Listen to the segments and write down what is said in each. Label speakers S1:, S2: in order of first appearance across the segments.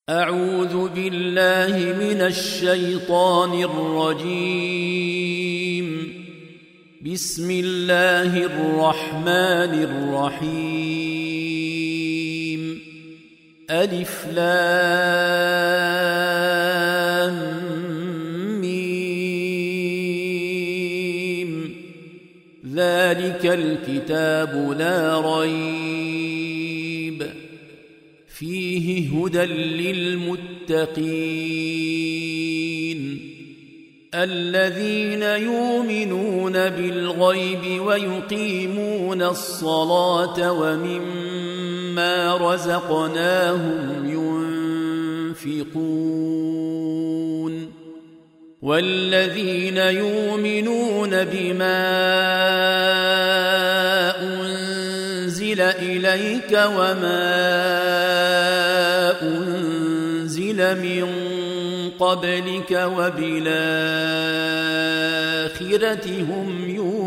S1: أعوذ بالله من الشيطان الرجيم. بسم الله الرحمن الرحيم. ألف لام ميم. ذلك الكتاب لا ريب فيه هدى للمتقين الذين يؤمنون بالغيب ويقيمون الصلاة ومما رزقناهم ينفقون والذين يؤمنون بما أنزل إليك وما أنزل من قبلك وبالآخرة هم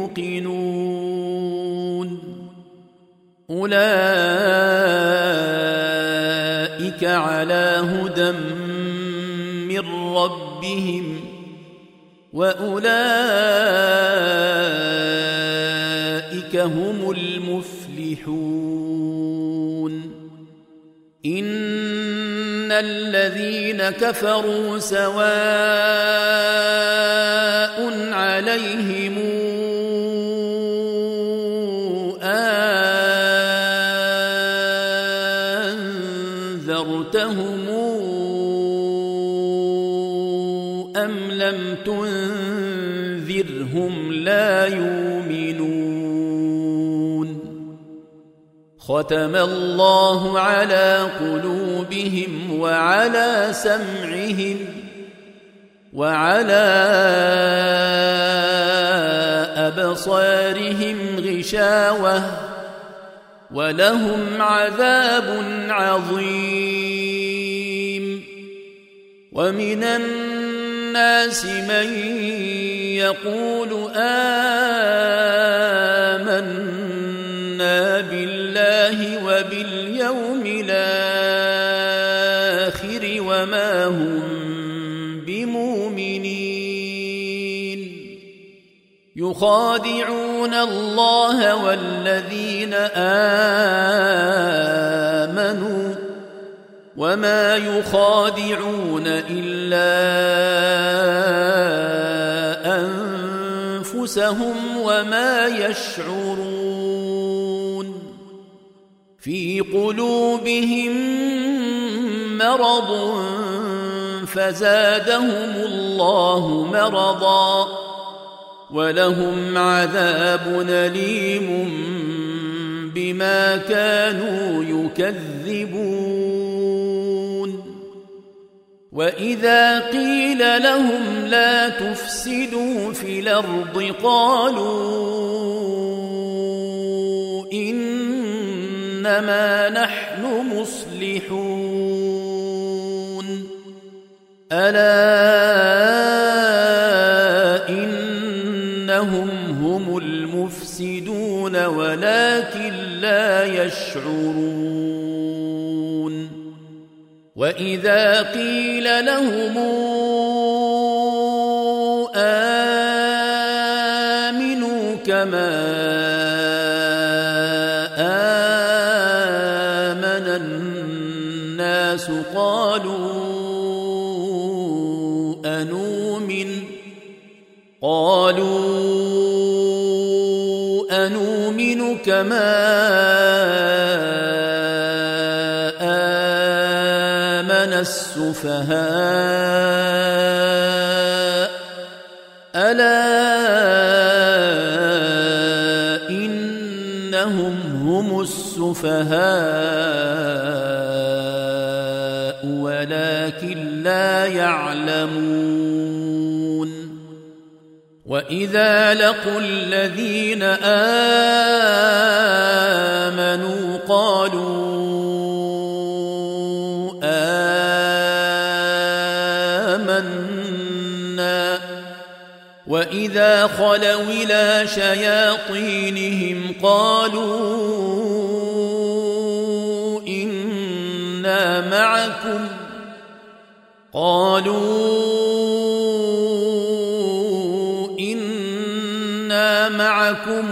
S1: يوقنون أولئك على هدى من ربهم وأولئك هم المفلحون. إن الذين كفروا سواء عليهم أنذرتهم أم لم تنذرهم لا يؤمنون. ختم الله على قلوبهم وعلى سمعهم وعلى أبصارهم غشاوة ولهم عذاب عظيم. ومن الناس من يقول آمنا بالله وباليوم الآخر وما هم بمؤمنين يخادعون الله والذين آمنوا وما يخادعون إلا أنفسهم وما يشعرون. في قلوبهم مرض فزادهم الله مرضا ولهم عذاب أليم بما كانوا يكذبون. وإذا قيل لهم لا تفسدوا في الأرض قالوا إنما نحن مصلحون. ألا إنهم هم المفسدون ولكن لا يشعرون. وإذا قيل لهم آمنوا كما آمن الناس قالوا أنؤمن كما آمن السفهاء ألا إنهم هم السفهاء ولكن لا يعلمون. وإذا لقوا الذين آمنوا قالوا آمنا وإذا خلوا إلى شياطينهم قالوا إنا معكم قالوا إنا معكم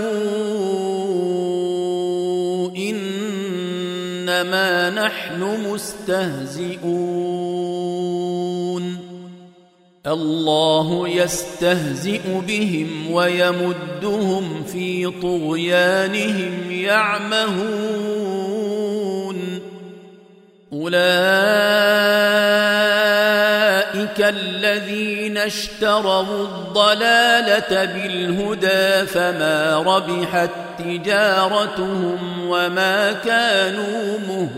S1: إنما نحن مستهزئون الله يستهزئ بهم ويمدهم في طغيانهم يعمهون أولئك الذين اشتروا الضلالة بالهدى فما ربحت تجارتهم وما كانوا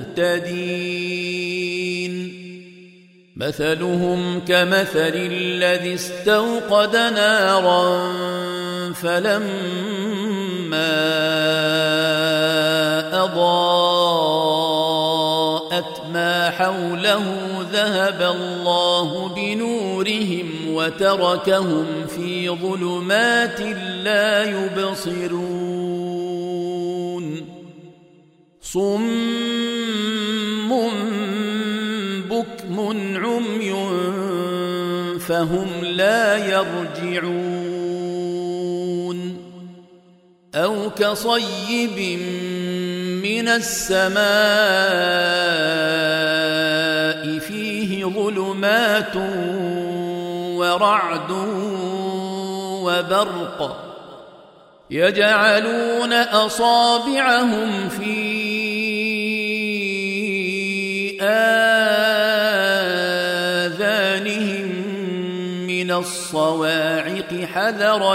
S1: مهتدين مثلهم كمثل الذي استوقد نارا فلما أضاءت ما حوله ذهب الله بنورهم وتركهم في ظلمات لا يبصرون صم بكم عمي فهم لا يرجعون أو كصيب من السماء فيه ظلمات ورعد وبرق يجعلون أصابعهم في آذانهم من الصواعق حذر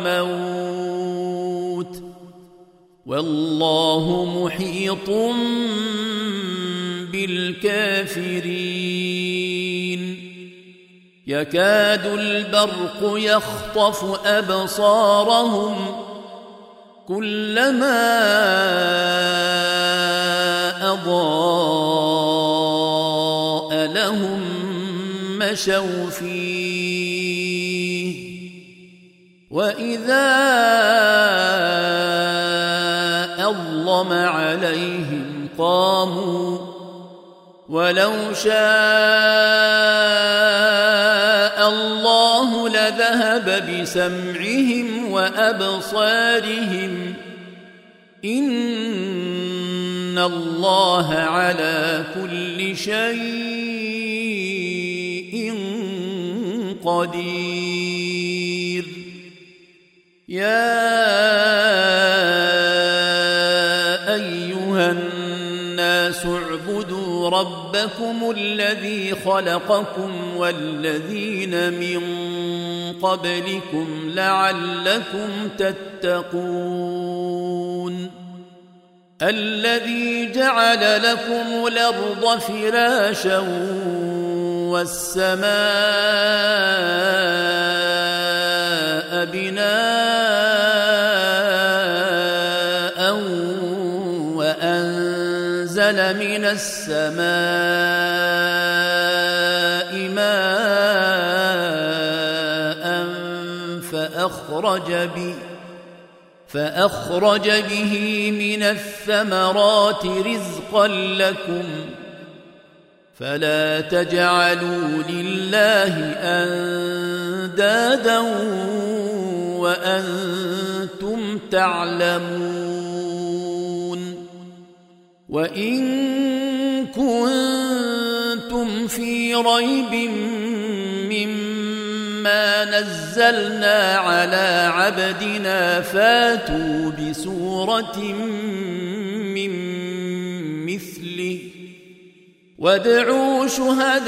S1: الموت والله محيط بالكافرين يكاد البرق يخطف أبصارهم كلما أضاء لهم مشوا فيه وإذا أظلم عليهم قاموا ولو شاء الله لذهب بسمعهم وأبصارهم إن الله على كل شيء قدير يا أيها الناس اعبدوا ربكم الذي خلقكم والذين من قبلكم لعلكم تتقون الذي جعل لكم الأرض فراشا والسماء بناء وأنزل من السماء ماء فأخرج به من الثمرات رزقا لكم فلا تجعلوا لله أندادا وأنتم تعلمون وإن كنتم في ريب مما نزلنا على عبدنا فاتوا بسورة من مثله وادعوا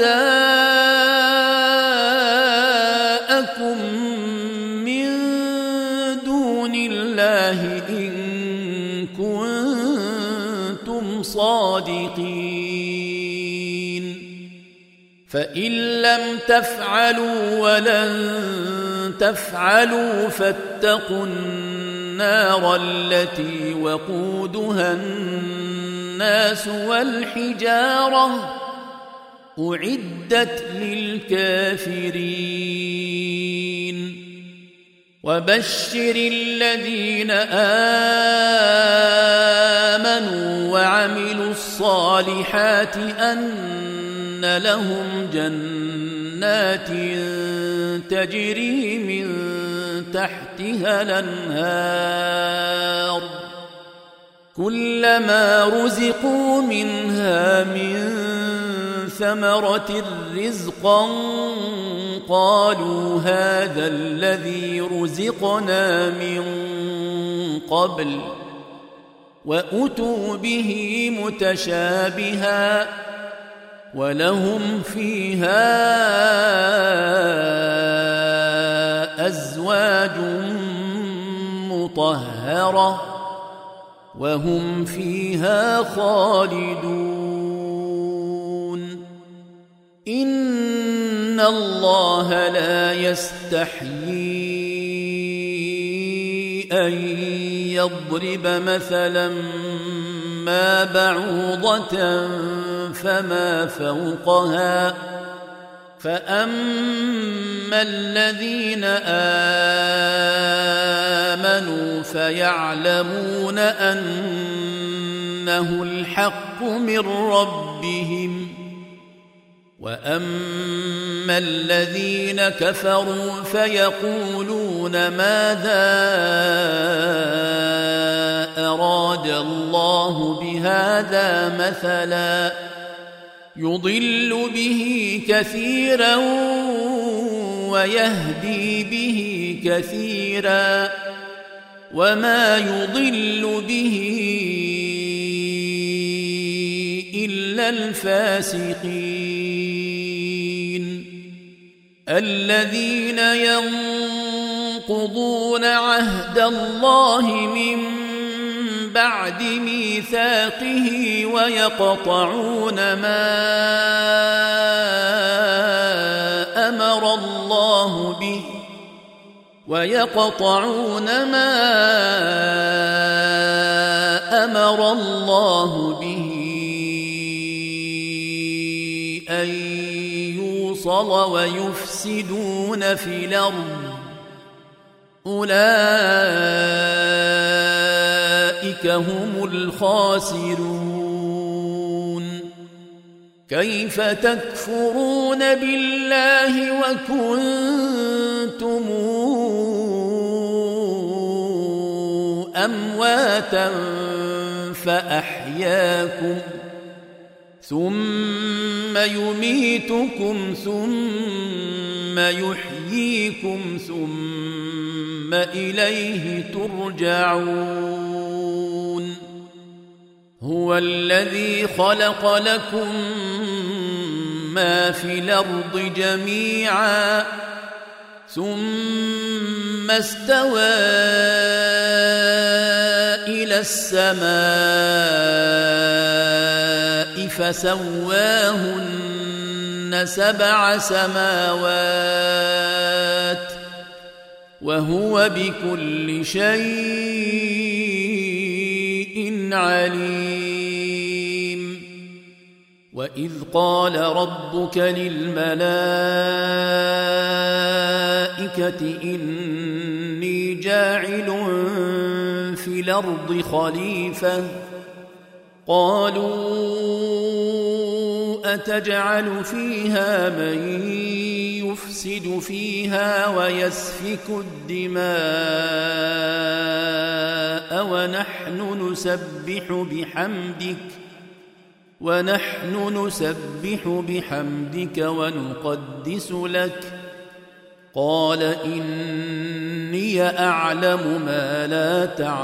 S1: شهداءكم من دون الله إن كنتم صادقين فإن لم تفعلوا ولن تفعلوا فاتقوا النار التي وقودها الناس والحجارة أعدت للكافرين وبشر الذين آمنوا وعملوا الصالحات أن لهم جنات جنات تجري من تحتها الأنهار كلما رزقوا منها من ثمرة رزقا قالوا هذا الذي رزقنا من قبل وأتوا به متشابها ولهم فيها أزواج مطهرة وهم فيها خالدون إن الله لا يستحيي أن يضرب مثلا ما بعوضة فما فوقها فأما الذين آمنوا فيعلمون أنه الحق من ربهم وأما الذين كفروا فيقولون ماذا أراد الله بهذا مثلا يضل به كثيرا ويهدي به كثيرا وما يضل به إلا الفاسقين الذين ينقضون عهد الله من بعد ميثاقه ويقطعون ما أمر الله به أن يوصل ويفسدون في الأرض أولئك هم الخاسرون كيف تكفرون بالله وكنتم أمواتا فأحياكم ثم يميتكم ثم يحييكم ثم إليه ترجعون هو الذي خلق لكم ما في الأرض جميعا ثم استوى إلى السماء فسواهن 7 سماوات وهو بكل شيء عليم وإذ قال ربك للملائكة إني جاعل في الأرض خليفة قالوا أتجعل فيها من يفسد فيها ويسفك الدماء ونحن نسبح بحمدك ونقدس لك قال إني أعلم ما لا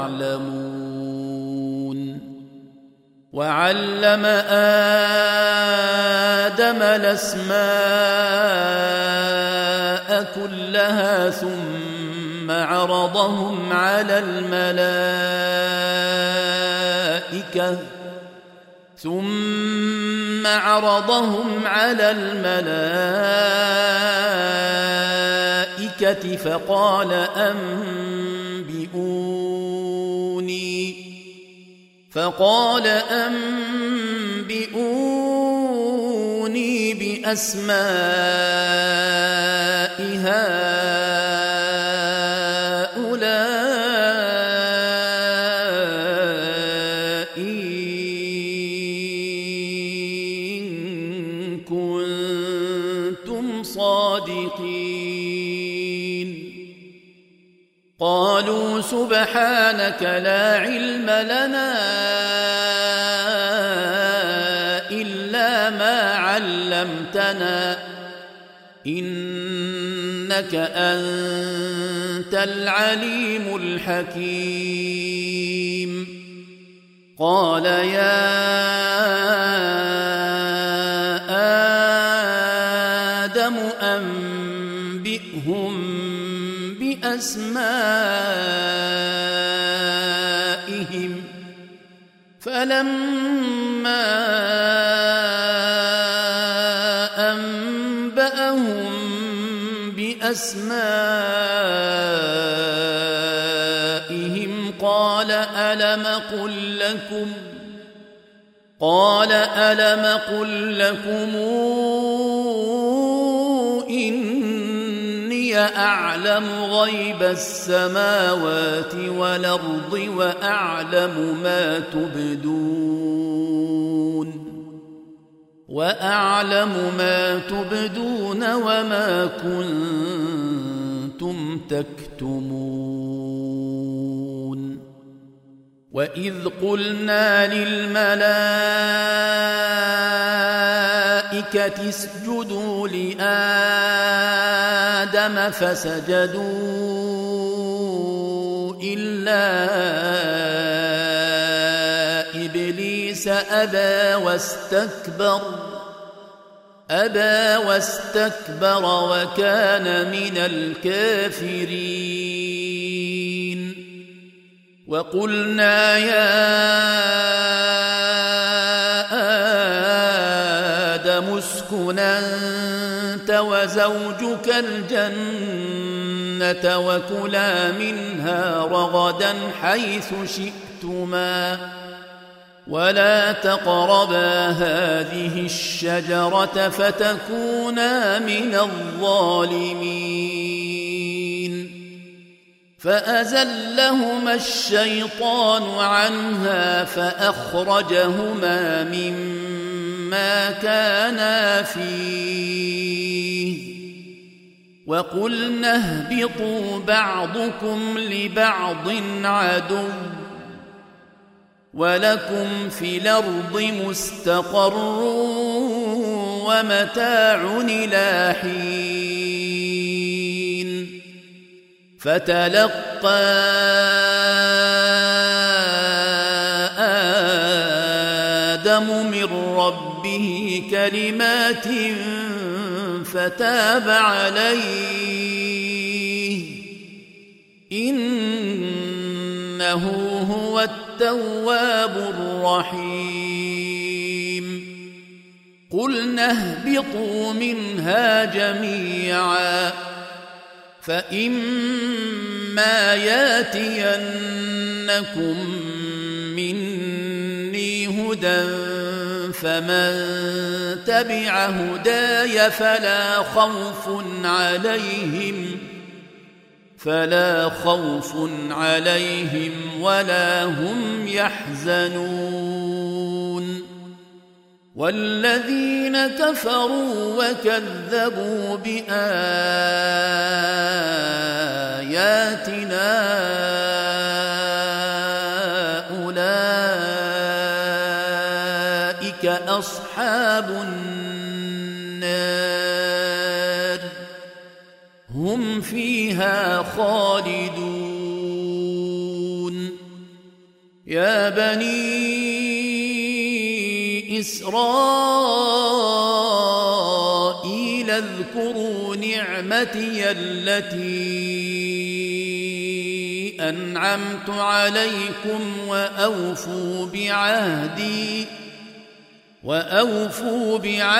S1: تعلمون وعلم آدم الأسماء كلها ثم عرضهم على الملائكة فقال أنبئوني بأسماء هؤلاء إن كنتم صادقين قالوا سبحانك لا علم لنا إلا ما علمتنا إنك أنت العليم الحكيم قال يا آدم أنبئهم بأسمائهم فلما أنبأهم بأسمائهم قال ألم قل لكم إني أعلم غيب السماوات والأرض وأعلم ما تبدون وما كنتم تكتمون وإذ قلنا للملائكة اسجدوا لآدم فسجدوا إلا إبليس أبى واستكبر وكان من الكافرين وقلنا يا آدم اسكن أنت وزوجك الجنة وكلا منها رغدا حيث شئتما ولا تقربا هذه الشجرة فتكونا من الظالمين فأزلهما الشيطان عنها فأخرجهما مما كانا فيه وقلنا اهبطوا بعضكم لبعض عدو ولكم في الأرض مستقر ومتاع إلى حين فتلقى آدم من ربه كلمات فتاب عليه إنه هو التواب الرحيم قلنا اهبطوا منها جميعا فإما ياتينكم مني هدى فمن تبع هداي فلا خوف عليهم ولا هم يحزنون والذين كفروا وكذبوا بآياتنا أولئك أصحاب النار هم فيها خالدون يا بني إسرائيل اذكروا نعمتي التي أنعمت عليكم وأوفوا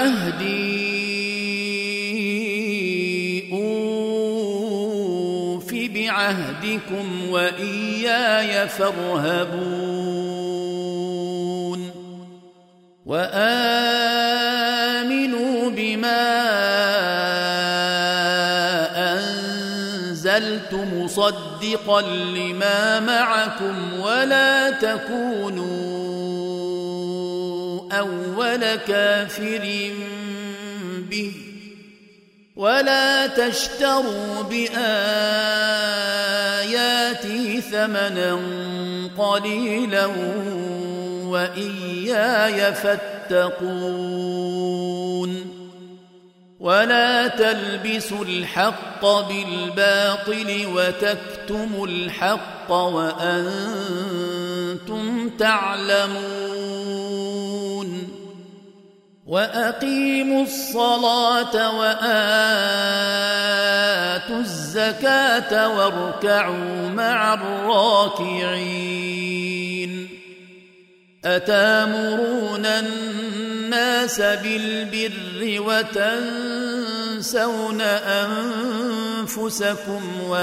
S1: بعهدي أوف بعهدكم وإياي فارهبون وآمنوا بما أنزلت مصدقا لما معكم ولا تكونوا أول كافر به ولا تشتروا بآياتي ثمنا قليلا وإياي فاتقون ولا تلبسوا الحق بالباطل وتكتموا الحق وأنتم تعلمون وأقيموا الصلاة وآتوا الزكاة واركعوا مع الراكعين أتامرون الناس بالبر وتنسون أنفسكم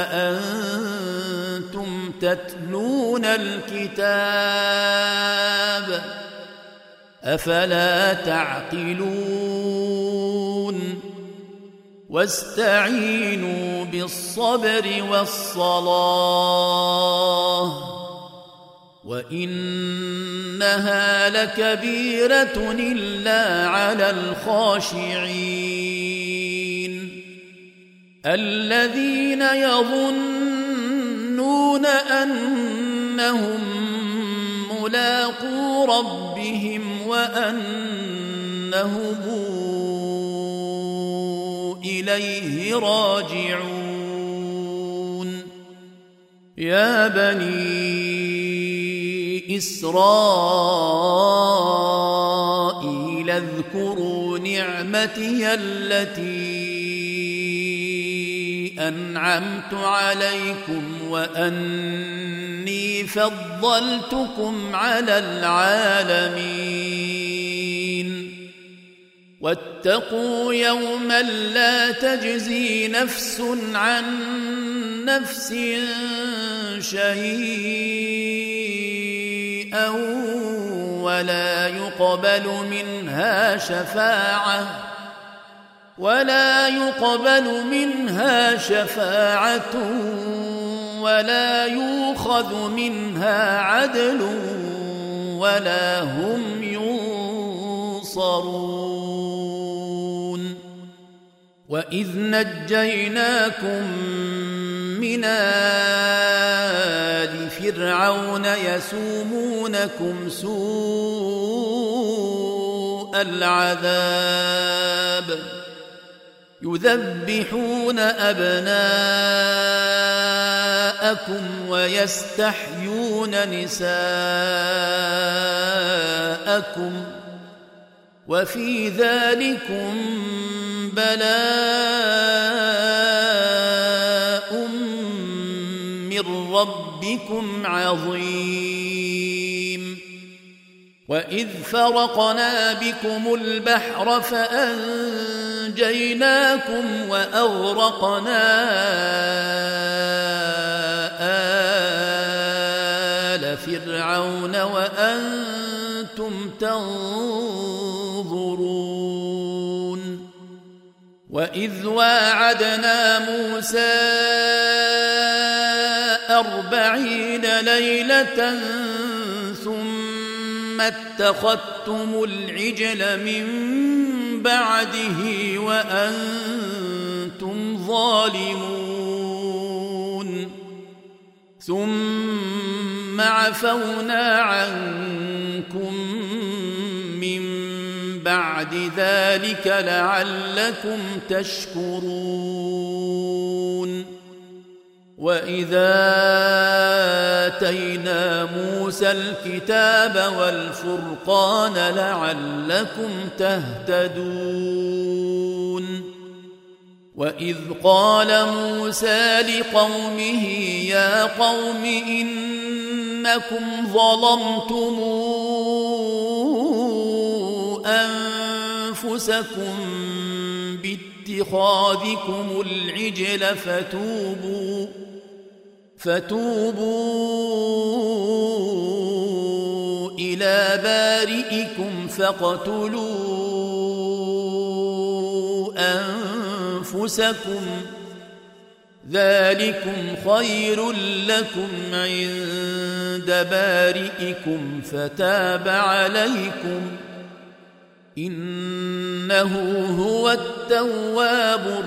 S1: وأنتم تتلون الكتاب أفلا تعقلون واستعينوا بالصبر والصلاة وإنها لكبيرة إلا على الخاشعين الذين يظنون أنهم ملاقو ربهم وأنهم إليه راجعون يا بني إسرائيل اذكروا نعمتي التي أنعمت عليكم وأني فضلتكم على العالمين واتقوا يوما لا تجزي نفس عن نفس شيئا ولا يقبل منها شفاعة ولا يؤخذ منها عدل ولا هم ينصرون وإذ نجيناكم من آل فرعون يسومونكم سوء العذاب يذبحون أبناءكم ويستحيون نساءكم وفي ذلكم بلاء من ربكم عظيم وإذ فرقنا بكم البحر فأنجيناكم وأغرقنا آل فرعون وأنتم تنظرون وإذ واعدنا موسى 40 ليلة ثم اتخذتم العجل من بعده وأنتم ظالمون ثم عفونا عنكم من بعد ذلك لعلكم تشكرون وإذا آتينا موسى الكتاب والفرقان لعلكم تهتدون وإذ قال موسى لقومه يا قوم إنكم ظلمتم أنفسكم باتخاذكم العجل فتوبوا إلى بارئكم فاقتلوا أنفسكم ذلكم خير لكم عند بارئكم فتاب عليكم إنه هو التواب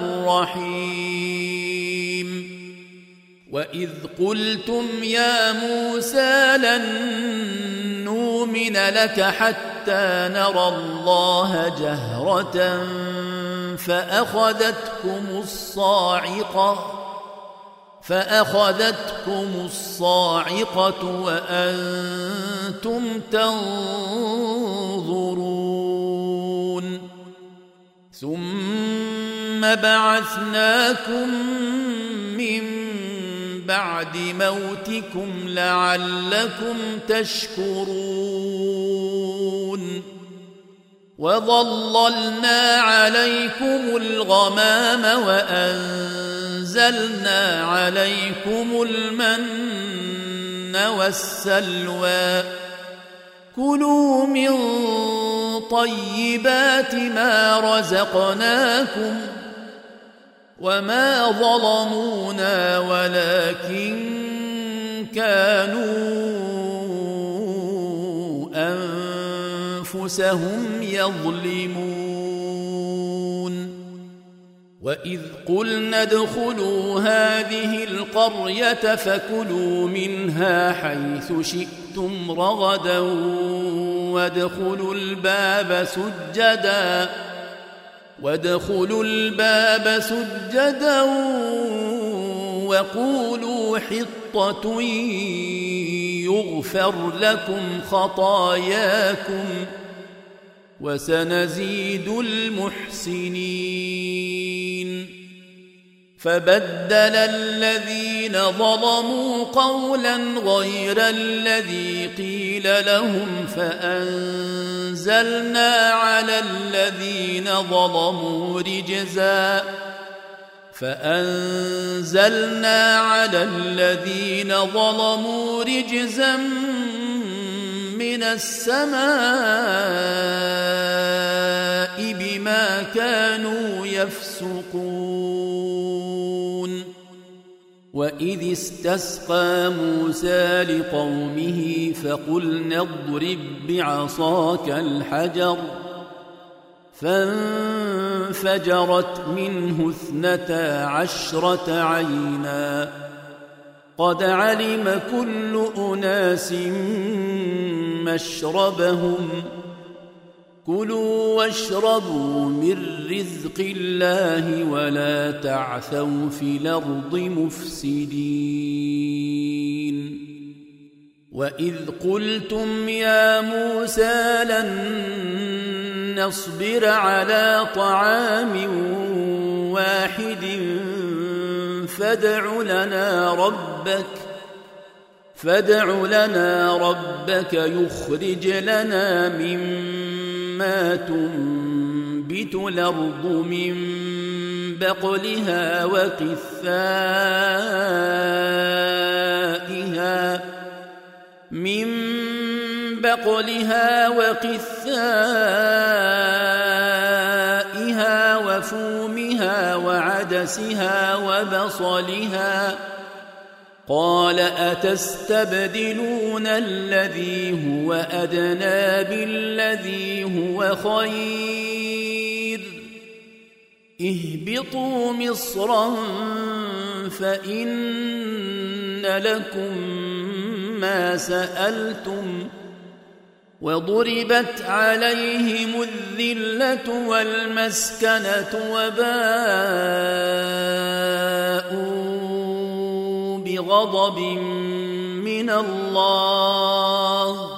S1: الرحيم. وإذ قلتم يا موسى لن نؤمن لك حتى نرى الله جهرة فأخذتكم الصاعقة وأنتم تنظرون ثم بعثناكم من بعد موتكم لعلكم تشكرون وظللنا عليكم الغمام وأنزلنا عليكم المن والسلوى كلوا من طيبات ما رزقناكم وما ظلمونا ولكن كانوا أنفسهم يظلمون وإذ قلنا ادخلوا هذه القرية فكلوا منها حيث شئتم رغدا وادخلوا الباب سجدا وقولوا حطة يغفر لكم خطاياكم وسنزيد المحسنين. فبدل الذين ظلموا قولا غير الذي قيل لهم فأنزلنا على الذين ظلموا رجزا من السماء بما كانوا يفسقون. وإذ استسقى موسى لقومه فقلنا اضرب بعصاك الحجر فانفجرت منه 12 عينا قد علم كل أناس مشربهم كلوا واشربوا من رزق الله ولا تعثوا في الأرض مفسدين. وإذ قلتم يا موسى لن نصبر على طعام واحد فادع لنا ربك يخرج لنا مما تنبت الأرض من بقلها وقثائها وفومها وعدسها وبصلها قال أتستبدلون الذي هو أدنى بالذي هو خير اهبطوا مصرا فإن لكم ما سألتم وضربت عليهم الذلة والمسكنة وباءوا بغضب من الله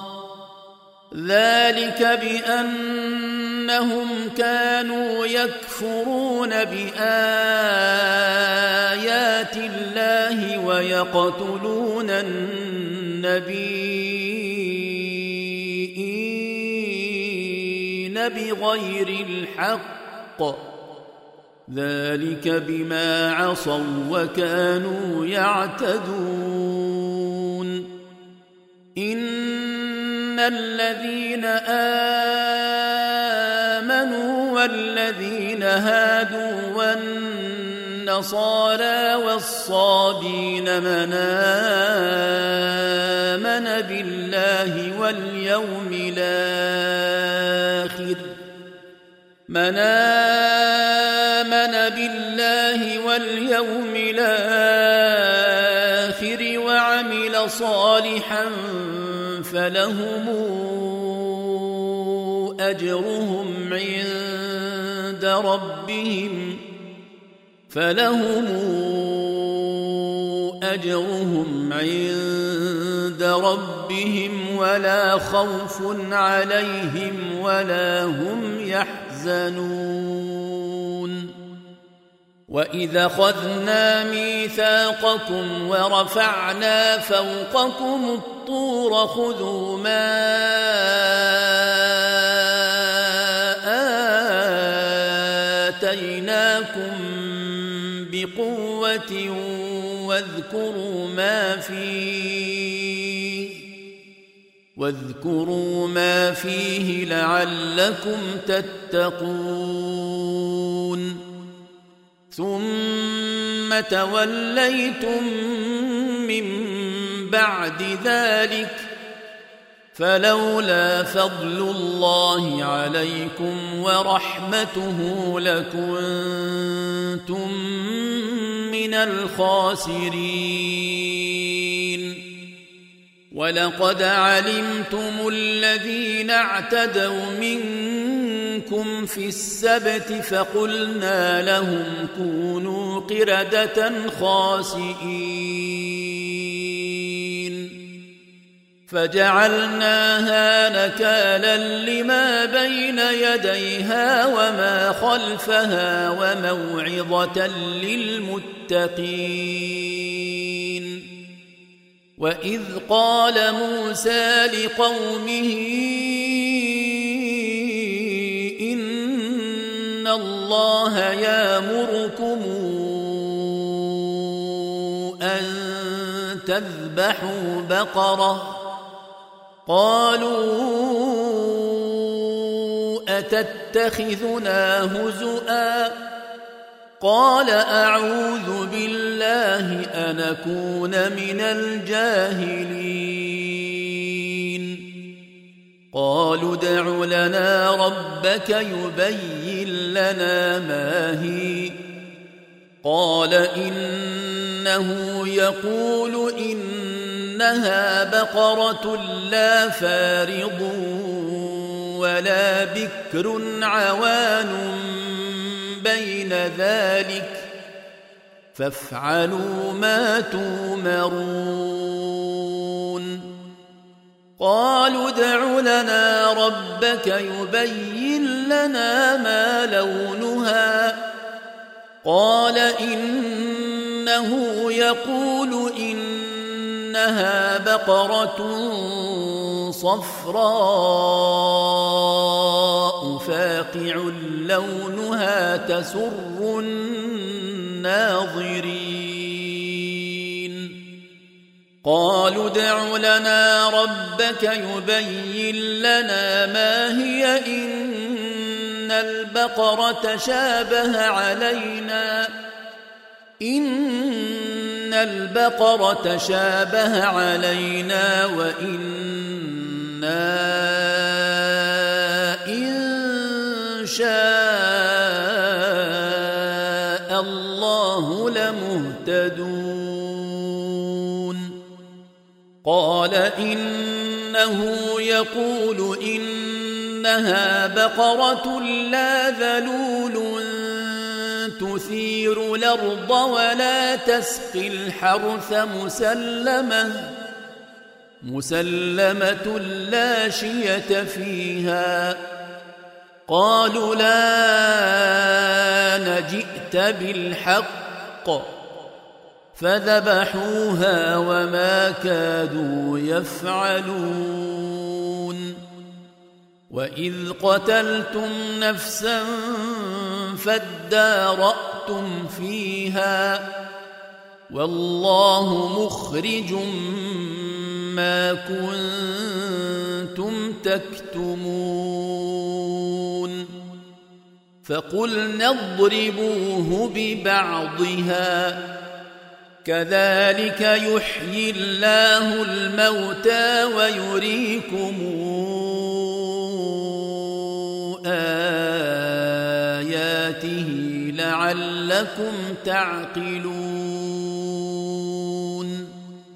S1: ذلك بأنهم كانوا يكفرون بآيات الله ويقتلون النبيين بغير الحق ذلك بما عصوا وكانوا يعتدون. إن الذين آمنوا والذين هادوا والنصارى والصابين من آمن بالله واليوم الآخر من آمن بالله واليوم الآخر وعمل صالحا فلهم أجرهم عند ربهم ولا خوف عليهم ولا هم يحزنون وإذا أخذنا ميثاقكم ورفعنا فوقكم الطور خذوا ما آتيناكم بقوة واذكروا ما فيه لعلكم تتقون ثم توليتم من بعد ذلك فلولا فضل الله عليكم ورحمته لكنتم من الخاسرين ولقد علمتم الذين اعتدوا منكم في السبت فقلنا لهم كونوا قردة خاسئين فجعلناها نكالا لما بين يديها وما خلفها وموعظة للمتقين وإذ قال موسى لقومه إن الله يأمركم أن تذبحوا بقرة قالوا أتتخذنا هزؤا قال أعوذ بالله أن أكون من الجاهلين قالوا ادع لنا ربك يبين لنا ما هي قال إنه يقول إنها بقرة لا فارض ولا بكر عوان بين ذلك فافعلوا ما تؤمرون قالوا ادع لنا ربك يبين لنا ما لونها قال إنه يقول إنها بقرة صفراء فاقع لونها تسر الناظرين قالوا ادع لنا ربك يبين لنا ما هي إن البقرة شابه علينا وإنا إن شاء الله لمهتدون قال إنه يقول إنها بقرة لا ذلول تثير الأرض ولا تسقي الحرث مسلمة لا شية فيها قالوا لا نجئت بالحق فذبحوها وما كادوا يفعلون وإذ قتلتم نفسا فادارأتم فيها والله مخرج ما كنتم تكتمون فقلنا اضربوه ببعضها كذلك يحيي الله الموتى ويريكم لعلكم تعقلون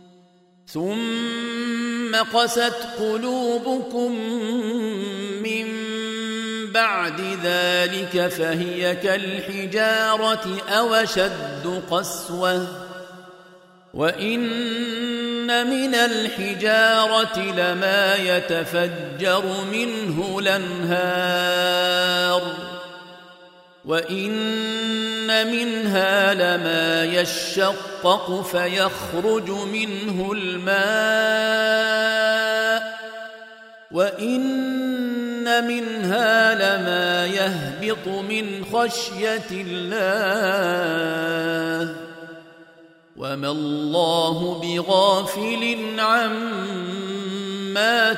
S1: ثم قست قلوبكم من بعد ذلك فهي كالحجارة أو أشد قسوة وإن من الحجارة لما يتفجر منه الأنهار وإن منها لما يشقق فيخرج منه الماء وإن منها لما يهبط من خشية الله وما الله بغافل عما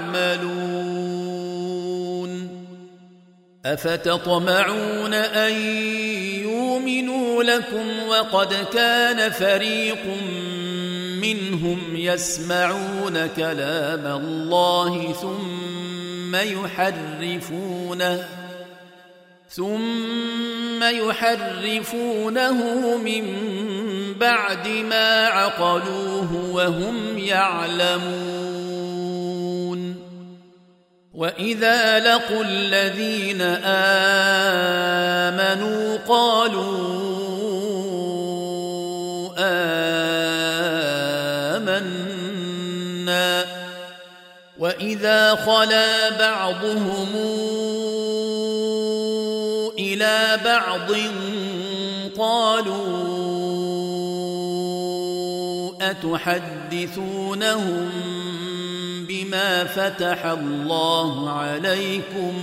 S1: تعملون أفتطمعون أن يؤمنوا لكم وقد كان فريق منهم يسمعون كلام الله ثم يحرفونه من بعد ما عقلوه وهم يعلمون وإذا لقوا الذين آمنوا قالوا آمنا وإذا خلا بعضهم إلى بعض قالوا أتحدثونهم بما فتح الله عليكم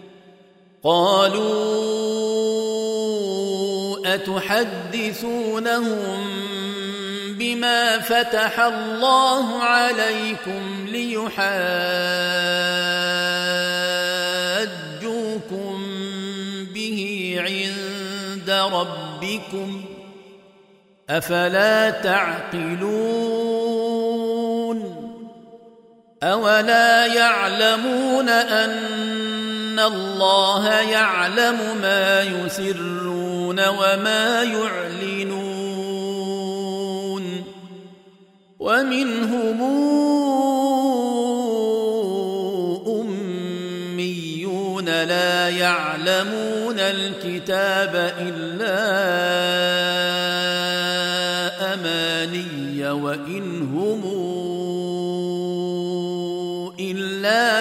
S1: ليحاجوكم به عند ربكم أفلا تعقلون أولا يعلمون أن الله يعلم ما يسرون وما يعلنون ومنهم أميون لا يعلمون الكتاب إلا أماني وإن هم إلا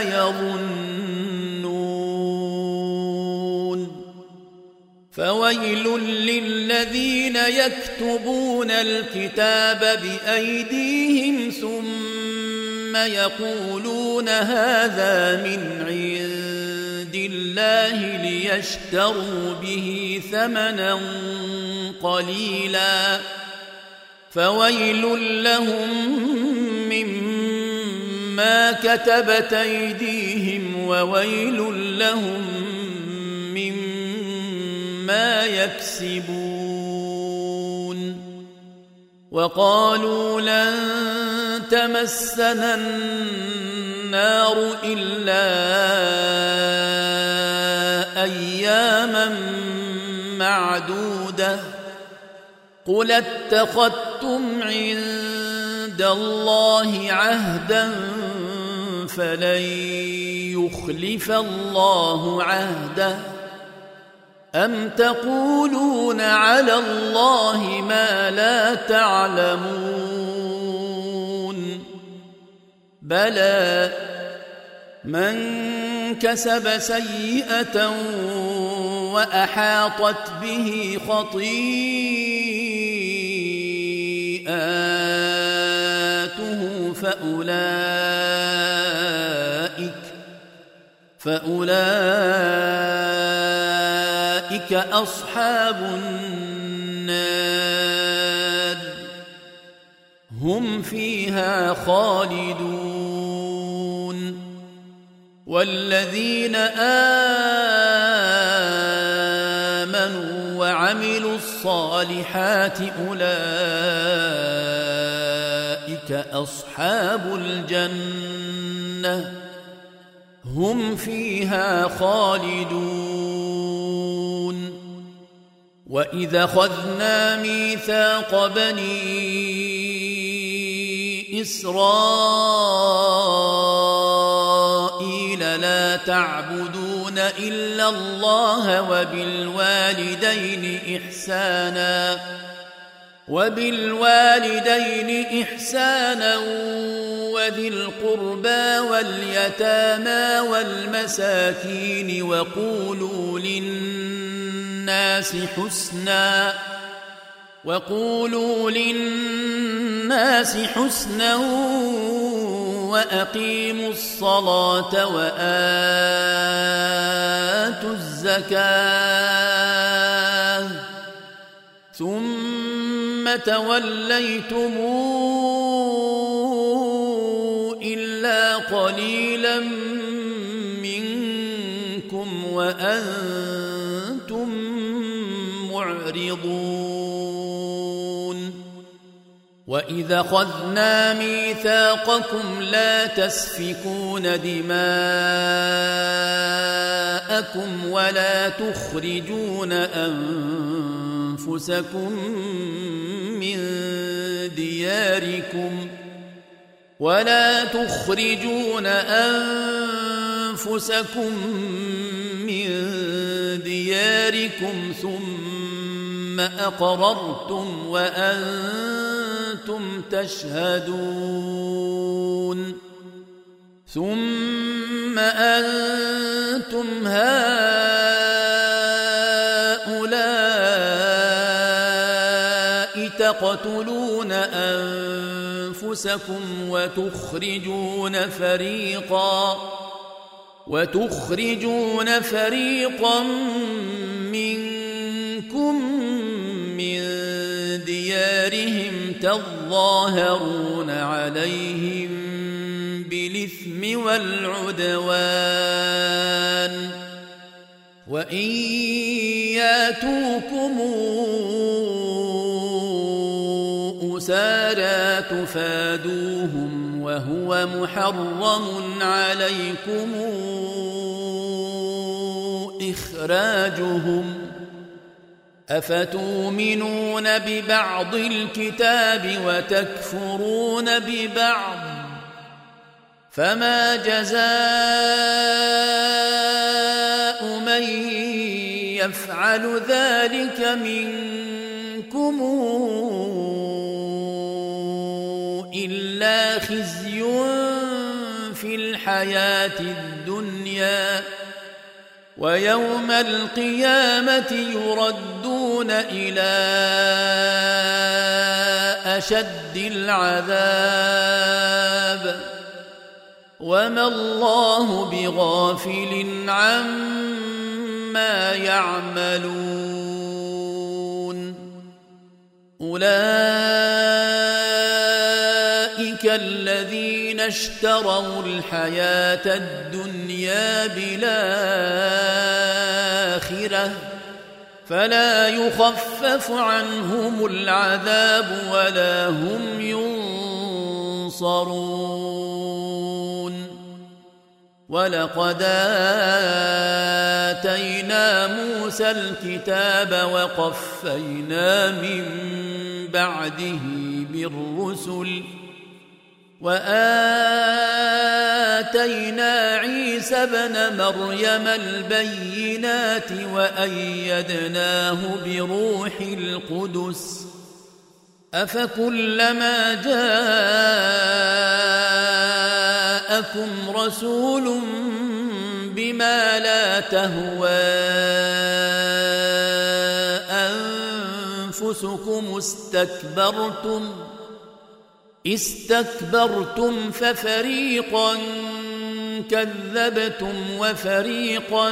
S1: يظنون فويل للذين يكتبون الكتاب بأيديهم ثم يقولون هذا من عند الله ليشتروا به ثمنا قليلا فويل لهم مما كتبت أيديهم وويل لهم مما يكسبون وقالوا لن تمسنا النار إلا أياما معدودة قل اتخذتم عند الله عهدا فلن يخلف الله عهده أم تقولون على الله ما لا تعلمون بلى من كسب سيئة وأحاطت به خطيئاته فأولئك أصحاب النار هم فيها خالدون والذين آمنوا وعملوا الصالحات أولئك أصحاب الجنة هم فيها خالدون وإذا أخذنا ميثاق بني إسرائيل لا تعبدون إلا الله وبالوالدين إحسانا وذي القربى واليتامى والمساكين وقولوا للناس حسنا وأقيموا الصلاة وآتوا الزكاة ثم توليتم إلا قليلا منكم وأنتم معرضون وإذا أخذنا ميثاقكم لا تسفكون دماءكم ولا تخرجون أنفسكم من دياركم ثم أقررتم وأنتم تشهدون ثم أنتم هؤلاء تقتلون أنفسكم وتخرجون فريقا منكم من ديارهم تظاهرون عليهم بالإثم والعدوان وإن ياتوكم أسارى تفادوهم وهو محرم عليكم إخراجهم أفتؤمنون ببعض الكتاب وتكفرون ببعض فما جزاء من يفعل ذلك منكم إلا خزي في الحياة الدنيا ويوم القيامة يردون إلى أشد العذاب وما الله بغافل عما يعملون أولئك الذين اشتروا الحياة الدنيا بالآخرة فلا يخفف عنهم العذاب ولا هم ينصرون ولقد آتينا موسى الكتاب وقفينا من بعده بالرسل وآتينا عيسى ابن مريم البينات وأيدناه بروح القدس أفكلما جاءكم رسول بما لا تهوى أنفسكم استكبرتم ففريقا كذبتم وفريقا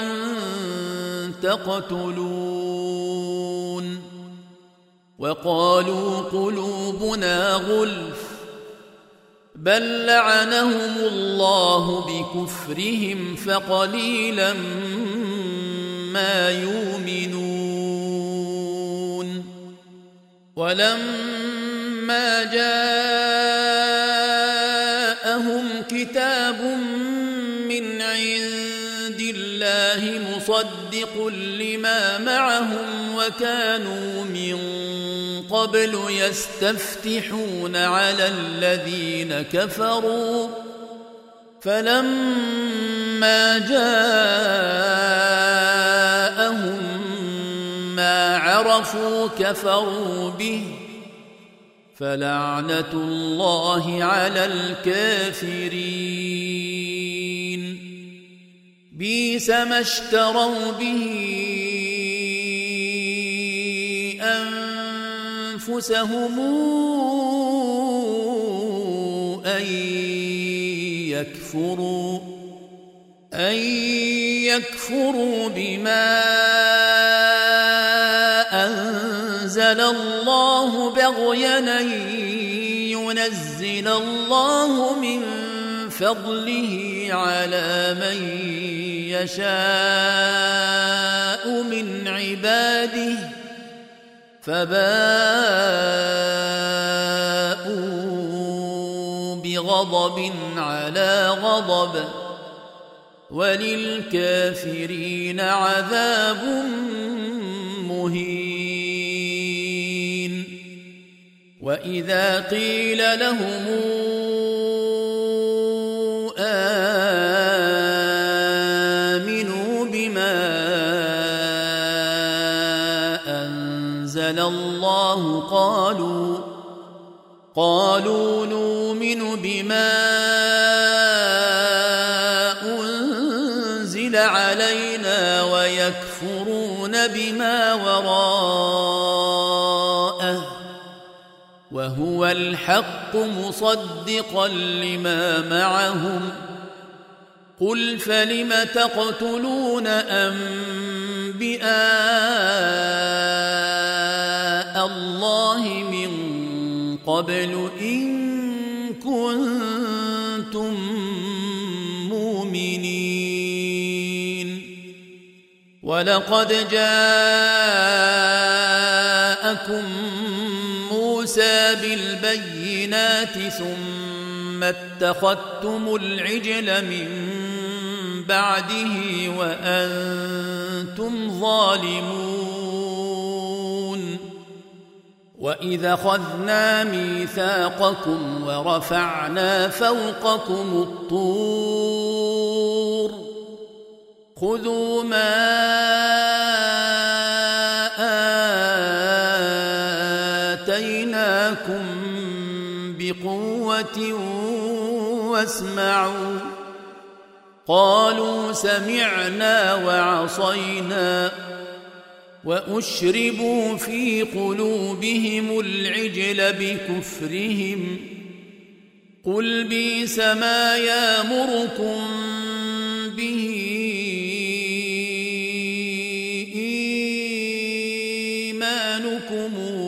S1: تقتلون وقالوا قلوبنا غلف بل لعنهم الله بكفرهم فقليلا ما يؤمنون ولما جاءهم كتاب من عند الله مصدق لما معهم وكانوا من قبل يستفتحون على الذين كفروا فلما جاءهم ما عرفوا كفروا به فلعنة الله على الكافرين بئس ما اشتروا به أنفسهم أن يكفروا بما أنزل الله بغيا أن ينزل الله من فضله على من يشاء من عباده فباءوا بغضب على غضب وللكافرين عذاب مهين وإذا قيل لهم آمنوا بما أنزل الله قالوا نؤمن بما أنزل علينا ويكفرون بما وراءه وهو الحق مصدقا لما معهم قل فلم تقتلون أنبياء الله من قبل إن كنتم مؤمنين ولقد جاءكم موسى بالبينات ثم اتخذتم العجل من بعده وأنتم ظالمون وإذا أخذنا ميثاقكم ورفعنا فوقكم الطور خذوا ما آتيناكم بقوة واسمعوا قالوا سمعنا وعصينا وأشربوا في قلوبهم العجل بكفرهم قل بئس ما يأمركم به إيمانكم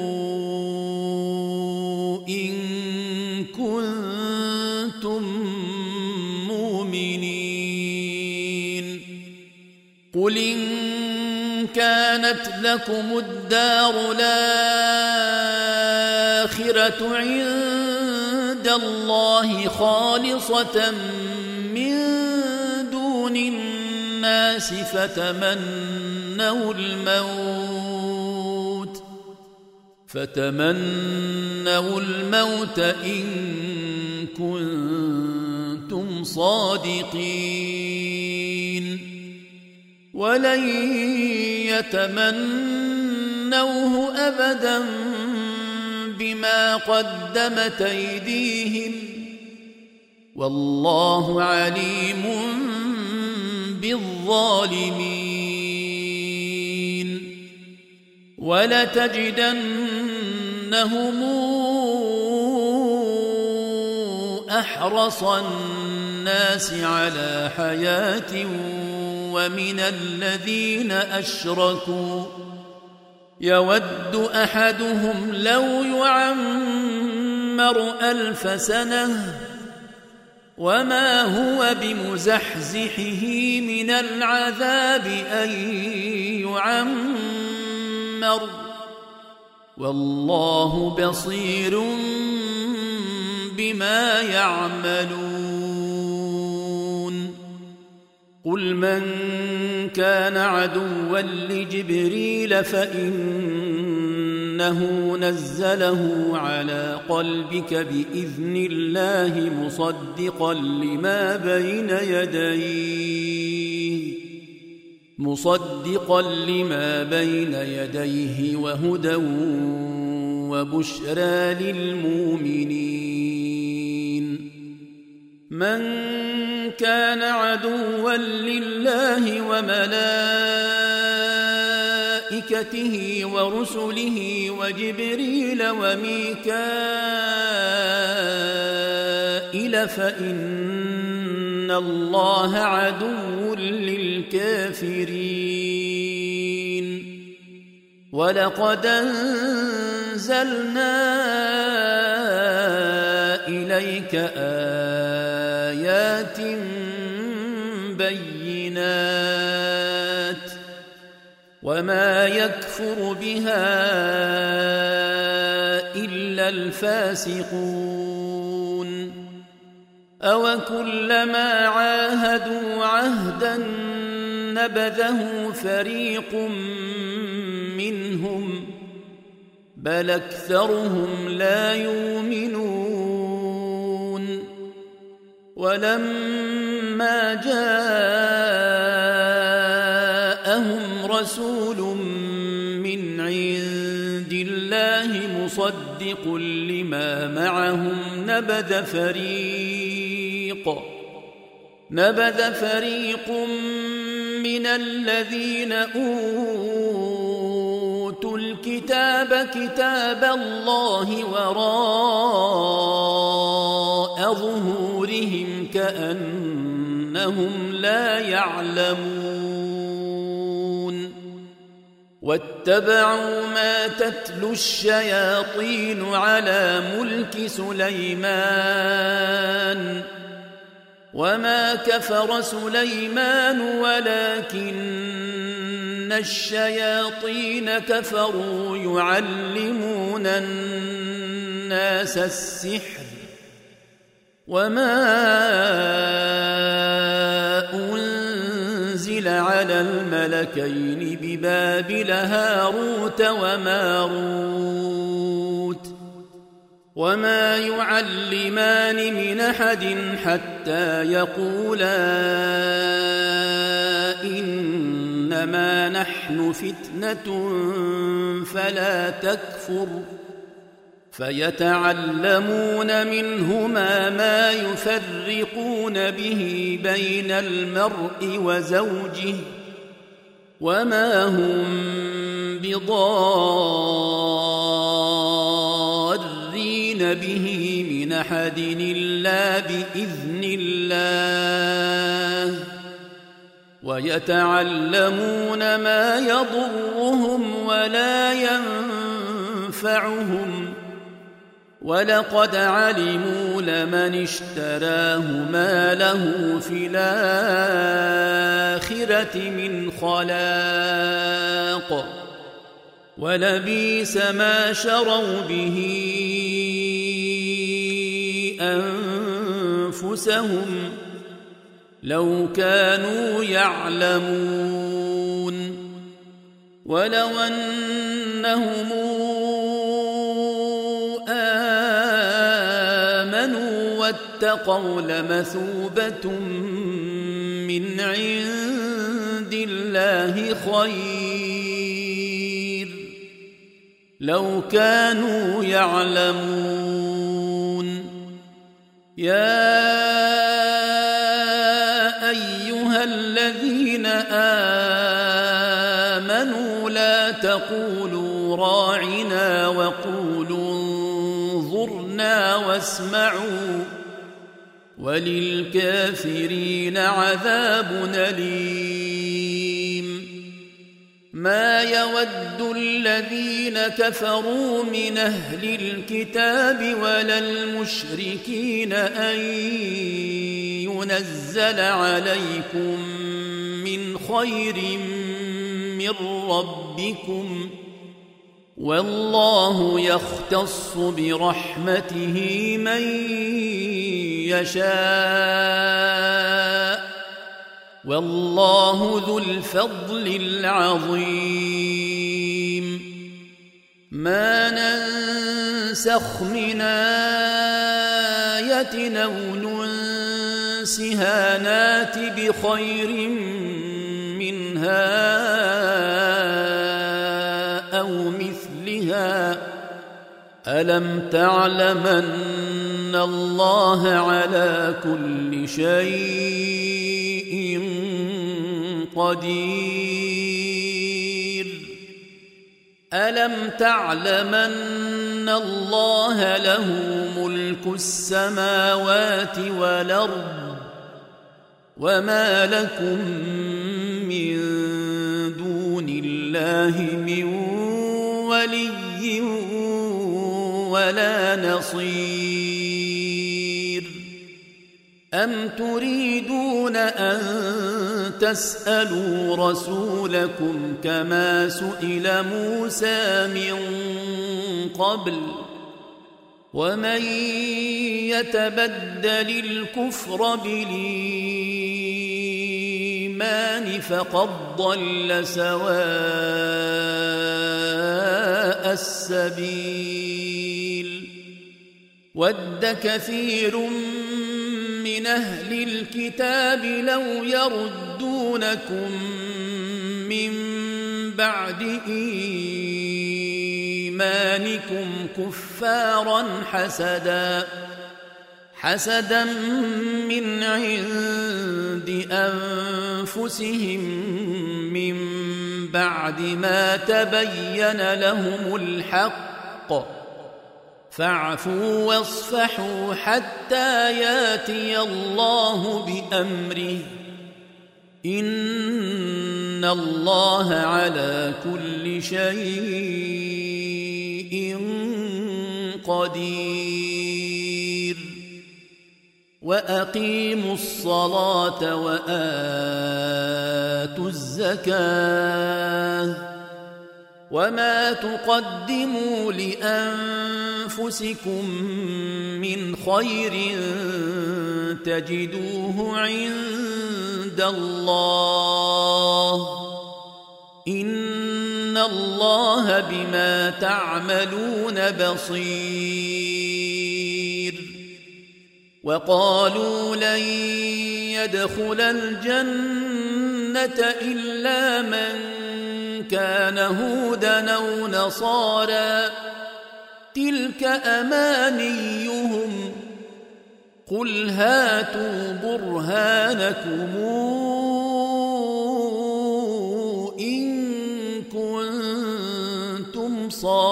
S1: إن كنتم مؤمنين قل إن كانت لكم الدار الآخرة عند الله خالصة من دون الناس فتمنوا الموت إن كنتم صادقين ولن يتمنوه أبدا بما قدمت أيديهم والله عليم بالظالمين ولتجدنهم أحرص الناس على حياة ومن الذين أشركوا يود أحدهم لو يعمر 1000 سنة وما هو بمزحزحه من العذاب أن يعمر والله بصير بما يعملون قل من كان عدوا لجبريل فإنه نزله على قلبك بإذن الله مصدقا لما بين يديه وهدى وبشرى للمؤمنين. من كان عدوا لله وملائكته ورسله وجبريل وميكائيل فإن الله عدو للكافرين. ولقد أنزلنا إليك آيات بينات وما يكفر بها إلا الفاسقون. أوكلما عاهدوا عهدا نبذه فريق منهم بل أكثرهم لا يؤمنون. ولما جاءهم رسول من عند الله مصدق لما معهم نبذ فريق من الذين أوتوا الكتاب كتاب الله وراء ظهورهم كأنهم لا يعلمون. واتبعوا ما تتلو الشياطين على ملك سليمان وما كفر سليمان ولكن الشياطين كفروا يعلمون الناس السحر وما أنزل على الملكين ببابل هاروت وماروت وما يعلمان من أحد حتى يقولا إنما نحن فتنة فلا تكفر فيتعلمون منهما ما يفرقون به بين المرء وزوجه وما هم بضارين به من أحد إلا بإذن الله ويتعلمون ما يضرهم ولا ينفعهم ولقد علموا لمن اشتراه ما له في الآخرة من خلاق ولبئس ما شروا به أنفسهم لو كانوا يعلمون. ولو أنهم آمنوا واتقوا لمثوبة من عند الله خير لو كانوا يعلمون. يا أيها الذين آمنوا لا تقولوا راعنا وقولوا انظرنا واسمعوا وللكافرين عذاب أليم. ما يود الذين كفروا من أهل الكتاب ولا المشركين أن ينزل عليكم من خير من ربكم والله يختص برحمته من يشاء والله ذو الفضل العظيم ما ننسخ من آية أو ننسها نات بخير منها أو مثلها ألم تعلم أن الله على كل شيء قدير ألم تعلم أن الله له ملك السماوات والأرض وما لكم من دون الله من ولي ولا نصير أم تريدون أن تسألوا رسولكم كما سئل موسى من قبل ومن يتبدل الكفر بالإيمان فقد ضل سواء السبيل ود كثير من أهل الكتاب لو يردونكم من بعد إيمانكم كفارا حسدا من عند أنفسهم من بعد ما تبين لهم الحق فاعفوا واصفحوا حتى ياتي الله بأمره إن الله على كل شيء قدير وأقيموا الصلاة وآتوا الزكاة وما تقدموا لأنفسكم من خير تجدوه عند الله إن الله بما تعملون بصير وقالوا لن يدخل الجنة إلا من كان هودا أو نصارى تلك أمانيهم قل هاتوا برهانكم إن كنتم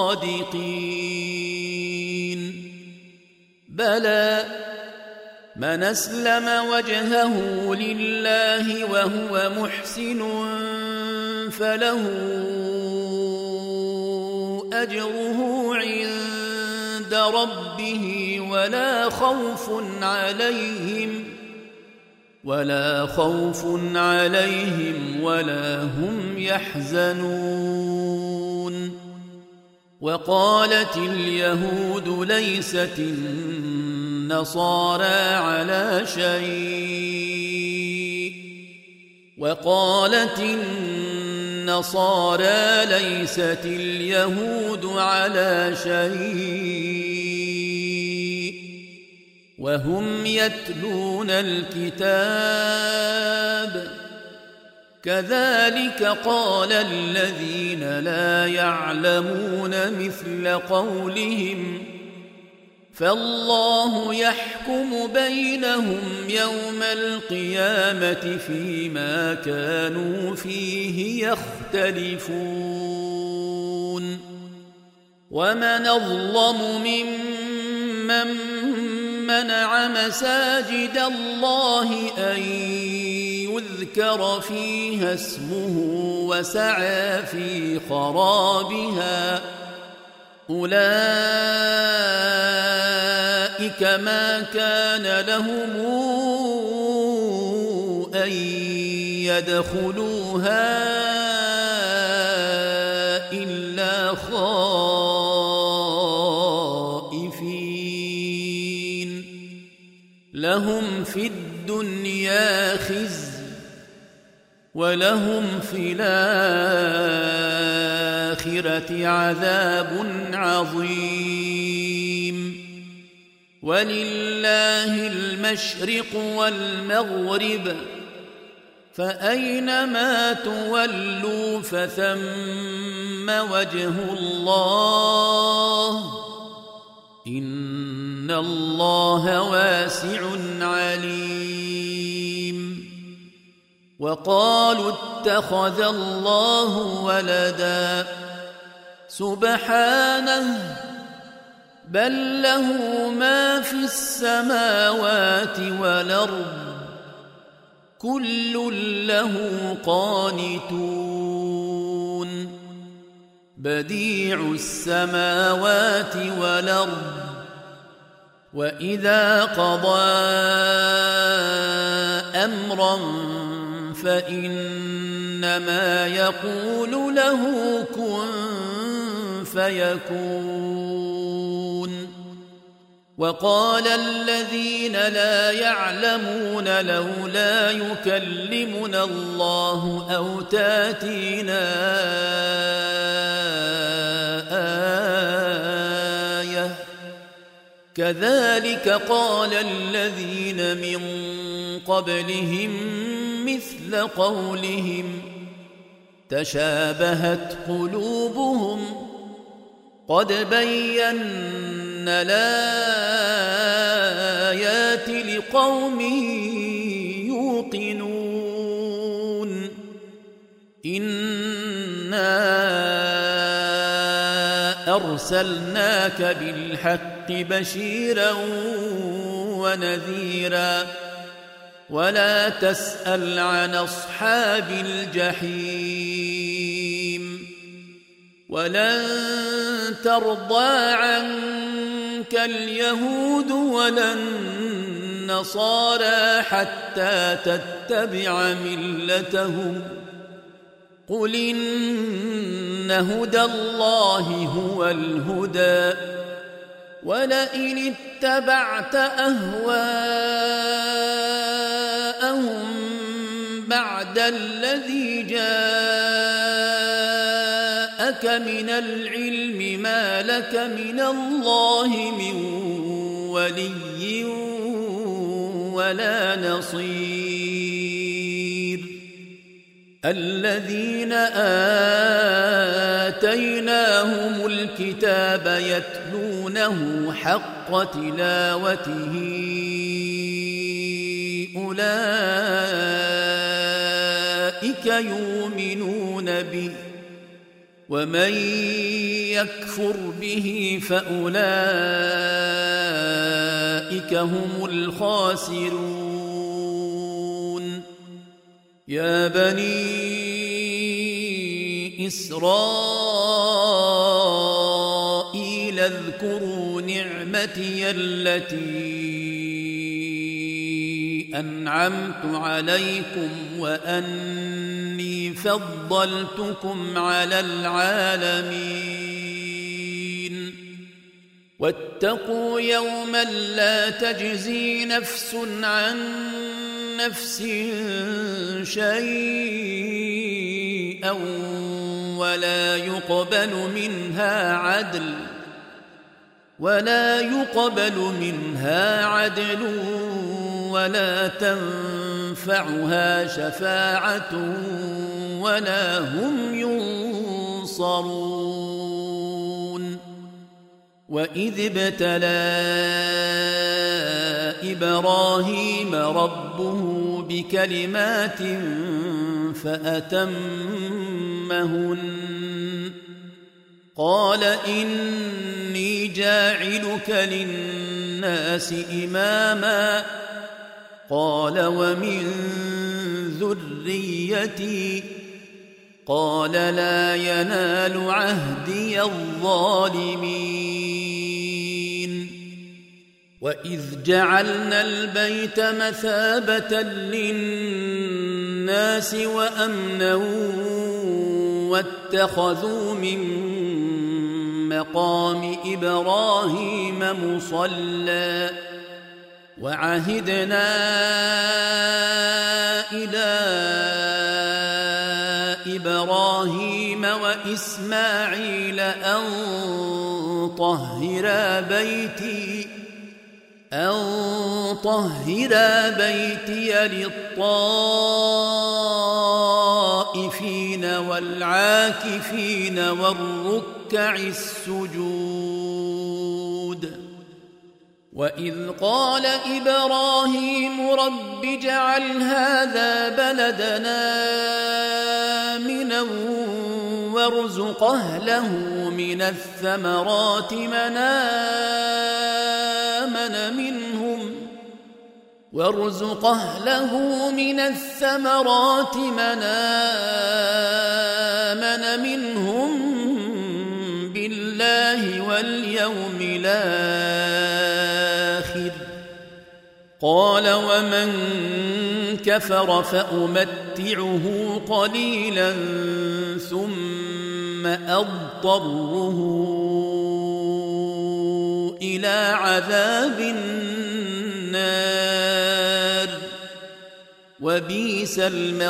S1: صادقين بلى من أسلم وجهه لله وهو محسن فله أجره عند ربه ولا خوف عليهم ولا هم يحزنون وقالت اليهود ليست النصارى على شيء وقالت النصارى ليست اليهود على شيء وهم يتلون الكتاب كذلك قال الذين لا يعلمون مثل قولهم فالله يحكم بينهم يوم القيامة فيما كانوا فيه يختلفون ومن أظلم ممن منع مساجد الله أن يذكر فيها اسمه وسعى في خرابها أولئك ما كان لهم أن يدخلوها إلا خائفين لهم في الدنيا خزي ولهم في الآخرة عذاب عظيم. ولله المشرق والمغرب فأينما تولوا فثم وجه الله إن الله واسع عليم. وقالوا اتخذ الله ولدا سبحانه بل له ما في السماوات والأرض كل له قانتون. بديع السماوات والأرض وإذا قضى أمرا فإنما يقول له كن فيكون. وقال الذين لا يعلمون لولا يكلمنا الله أو تاتينا آية كذلك قال الذين من قبلهم مثل قولهم تشابهت قلوبهم قد بينا الآيات لقوم يوقنون. إنا أرسلناك بالحق بشيرا ونذيرا ولا تسأل عن أصحاب الجحيم. ولن ترضى عنك اليهود ولا النصارى حتى تتبع ملتهم قل إن هدى الله هو الهدى ولئن اتبعت أهواءهم بعد الذي جاءك من العلم ما لك من الله من ولي ولا نصير. الذين آتيناهم الكتاب يتلونه حق تلاوته أولئك يؤمنون به ومن يكفر به فأولئك هم الخاسرون. يا بني إسرائيل اذكروا نعمتي التي أنعمت عليكم وأني فضلتكم على العالمين. واتقوا يوما لا تجزي نفس عن نفس شيئا ولا يقبل منها عدل ولا تنفعها شفاعة ولا هم ينصرون. وإذ ابتلى إبراهيم ربه بكلمات فأتمهن قال إني جاعلك للناس إماما قال ومن ذريتي قال لا ينال عهدي الظالمين. وإذ جعلنا البيت مثابة للناس وأمنا واتخذوا من مقام إبراهيم مصلى وعهدنا إلى إبراهيم وإسماعيل أن طهرا بيتي للطائفين والعاكفين والركع السجود. وإذ قال إبراهيم رب اجعل هذا بلدنا آمنا وارزق أهله من الثمرات من آمن منهم بالله واليوم الآخر. قال ومن كفر فأمتعه قليلا ثم أضطره إلى عذاب النار وبئس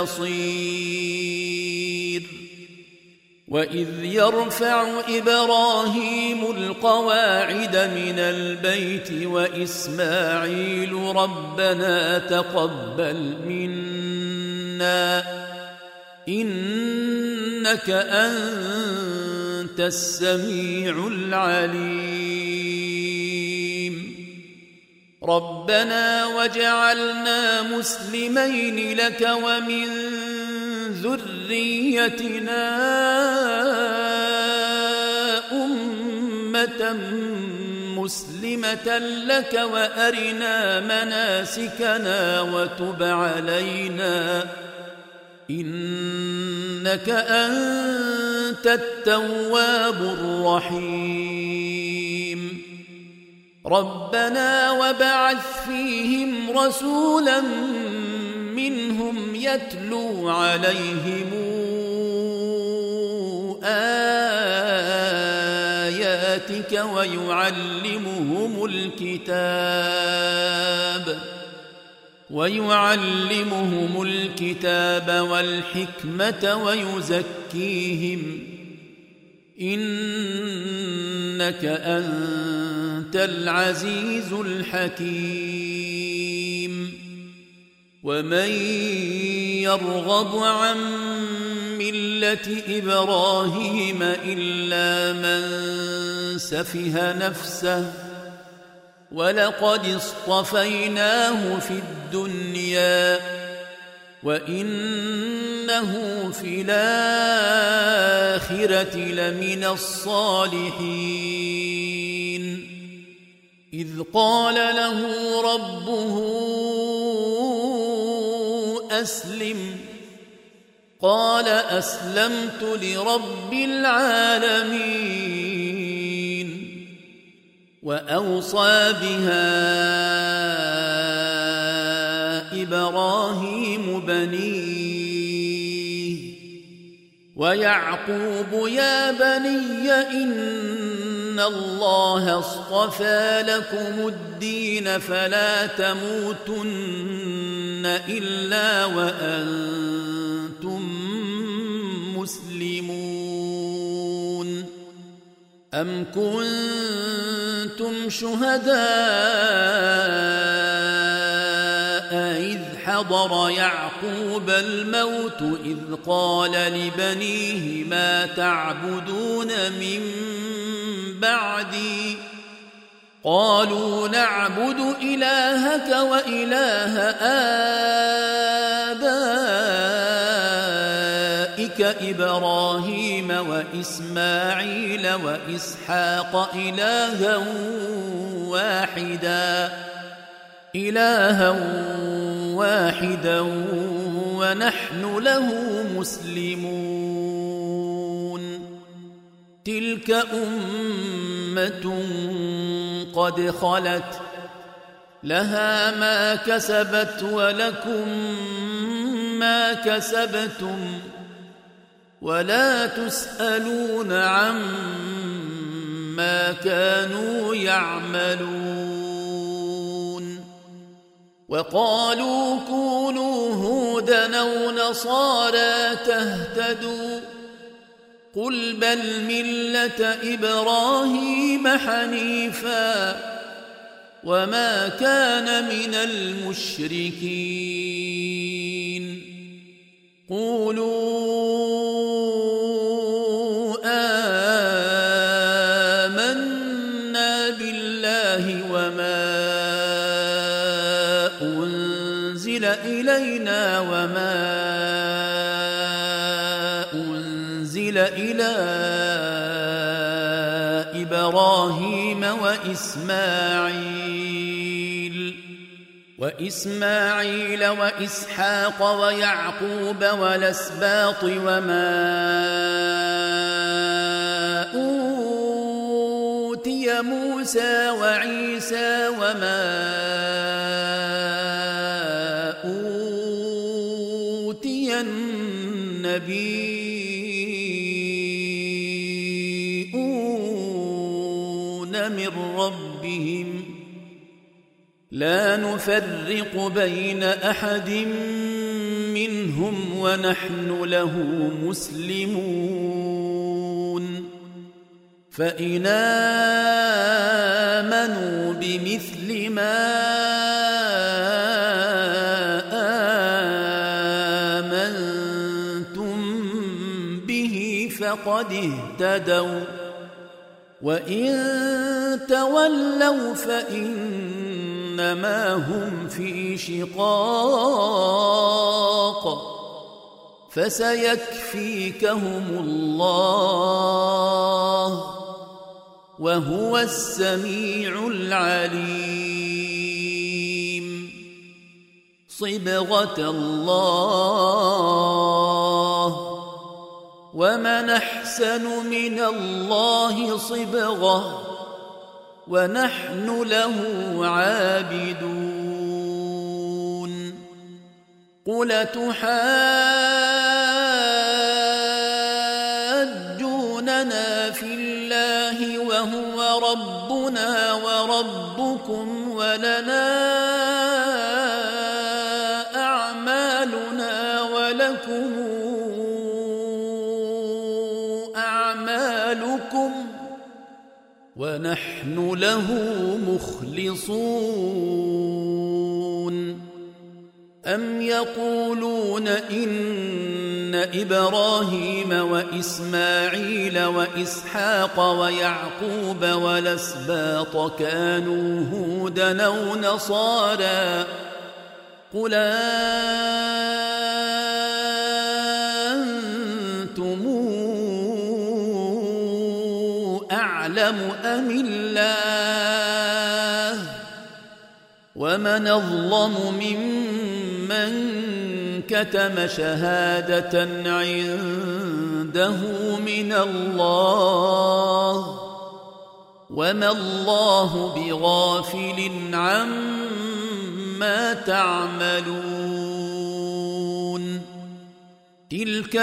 S1: المصير. وإذ يرفع إبراهيم القواعد من البيت وإسماعيل ربنا تقبل منا إنك أنت السميع العليم. ربنا وجعلنا مسلمين لك ومن ذريتنا أمة مسلمة لك وأرنا مناسكنا وتب علينا إنك أنت التواب الرحيم. ربنا وبعث فيهم رسولا منهم يتلو عليهم آياتك ويعلمهم الكتاب والحكمة ويزكيهم إنك أنت العزيز الحكيم. ومن يرغب عن ملة إبراهيم إلا من سفه نفسه ولقد اصطفيناه في الدنيا وإنه في الآخرة لمن الصالحين. إذ قال له ربه أسلم قال أسلمت لرب العالمين. وأوصى بها إبراهيم بنيه ويعقوب يا بني إن الله اصطفى لكم الدين فلا تموتن إلا وأنتم مسلمون. أم كنتم شهداء إذ حضر يعقوب الموت إذ قال لبنيه ما تعبدون من بعدي قالوا نعبد إلهك وإله آبائك إبراهيم وإسماعيل وإسحاق إلها واحدا ونحن له مسلمون. تلك أمة قد خلت لها ما كسبت ولكم ما كسبتم ولا تسألون عما كانوا يعملون. وقالوا كونوا هودا أو نصارى تهتدوا قل بل ملة إبراهيم حنيفا وما كان من المشركين قولوا آمنا بالله وما أنزل إلينا وما أنزل إلى إبراهيم وإسماعيل وإسحاق ويعقوب والأسباط وما أوتي موسى وعيسى وما أوتي النبيون من ربهم لا نفرق بين أحد منهم ونحن له مسلمون فإن آمنوا بمثل ما آمنتم به فقد اهتدوا وإن تولوا فإنما هم في شقاق فسيكفيكهم الله وهو السميع العليم صبغة الله ومن أحسن من الله صبغة ونحن له عابدون قل تحاجوننا في الله وهو ربنا وربكم ولنا أعمالنا ولكم أعمالكم ونحن له مخلصون أم يقولون إن إبراهيم وإسماعيل وإسحاق ويعقوب والأسباط كانوا هودا أو نصارى قل أنتم أعلم أم الله ومن أظلم ممن كتم شهادة عنده من الله وما الله بغافل عما تعملون تلك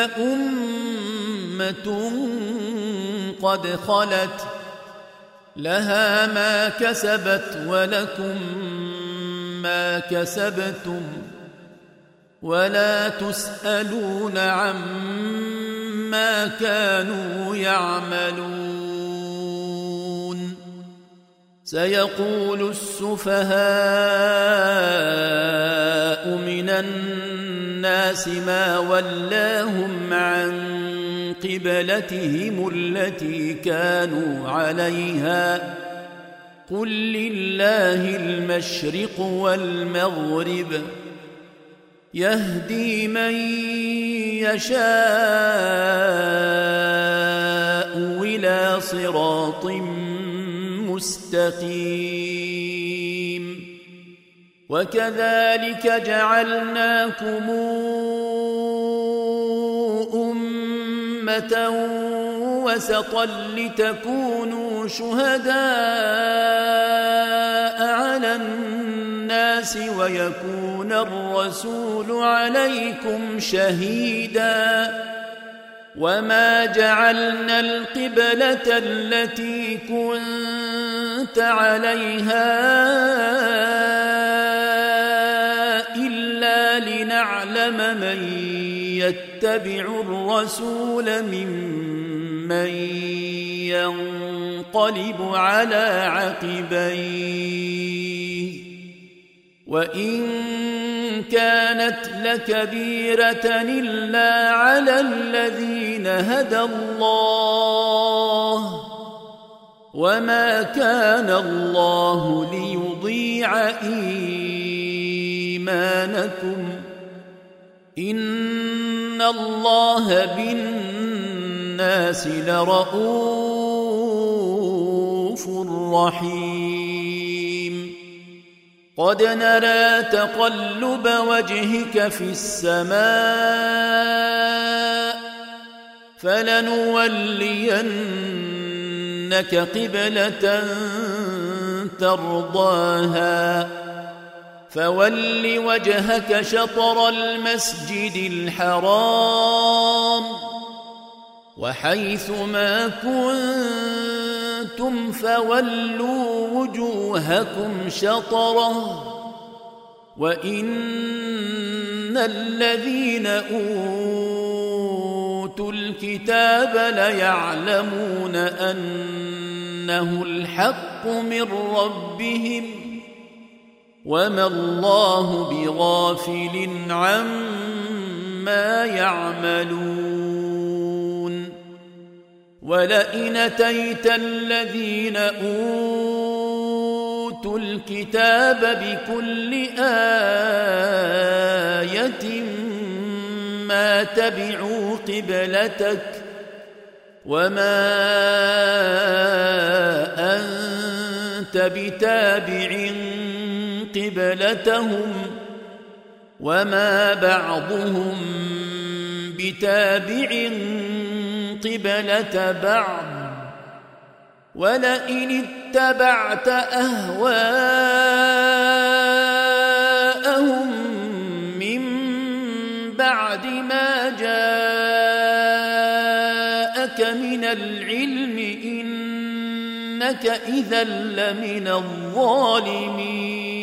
S1: أمة قد خلت لها ما كسبت ولكم ما كسبتم ولا تسألون عما كانوا يعملون سيقول السفهاء من الناس ما ولاهم عن قبلتهم التي كانوا عليها قل لله المشرق والمغرب يهدي من يشاء إلى صراط مستقيم وكذلك جعلناكم أمة وسطا لتكونوا شهداء على الناس ويكون الرسول عليكم شهيدا وما جعلنا القبلة التي كنت عليها يتبع الرسول ممن ينقلب على عقبيه وإن كانت لكبيرة إلا على الذين هدى الله وما كان الله ليضيع إيمانكم إن الله بالناس لرءوف رحيم قد نرى تقلب وجهك في السماء فلنولينك قبلة ترضاها فول وجهك شطر المسجد الحرام وحيث ما كنتم فولوا وجوهكم شطره وإن الذين أوتوا الكتاب ليعلمون أنه الحق من ربهم وما الله بغافل عما يعملون ولئن أتيت الذين أوتوا الكتاب بكل آية ما تبعوا قبلتك وما أنت بتابع قبلتهم وما بعضهم بتابع قبلة بعض ولئن اتبعت أهواءهم من بعد ما جاءك من العلم إنك إذا لمن الظالمين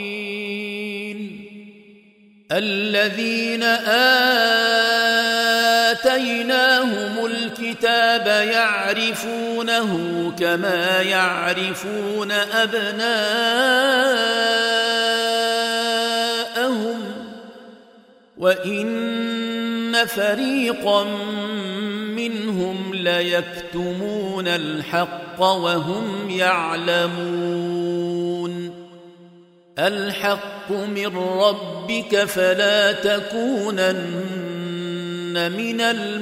S1: الذين آتيناهم الكتاب يعرفونه كما يعرفون أبناءهم وإن فريقا منهم ليكتمون الحق وهم يعلمون الحق من ربك فلا تكونن من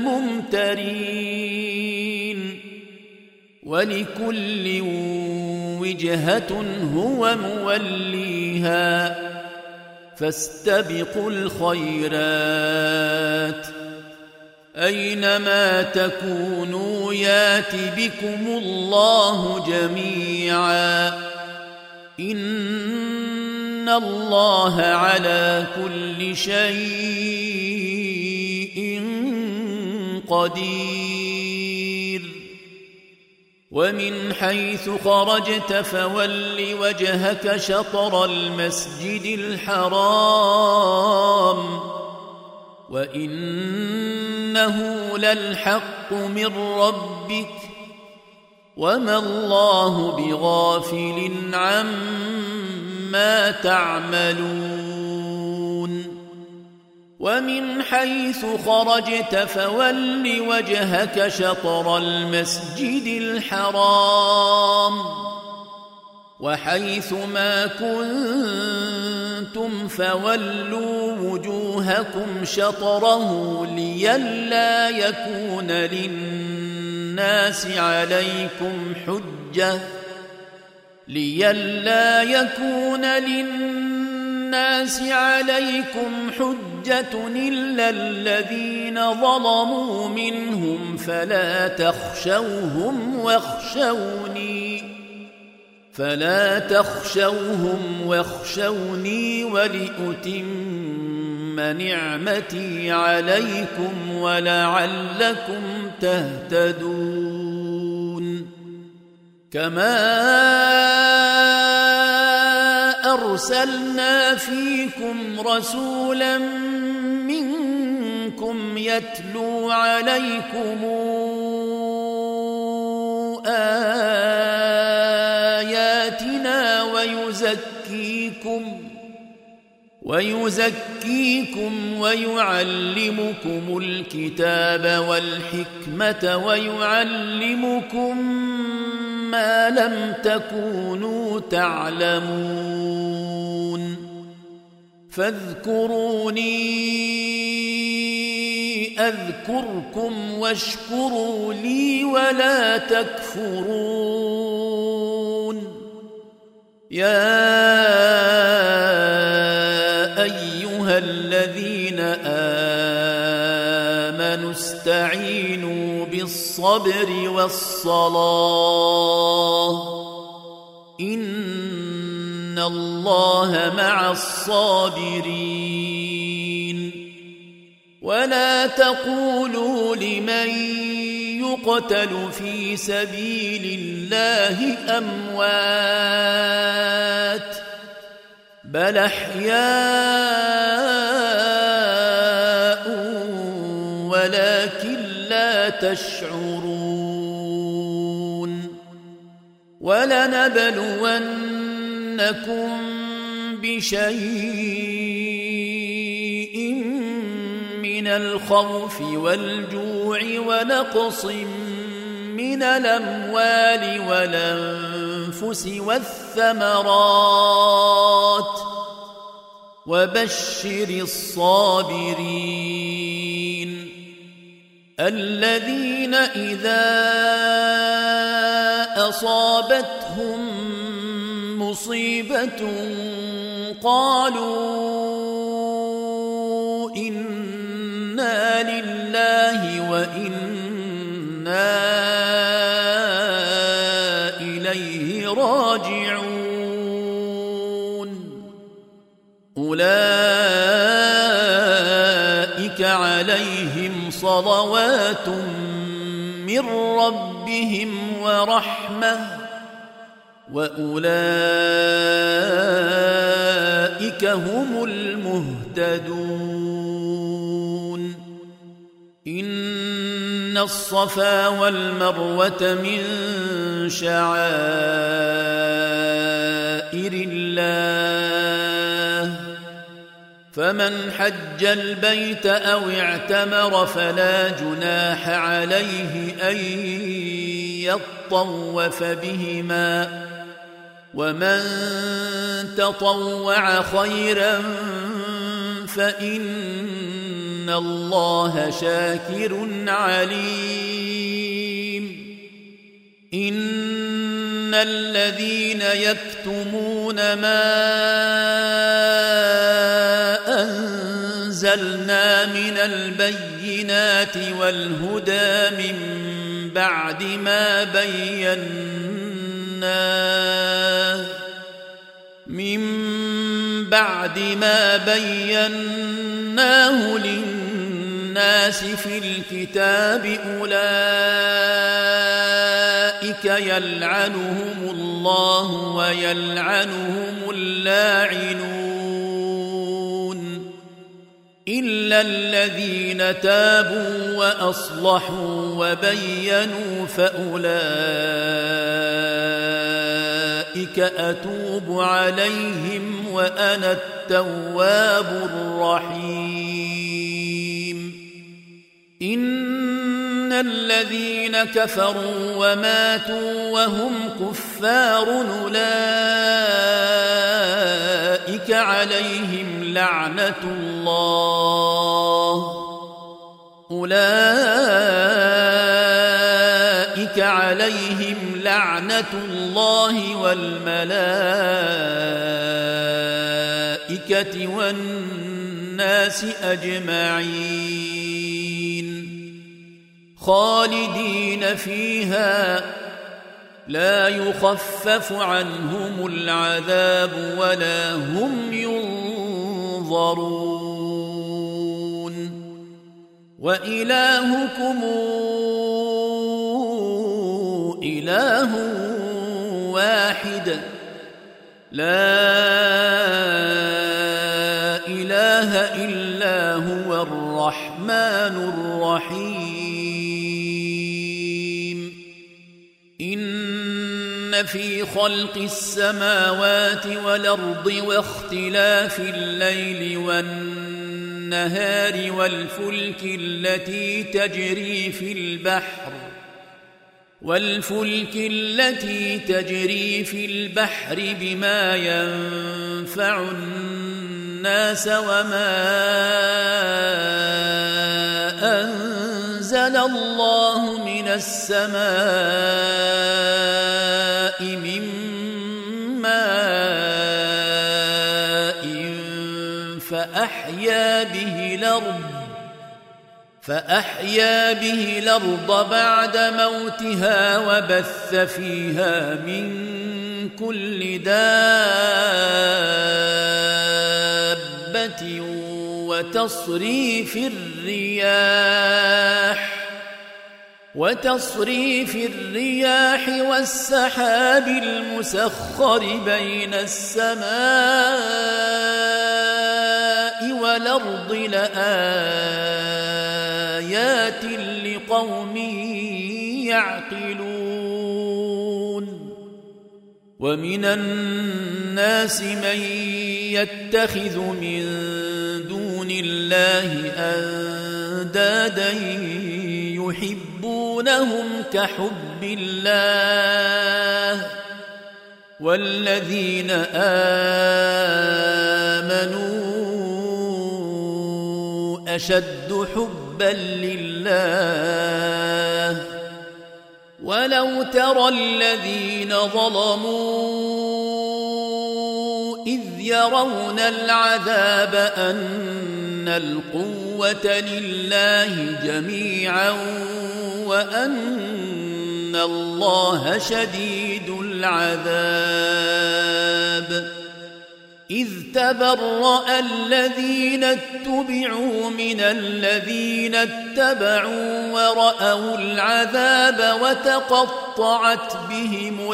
S1: الممترين ولكل وجهة هو موليها فاستبقوا الخيرات أينما تكونوا يات بكم الله جميعا إن الله على كل شيء قدير ومن حيث خرجت فول وجهك شطر المسجد الحرام وإنه للحق من ربك وما الله بغافل عما تعملون ومن حيث خرجت فول وجهك شطر المسجد الحرام وحيث ما كنتم فولوا وجوهكم شطره لئلا يكون للناس عليكم حجة إلا الذين ظلموا منهم فلا تخشوهم واخشوني ولأتم نعمتي عليكم ولعلكم تهتدون كما أرسلنا فيكم رسولا منكم يتلو عليكم آياتنا ويزكيكم ويعلمكم الكتاب والحكمة ويعلمكم ما لم تكونوا تعلمون فاذكروني أذكركم واشكروا لي ولا تكفرون يا أيها الذين آمنوا استعينوا بالصبر والصلاة إن الله مع الصابرين ولا تقولوا لمن يقتل في سبيل الله أموات بل أحياء ولكن لا تشعرون ولنبلونكم بشيء من الخوف والجوع ونقص من الأموال والأنفس والثمرات وبشر الصابرين الذين إذا أصابتهم مصيبة قالوا إنا لله وإنا إليه راجعون أولئك عليهم صلوات من ربهم ورحمة وأولئك هم المهتدون إن الصفا والمروة من شعائر الله فمن حج البيت أو اعتمر فلا جناح عليه أن يطوف بهما ومن تطوع خيرا فإن الله شاكر عليم إن الذين يكتمون ما أنزلنا من البينات والهدى من بعد ما بيناه للناس في الكتاب أولئك يلعنهم الله ويلعنهم اللاعنون إلا الذين تابوا وأصلحوا وبينوا فأولئك أتوب عليهم وأنا التواب الرحيم إن الذين كفروا وماتوا وهم كفار أولئك عليهم لعنة الله والملائكة والناس أجمعين خالدين فيها لا يخفف عنهم العذاب ولا هم ينظرون وإلهكم إله واحد لا إله إلا هو الرحمن الرحمن الرحيم إن في خلق السماوات والأرض واختلاف الليل والنهار والفلك التي تجري في البحر بما ينفع الناس وما أنزل الله من السماء من ماء فأحيا به الأرض بعد موتها وبث فيها من كل دابة وتصريف الرياح والسحاب المسخر بين السماء والأرض لآيات لقوم يعقلون ومن الناس من يتخذ من دون الله أندادا يحبونهم كحب الله والذين آمنوا أشد حبا لله ولو ترى الذين ظلموا إذ يرون العذاب أن القوة لله جميعا وأن الله شديد العذاب إذ تبرأ الذين اتبعوا من الذين اتبعوا ورأوا العذاب وتقطعت بهم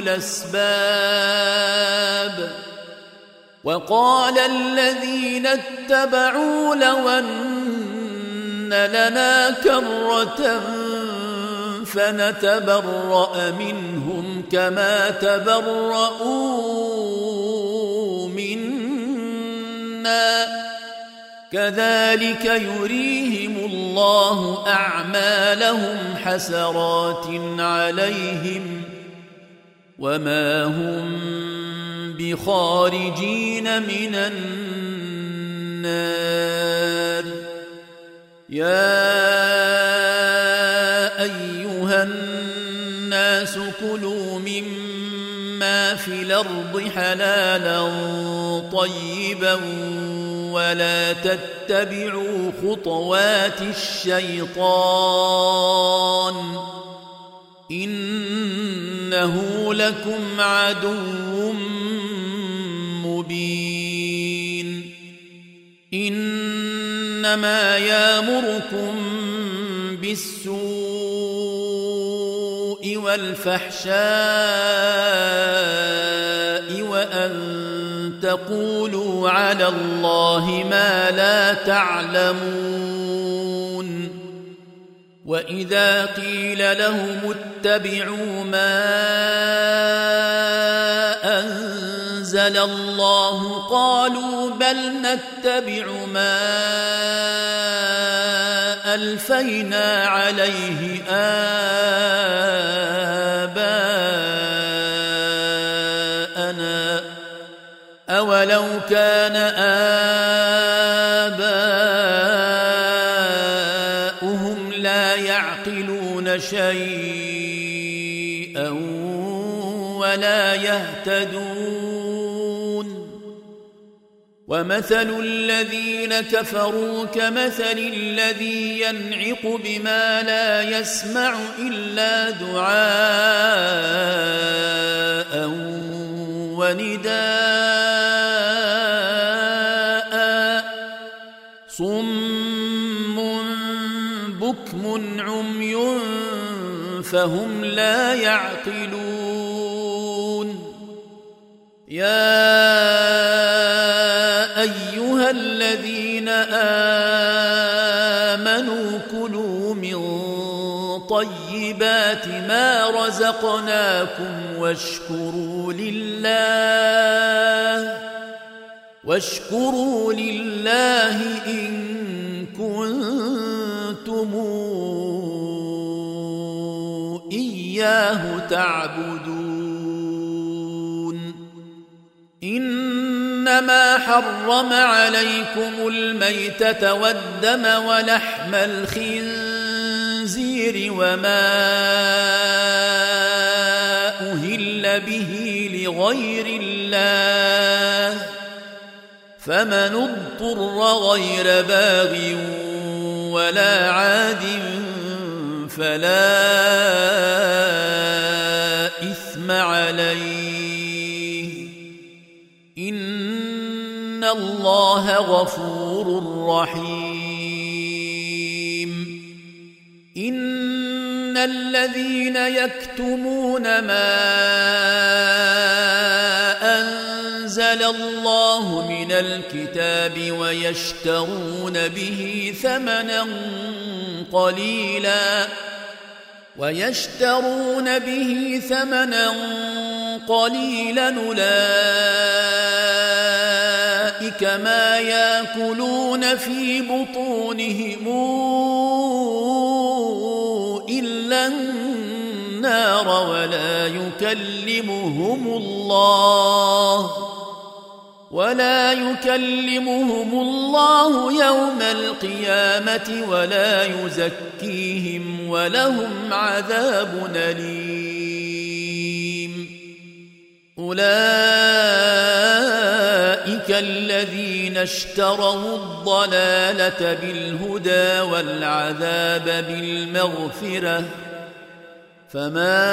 S1: الأسباب وقال الذين اتبعوا لو أن لنا كرة فنتبرأ منهم كما تبرؤوا منا كذلك يريهم الله أعمالهم حسرات عليهم وما هم بخارجين من النار يا أيها الناس كلوا مما في الأرض حلالا طيبا ولا تتبعوا خطوات الشيطان إنه لكم عدو مبين إنما يأمركم بالسوء والفحشاء وأن تقولوا على الله ما لا تعلمون وإذا قيل لهم اتبعوا ما أنزل الله قالوا بل نتبع ما ألفينا عليه آباءنا أولو كان آباؤهم لا يعقلون شيئا ولا يهتدون ومثل الذين كفروا كمثل الذي ينعق بما لا يسمع إلا دعاء ونداء صم بكم عمي فهم لا يعقلون يا أيها الذين طيبات ما رزقناكم واشكروا لله إن كنتم إياه تعبدون. إنما حرم عليكم الميتة والدم ولحم الخنزير وما أهل به لغير الله، فمن اضطر غير باغ ولا عاد فلا إثم عليه، إن الله غفور رحيم. إن الذين يكتمون ما أنزل الله من الكتاب ويشترون به ثمنا قليلا أولئك ما يأكلون في بطونهم إلا النار ولا يكلمهم الله يوم القيامة ولا يزكيهم ولهم عذاب أليم. أولئك الذين اشتروا الضلالة بالهدى والعذاب بالمغفرة، فما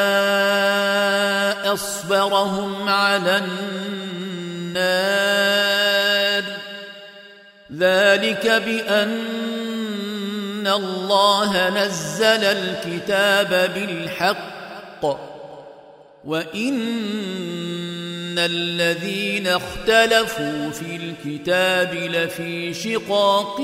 S1: أصبرهم على النار، ذلك بأن الله نزل الكتاب بالحق وإن الذين اختلفوا في الكتاب لفي شقاق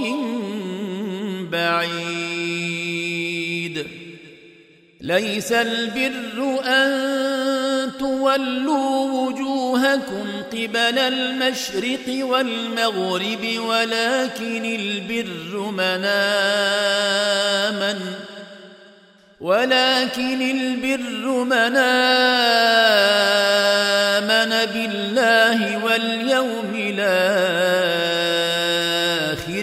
S1: بعيد. ليس البر أن تولوا وجوهكم قبل المشرق والمغرب ولكن البر من آمن بالله واليوم الآخر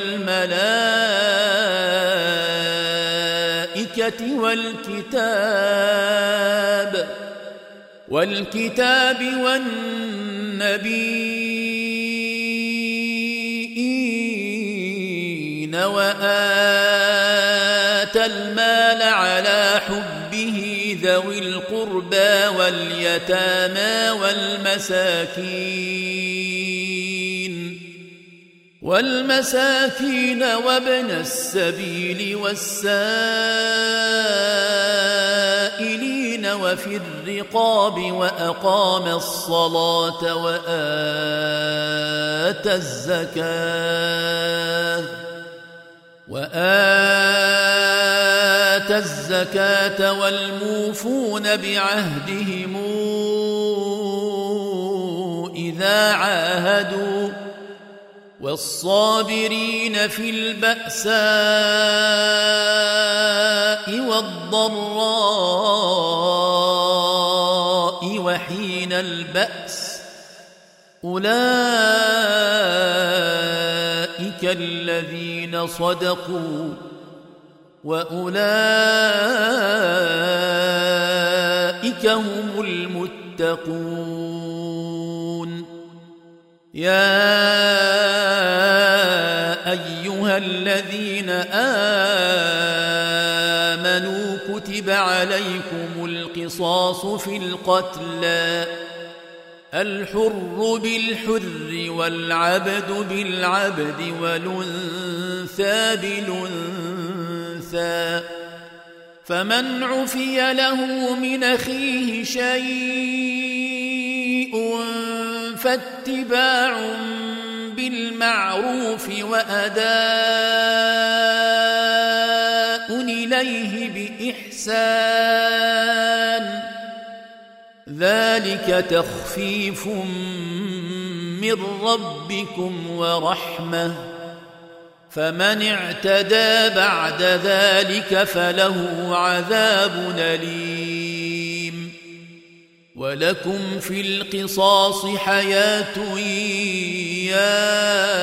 S1: والملائكة والكتاب والنبيين وآتى المال على حبه ذوي القربى واليتامى والمساكين وابن السبيل والسائلين وفي الرقاب وأقام الصلاة وآتى الزكاة والموفون بعهدهم إذا عاهدوا والصابرين في البأساء والضراء وحين البأس، أولئك الذين صدقوا وأولئك هم المتقون. يا أيها الذين آمنوا كتب عليكم القصاص في القتلى، الحر بالحر والعبد بالعبد والأنثى بالأنثى، فمن عفي له من أخيه شيء فاتباع بالمعروف وأداء إليه إليه بإحسان ذلك تخفيف من ربكم ورحمة فمن اعتدى بعد ذلك فله عذاب أليم ولكم في القصاص حياة يا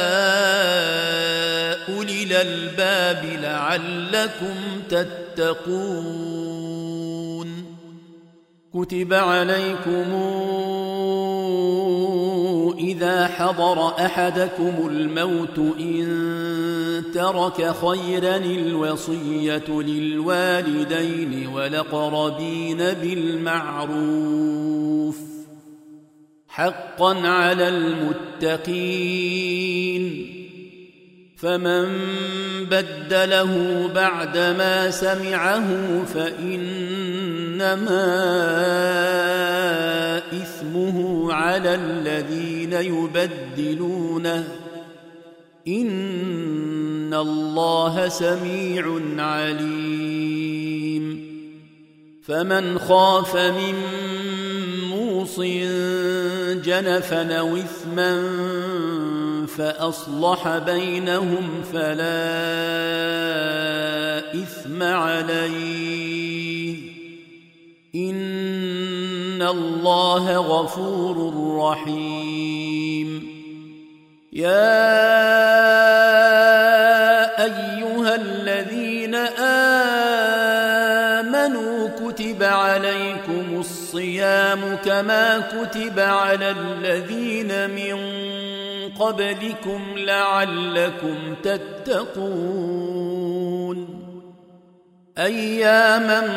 S1: أولي الألباب لعلكم تتقون كتب عليكم إذا حضر أحدكم الموت إن ترك خيرا الوصية للوالدين والأقربين بالمعروف حقا على المتقين فمن بدله بعدما سمعه فإنما إثمه على الذين يبدلونه إن الله سميع عليم فمن خاف من موص جنفا أو إثما فأصلح بينهم فلا إثم عليه إن الله غفور رحيم يا أيها الذين آمنوا كتب عليكم الصيام كما كتب على الذين من قبلكم لعلكم تتقون أياما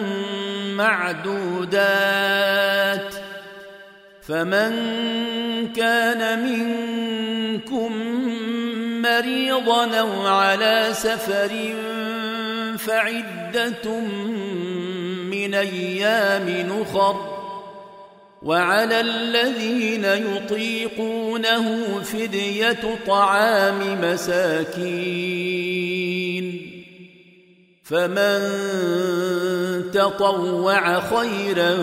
S1: معدودات فمن كان منكم مريضا أو على سفر فعدة من أيام أخر وعلى الذين يطيقونه فدية طعام مساكين فمن تطوع خيرا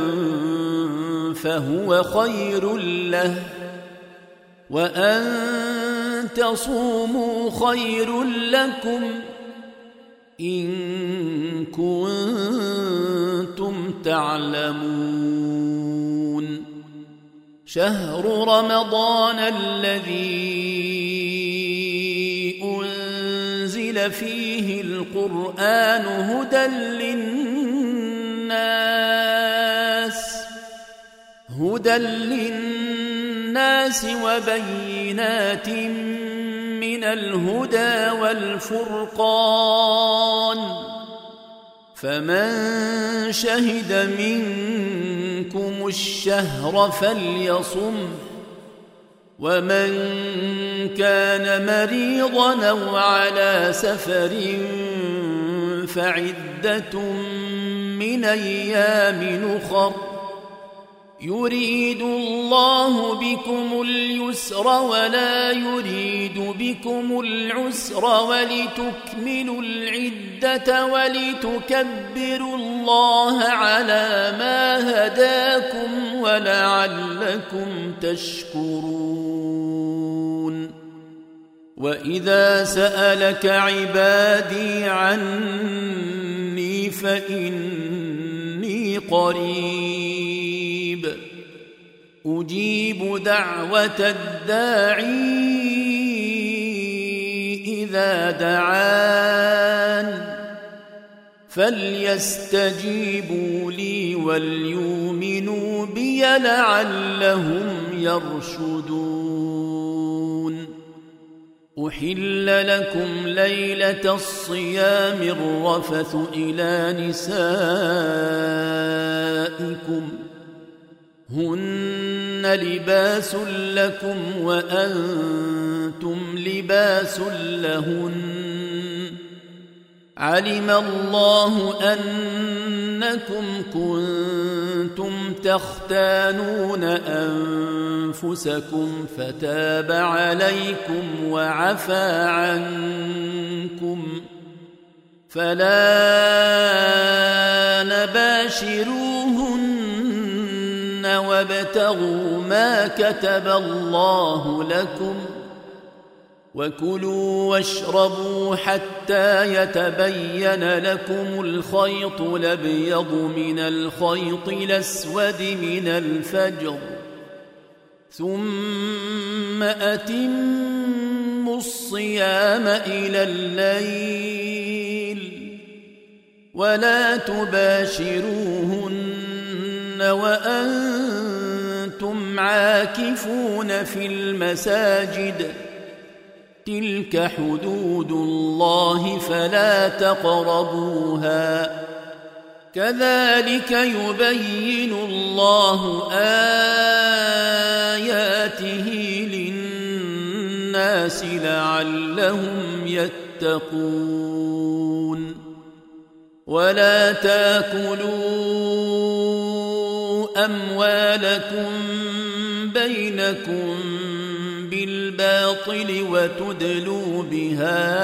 S1: فهو خير له وأن تصوموا خير لكم إن كنتم تعلمون شهر رمضان الذي أنزل فيه القرآن هدى للناس وبينات من الهدى والفرقان فمن شهد منكم الشهر فليصم ومن كان مريضا أو على سفر فعدة من أيام أخر يريد الله بكم اليسر ولا يريد بكم العسر ولتكملوا العدة ولتكبروا الله على ما هداكم ولعلكم تشكرون وإذا سألك عبادي عني فإني قريب أجيب دعوة الداعي إذا دعان فليستجيبوا لي وليؤمنوا بي لعلهم يرشدون أحل لكم ليلة الصيام الرفث إلى نسائكم هن لباس لكم وأنتم لباس لهن علم الله أنكم كنتم تختانون أنفسكم فتاب عليكم وعفى عنكم فلا نباشروهن وابتغوا ما كتب الله لكم وكلوا واشربوا حتى يتبين لكم الخيط الأبيض من الخيط الأسود من الفجر ثم أتموا الصيام إلى الليل ولا تباشروهن وأنتم عاكفون في المساجد تلك حدود الله فلا تقربوها كذلك يبين الله آياته للناس لعلهم يتقون ولا تاكلوا أموالكم بينكم بالباطل وتدلوا بها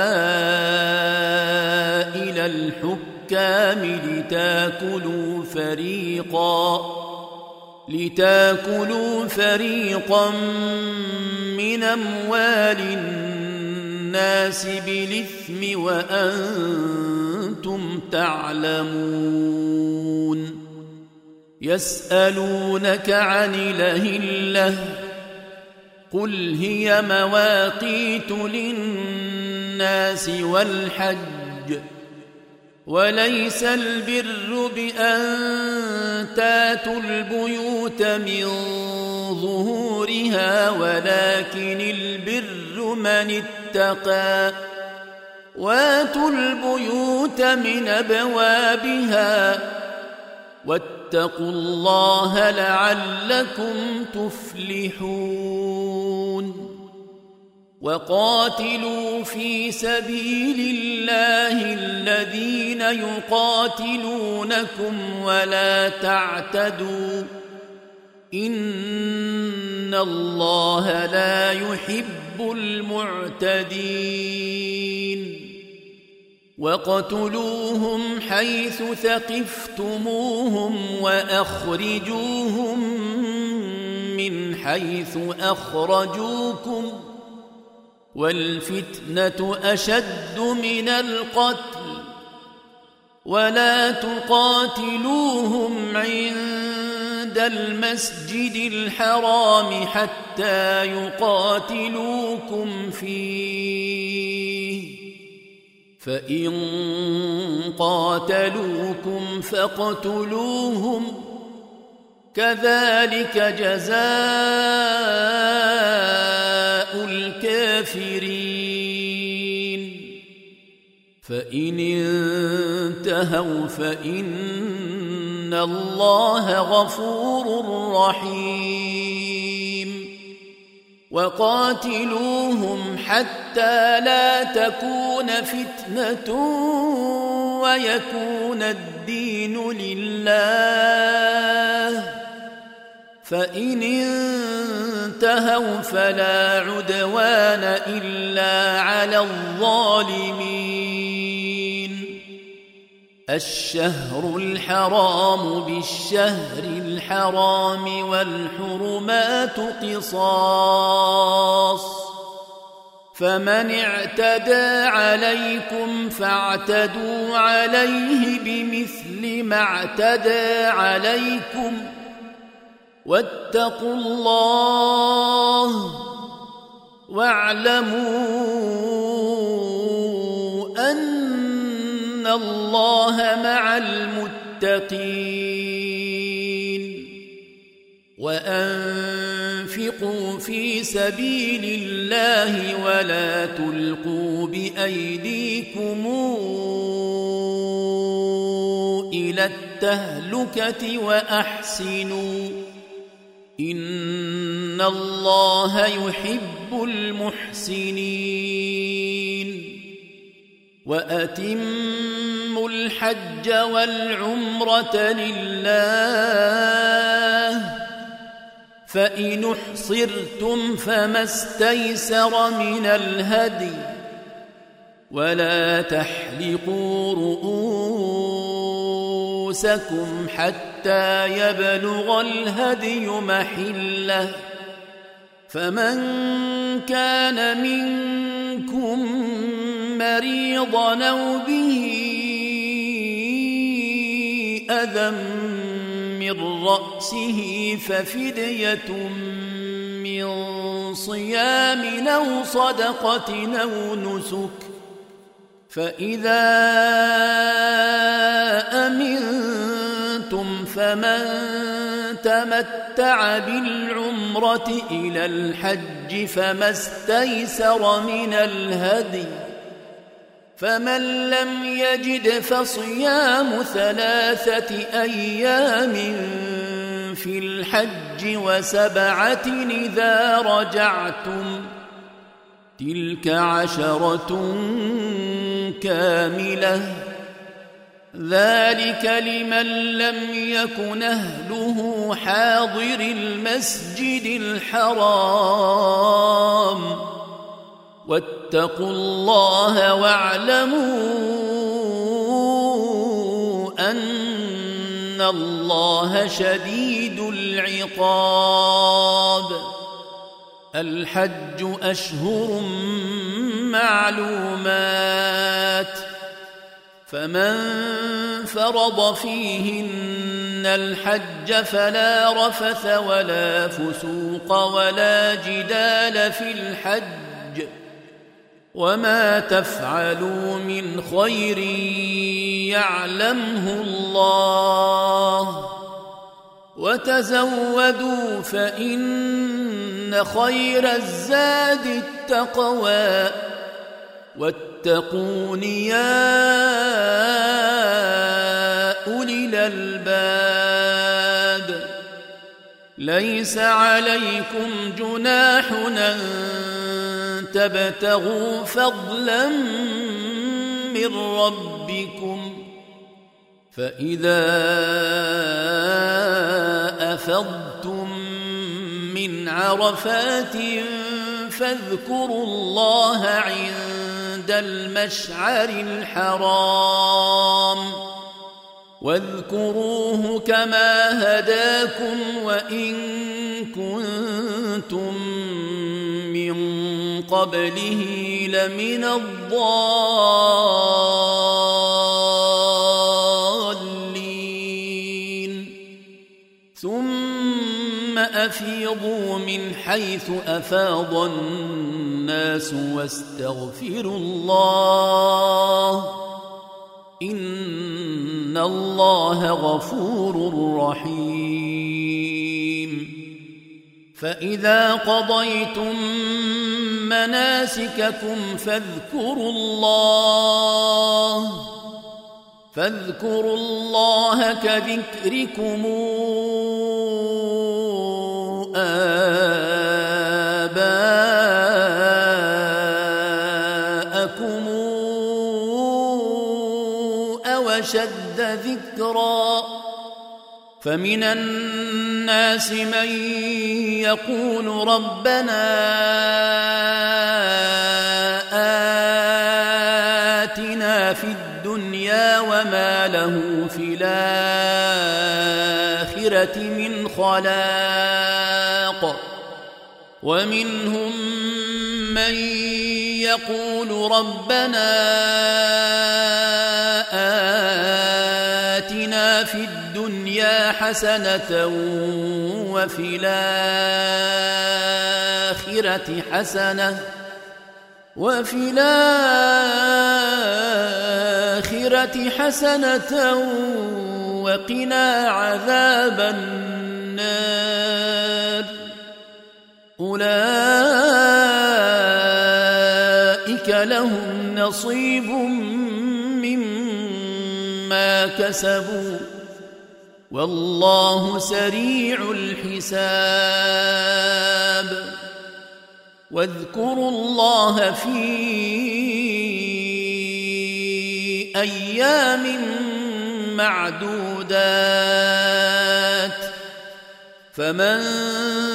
S1: إلى الحكام لتاكلوا فريقا من أموال الناس بالإثم وأنتم تعلمون يسألونك عن الأهلة قل هي مواقيت للناس والحج وليس البر بأن تاتوا البيوت من ظهورها ولكن البر من اتقى واتوا البيوت من أبوابها واتقوا الله لعلكم تفلحون وقاتلوا في سبيل الله الذين يقاتلونكم ولا تعتدوا إن الله لا يحب المعتدين وقتلوهم حيث ثقفتموهم وأخرجوهم من حيث أخرجوكم والفتنة أشد من القتل ولا تقاتلوهم عند المسجد الحرام حتى يقاتلوكم فيه فإن قاتلوكم فاقتلوهم كذلك جزاء الكافرين فإن انتهوا فإن الله غفور رحيم وقاتلوهم حتى لا تكون فتنة ويكون الدين لله فإن انتهوا فلا عدوان إلا على الظالمين الشهر الحرام بالشهر الحرام والحرمات قصاص فمن اعتدى عليكم فاعتدوا عليه بمثل ما اعتدى عليكم واتقوا الله واعلموا أن الله مع المتقين وأنفقوا في سبيل الله ولا تلقوا بأيديكم إلى التهلكة وأحسنوا إن الله يحب المحسنين وأتموا الحج والعمرة لله فإن احصرتم فما استيسر من الهدي ولا تحلقوا رؤوسكم حتى يبلغ الهدي محله، فمن كان منكم مريضا أو به أذى من رأسه ففدية من صيام أو صدقة أو نسك، فإذا أمنتم فمن تمتع بالعمرة إلى الحج فما استيسر من الهدي، فمن لم يجد فصيام 3 أيام في الحج و7 إذا رجعتم، تلك 10 كاملة، ذلك لمن لم يكن أهله حاضر المسجد الحرام، واتقوا الله واعلموا أن الله شديد العقاب. الحج أشهر معلومات، فمن فرض فيهن الحج فلا رفث ولا فسوق ولا جدال في الحج، وما تفعلوا من خير يعلمه الله، وتزودوا فإن خير الزاد التقوى، واتقون يا أولي الألباب. ليس عليكم جناح أن تبتغوا فضلا من ربكم، فإذا أفضتم من عرفات فاذكروا الله عند المشعر الحرام، واذكروه كما هداكم وإن كنتم من قبله لمن الضالين. ثم أفيضوا من حيث أفاض الناس واستغفروا الله، إن الله غفور رحيم. فإذا قضيتم مناسككم فاذكروا الله كذكركم آباءكم أو أشد ذكرا، فمن الناس من يقول ربنا آتنا في الدنيا وما له في الآخرة من خلاق، ومنهم من يقول ربنا آتنا في الدنيا حسنة وفي الآخرة حسنة وقنا عذاب النار. أولئك لهم نصيب مما كسبوا والله سريع الحساب. واذكروا الله في أيام معدودات، فمن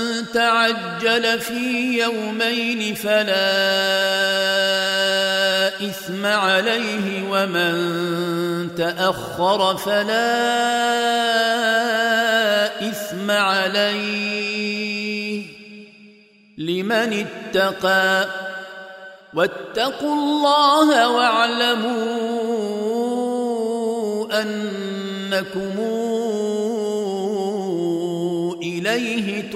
S1: تعجل في يومين فلا إثم عليه ومن تأخر فلا إثم عليه لمن اتقى واتقوا الله واعلموا أنكم إليه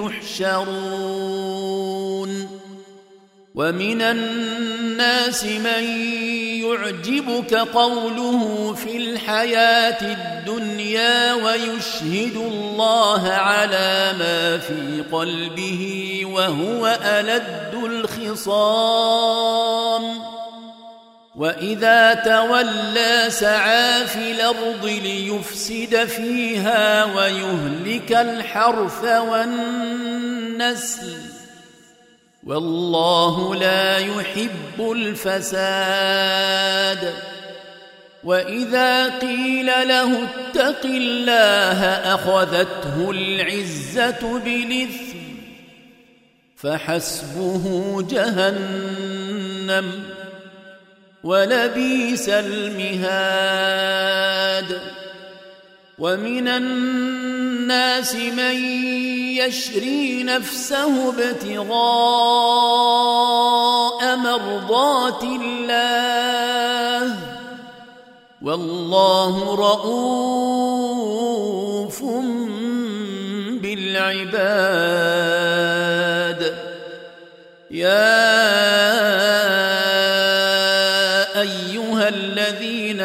S1: تحشرون ومن الناس من يعجبك قوله في الحياة الدنيا ويشهد الله على ما في قلبه وهو ألد الخصام وإذا تولى سعى في الأرض ليفسد فيها ويهلك الحرث والنسل والله لا يحب الفساد وإذا قيل له اتق الله أخذته العزة بالإثم فحسبه جهنم ولبئس المهاد ومن الناس من يشري نفسه ابتغاء مرضات الله والله رؤوف بالعباد يا أيها الذين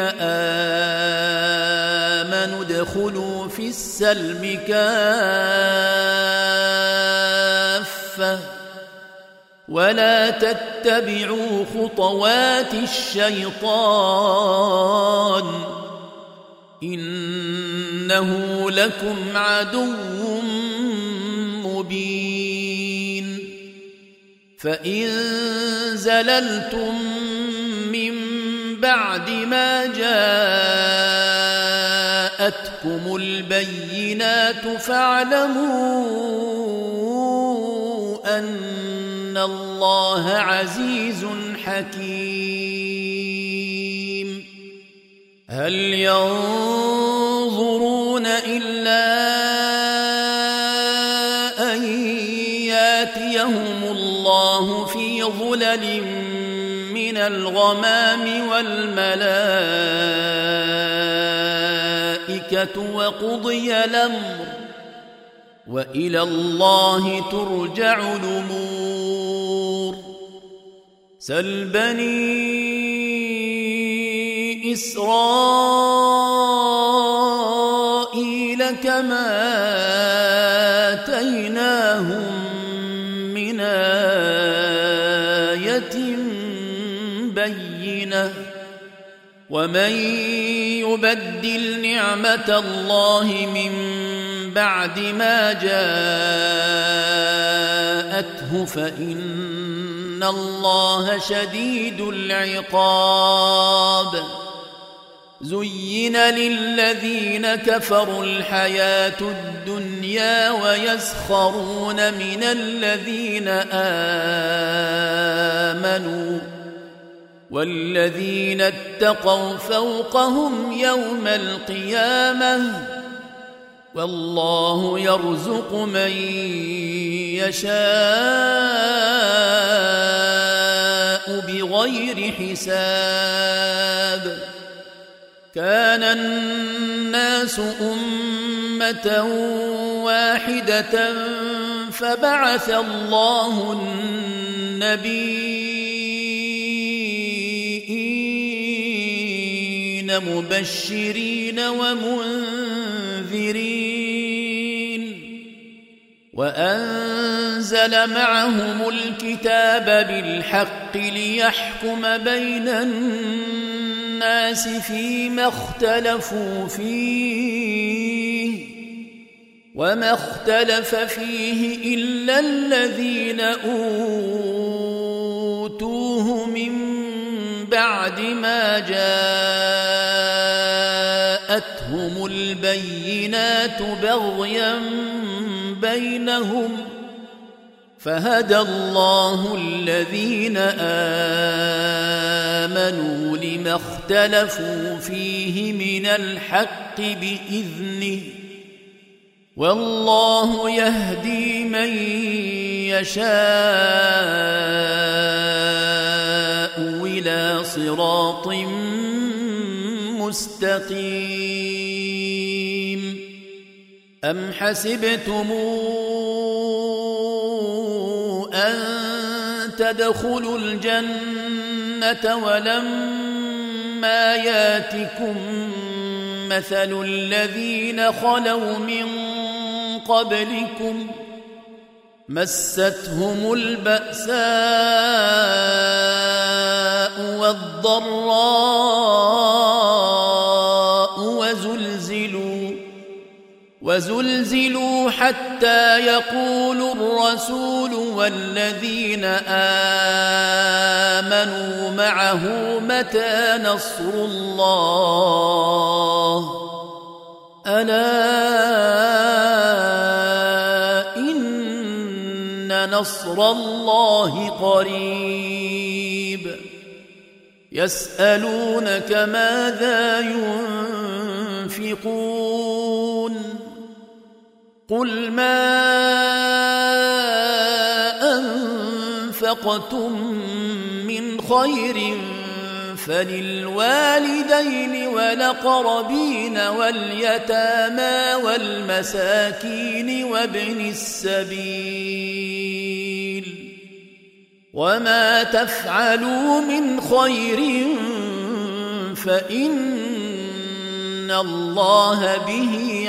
S1: آمنوا ادخلوا في السلم كافة ولا تتبعوا خطوات الشيطان إنه لكم عدو مبين فإن زللتم من بعد ما جاءتكم البينات فاعلموا أن الله عزيز حكيم هل ينظرون إلا أن ياتيهم الله في ظلل من الغمام والملائكة وقضي الأمر وإلى الله ترجع الأمور سل بني إسرائيل كما آتيناهم من آية بينة ومن يبدل نعمة الله من بعد ما جاءته فإن الله شديد العقاب زين للذين كفروا الحياة الدنيا ويسخرون من الذين آمنوا والذين اتقوا فوقهم يوم القيامة والله يرزق من يشاء بغير حساب كان الناس أمة واحدة فبعث الله النبيين مبشرين ومنذرين وأنزل معهم الكتاب بالحق ليحكم بين الناس فيما اختلفوا فيه وما اختلف فيه إلا الذين أوتوه من بعد ما جاءتهم البينات بغيا بينهم فهدى الله الذين آمنوا لما اختلفوا فيه من الحق بإذنه والله يهدي من يشاء إلى صراط مستقيم أم حسبتم أن تدخلوا الجنة ولما ياتكم مثل الذين خلوا من قبلكم مستهم البأساء والضراء وزلزلوا حتى يقول الرسول والذين آمنوا معه متى نصر الله ألا إن نصر الله قريب يسألونك ماذا ينفقون قل ما أنفقتم من خير فللوالدين والأقربين واليتامى والمساكين وابن السبيل وما تفعلوا من خير فإن الله به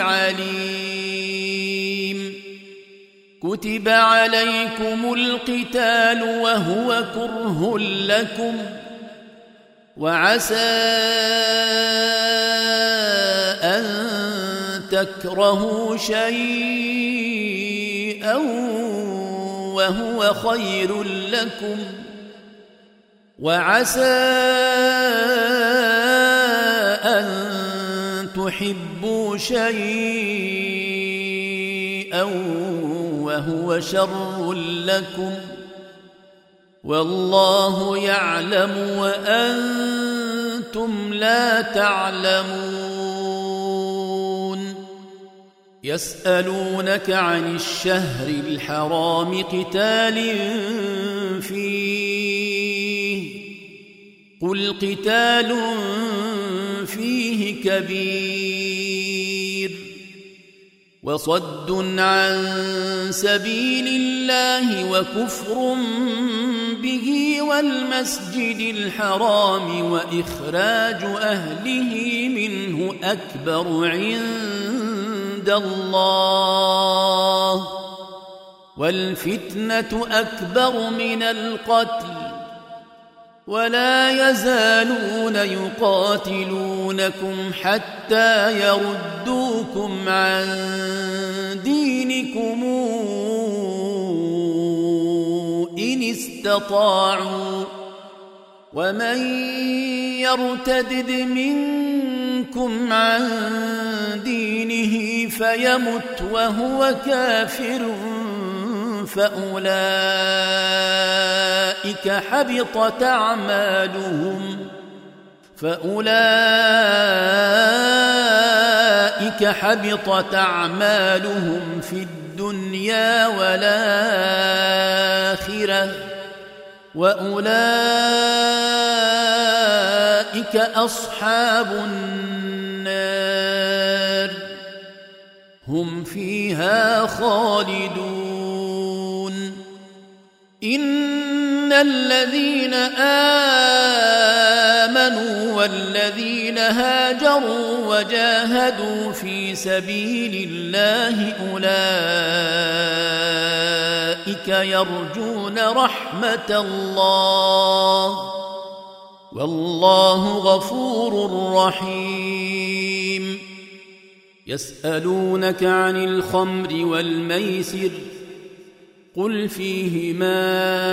S1: عليم كتب عليكم القتال وهو كره لكم وعسى أن تكرهوا شيئا وهو خير لكم وعسى أن تحبوا شيئا وهو شر لكم والله يعلم وأنتم لا تعلمون يسألونك عن الشهر الحرام قتال فيه قل قتال فيه كبير وصد عن سبيل الله وكفر به والمسجد الحرام وإخراج أهله منه أكبر عند الله والفتنة أكبر من القتل ولا يزالون يقاتلونكم حتى يردوكم عن دينكم إن استطاعوا ومن يرتدد منكم عن دينه فيمت وهو كافر فأولئك حبطت أعمالهم في الدنيا والآخرة وأولئك أصحاب النار هم فيها خالدون إن الذين آمنوا والذين هاجروا وجاهدوا في سبيل الله أولئك يرجون رحمة الله والله غفور رحيم يسألونك عن الخمر والميسر قل فيهما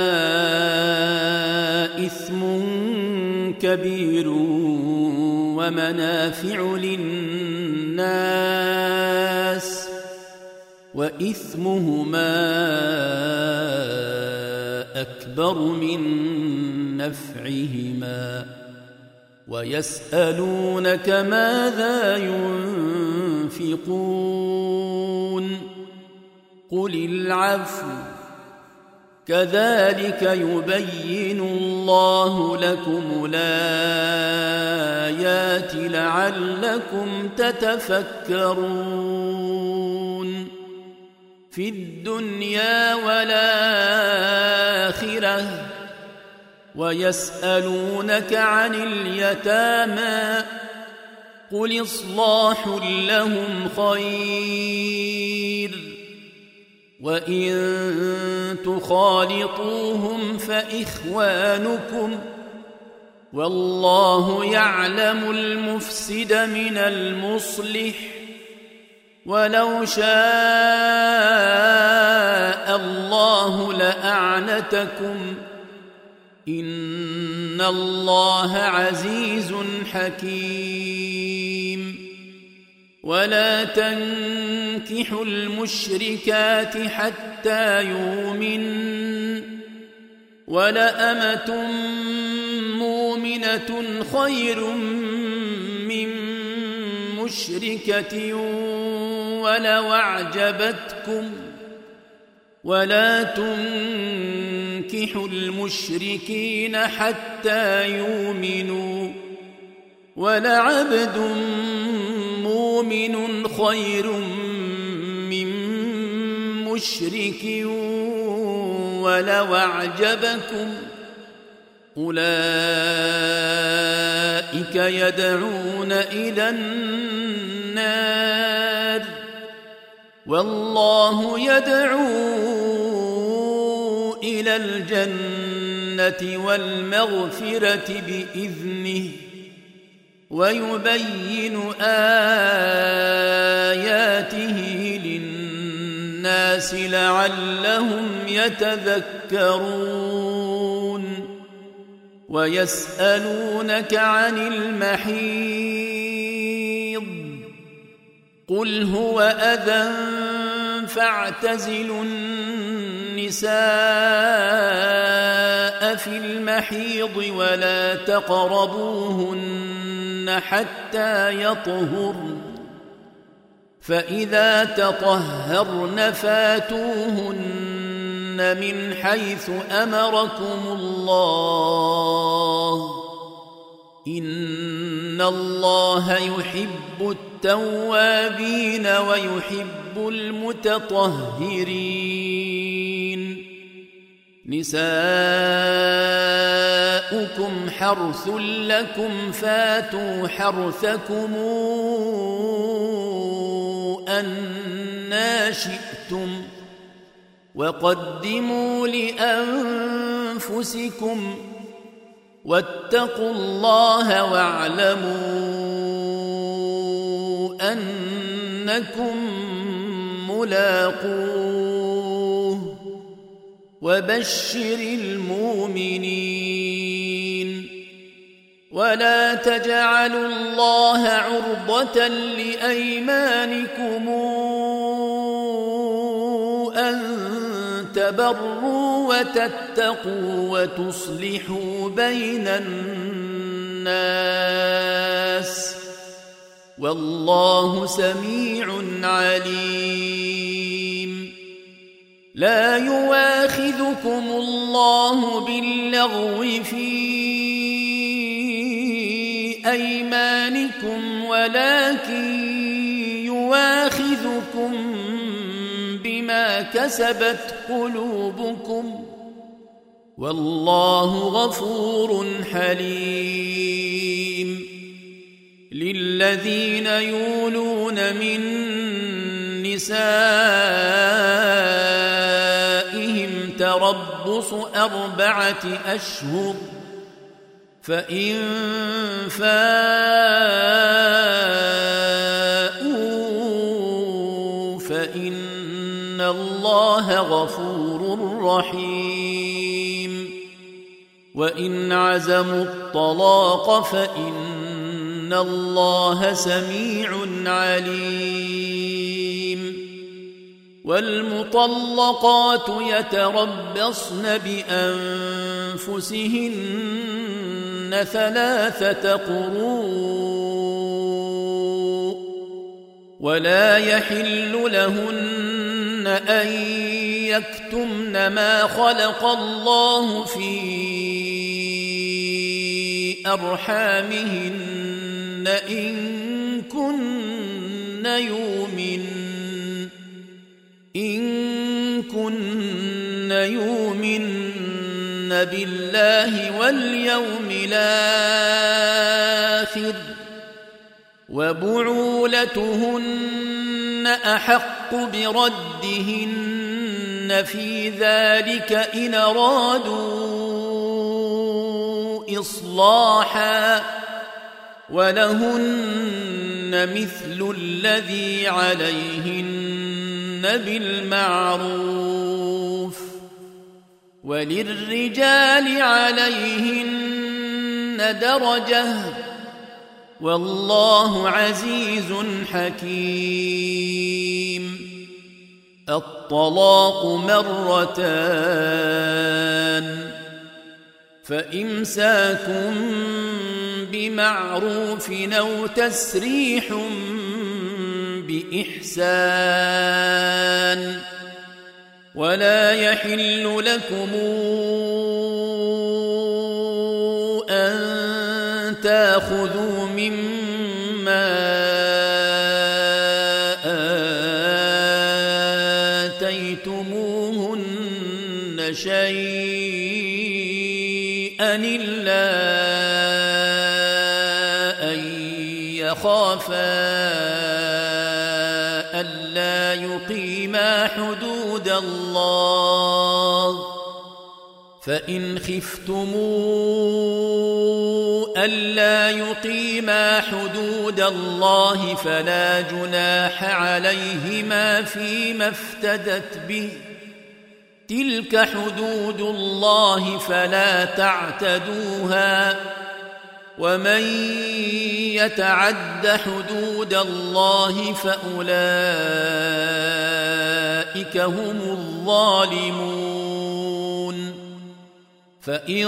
S1: إثم كبير ومنافع للناس وإثمهما أكبر من نفعهما ويسألونك ماذا ينفقون قل العفو كذلك يبين الله لكم الآيات لعلكم تتفكرون في الدنيا والآخرة ويسألونك عن اليتامى قل إصلاح لهم خير وإن تخالطوهم فإخوانكم والله يعلم المفسد من المصلح ولو شاء الله لأعنتكم إن الله عزيز حكيم ولا تنكحوا المشركات حتى يؤمنن ولأمة مؤمنة خير من مشركة ولو أعجبتكم ولا تنكحوا المشركين حتى يؤمنوا ولعبد مؤمن خير من مشرك ولو أعجبكم أولئك يدعون إلى النار والله يدعو إلى الجنة والمغفرة بإذنه ويبين آياته للناس لعلهم يتذكرون ويسألونك عن المحيض قل هو أذى فاعتزلوا النساء في المحيض ولا تقربوهن حتى يطهرن فإذا تطهرن فاتوهن من حيث أمركم الله إن الله يحب التوابين ويحب المتطهرين نساؤكم حرث لكم فاتوا حرثكم أنى شئتم وقدموا لأنفسكم واتقوا الله واعلموا أنكم ملاقوه وبشر المؤمنين ولا تجعلوا الله عرضة لأيمانكم أن تبروا وتتقوا وتصلحوا بين الناس والله سميع عليم لا يواخذكم الله باللغو في أيمانكم ولكن يواخذكم بما كسبت قلوبكم والله غفور حليم للذين يولون من نسائهم تربص 4 أشهر فإن فاءوا فإن الله غفور رحيم وإن عزموا الطلاق فإن الله سميع عليم والمطلقات يتربصن بأنفسهن 3 قروء ولا يحل لهن أن يكتمن ما خلق الله في أرحامهن إن كن يؤمن بالله واليوم الآخر وبعولتهن أحق بردهن في ذلك إن أرادوا إصلاحا ولهن مثل الذي عليهن بالمعروف وللرجال عليهن درجة والله عزيز حكيم. الطلاق 2 فإمساك بمعروف أو تسريح بإحسان ولا يحل لكم أن تأخذوا مما آتيتموهن شيئا إلا أن يخافا ألا يقيما حدود الله فإن خفتموا ألا يقيما حدود الله فلا جناح عليهما فيما افتدت به تلك حدود الله فلا تعتدوها ومن يتعد حدود الله فأولئك هم الظالمون. فإن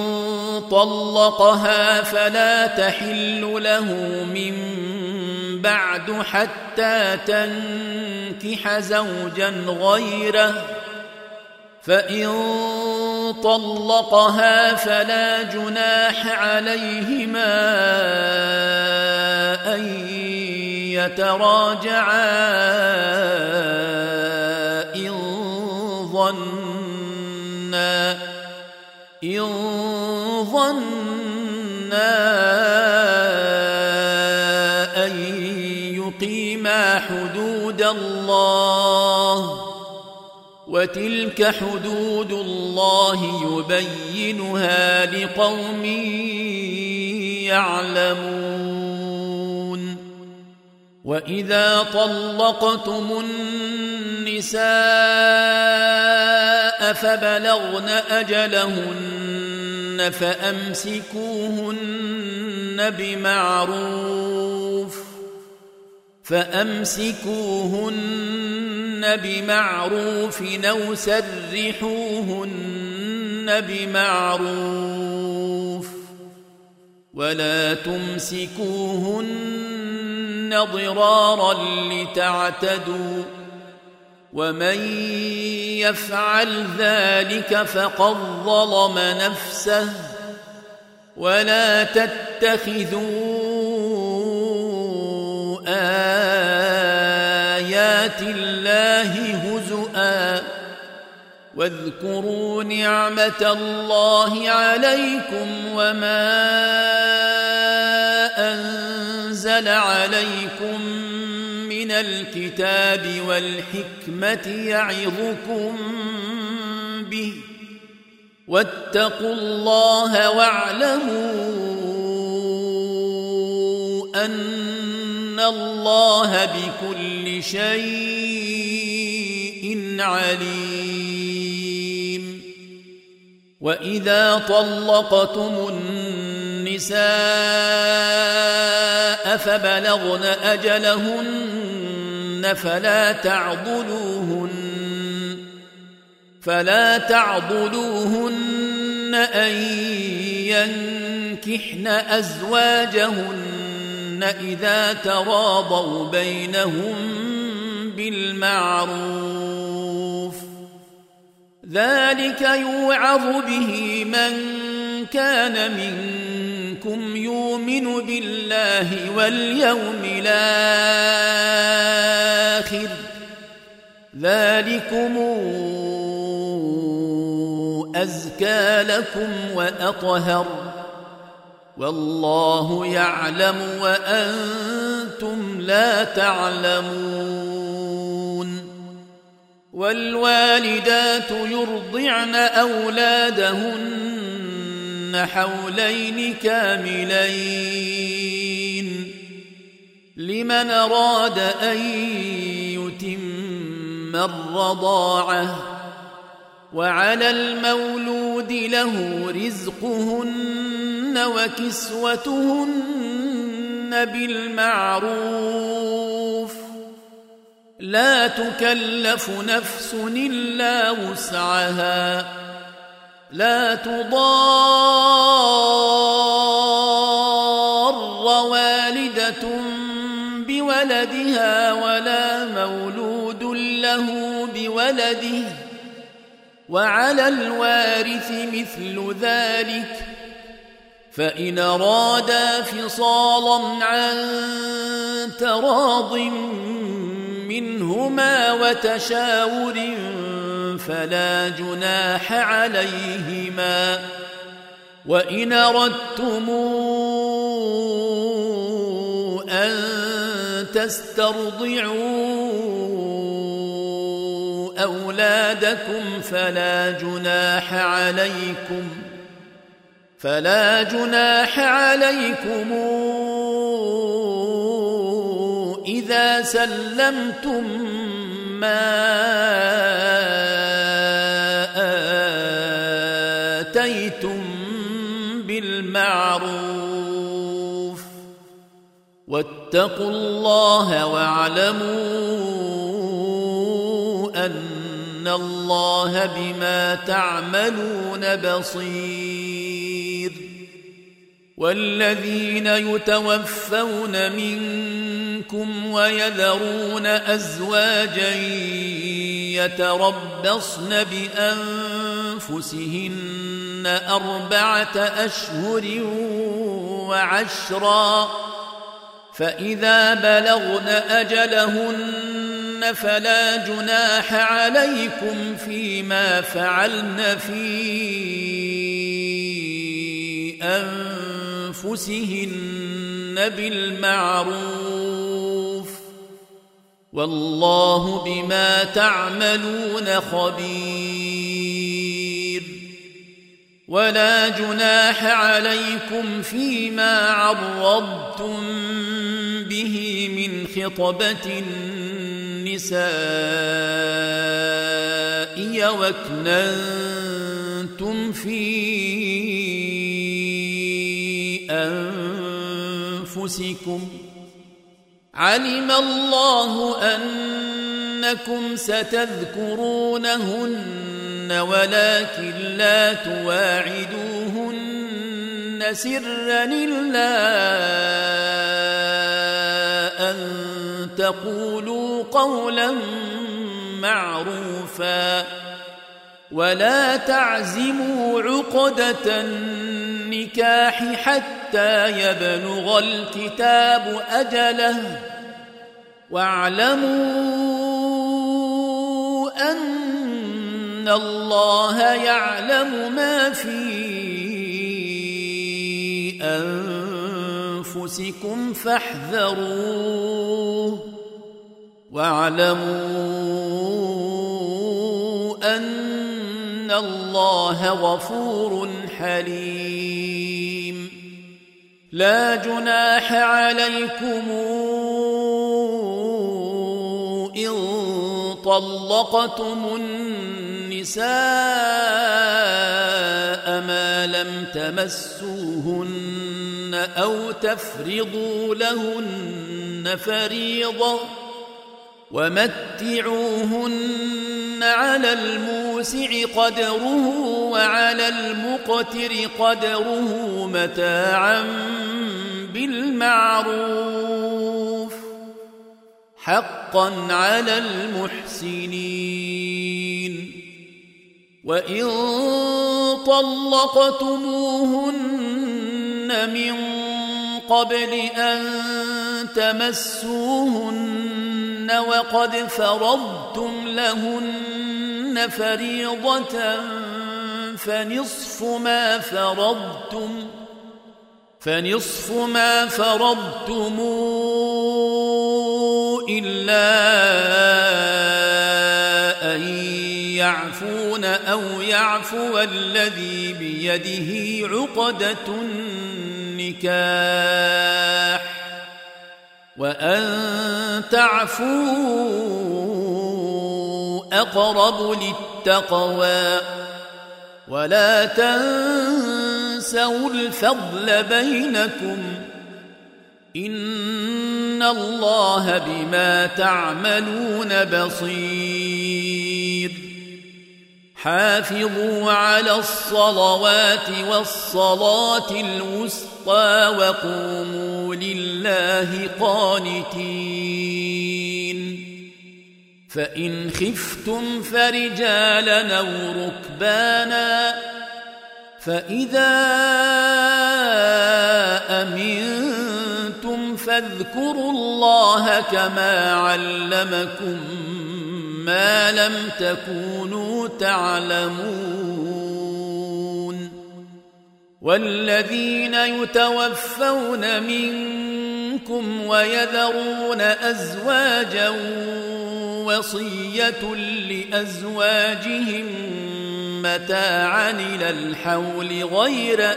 S1: طلقها فلا تحل له من بعد حتى تنكح زوجا غيره فإن طلقها فلا جناح عليهما أن يتراجعا إن ظنا أن يقيما حدود الله وتلك حدود الله يبينها لقوم يعلمون. وإذا طلقتم النساء فبلغن أجلهن فأمسكوهن بمعروف أو سرحوهن بمعروف ولا تمسكوهن ضرارا لتعتدوا ومن يفعل ذلك فقد ظلم نفسه ولا تتخذوا آيات الله هزؤا واذكروا نعمة الله عليكم وما أنزل عليكم من الكتاب والحكمة يعظكم به واتقوا الله واعلموا أن الله بكل شيء عليم. وإذا طلقتم النساء فبلغن أجلهن فلا تعضلوهن فلا تعضلوهن أن ينكحن أزواجهن إذا تراضوا بينهم بالمعروف، ذلك يوعظ به من كان منكم يؤمن بالله واليوم الآخر، ذلكم أزكى لكم وأطهر، والله يعلم وأنتم لا تعلمون. والوالدات يرضعن أولادهن حولين كاملين لمن أراد أن يتم الرضاعة، وعلى المولود له رزقهن وكسوتهن بالمعروف، لا تكلف نفس إلا وسعها، لا تضار والدة بولدها ولا مولود له بولده، وعلى الوارث مثل ذلك، فإن أرادا فصالا عن تراض منهما وتشاور فلا جناح عليهما. وإن أردتم أن تسترضعوا أولادكم فلا جناح عليكم إذا سلمتم ما آتيتم بالمعروف، واتقوا الله واعلموا أن الله بما تعملون بصير. والذين يتوفون منكم ويذرون أزواجا يتربصن بأنفسهن 4 أشهر و10، فإذا بلغن أجلهن فلا جناح عليكم فيما فعلن في أنفسهن بالمعروف، والله بما تعملون خبير. ولا جناح عليكم فيما عرضتم به من خطبة النساء وأكننتم في أنفسكم، علم الله أنكم ستذكرونهن ولكن لا تواعدوهن سرا إلا أن تقولوا قولا معروفا، ولا تعزموا عقدة النكاح حتى يبلغ الكتاب أجله، واعلموا أن الله يعلم ما في أنفسكم فاحذروه، واعلموا أن الله غفور حليم. لا جناح عليكم إن طلقتم النساء ما لم تمسوهن أو تفرضوا لهن فريضة، ومتعوهن على الموسع الموسع قدره وعلى المقتر قدره متاعا بالمعروف حقا على المحسنين. وإن طلقتموهن من قبل أن تمسوهن وقد فرضتم لهن فريضة فنصف ما فرضتم إلا أن يعفون أو يعفو الذي بيده عقدة النكاح وأن تعفوا أقرب للتقوى ولا تنسوا الفضل بينكم إن الله بما تعملون بصير. حافظوا على الصلوات والصلاة الوسطى وقوموا لله قانتين. فإن خفتم فرجالا أو ركبانا فإذا أمنتم فاذكروا الله كما علمكم ما لم تكونوا تعلمون. والذين يتوفون منكم ويذرون أزواجا وصية لأزواجهم متاعا إلى الحول غير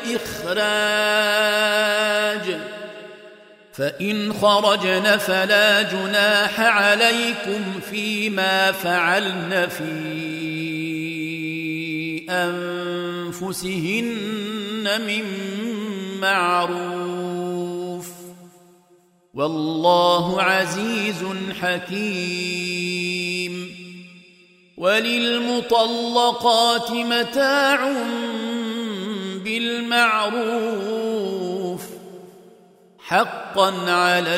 S1: إخراج فإن خرجن فلا جناح عليكم فيما فعلن في أنفسهن من معروف والله عزيز حكيم. وللمطلقات متاع بالمعروف حقا على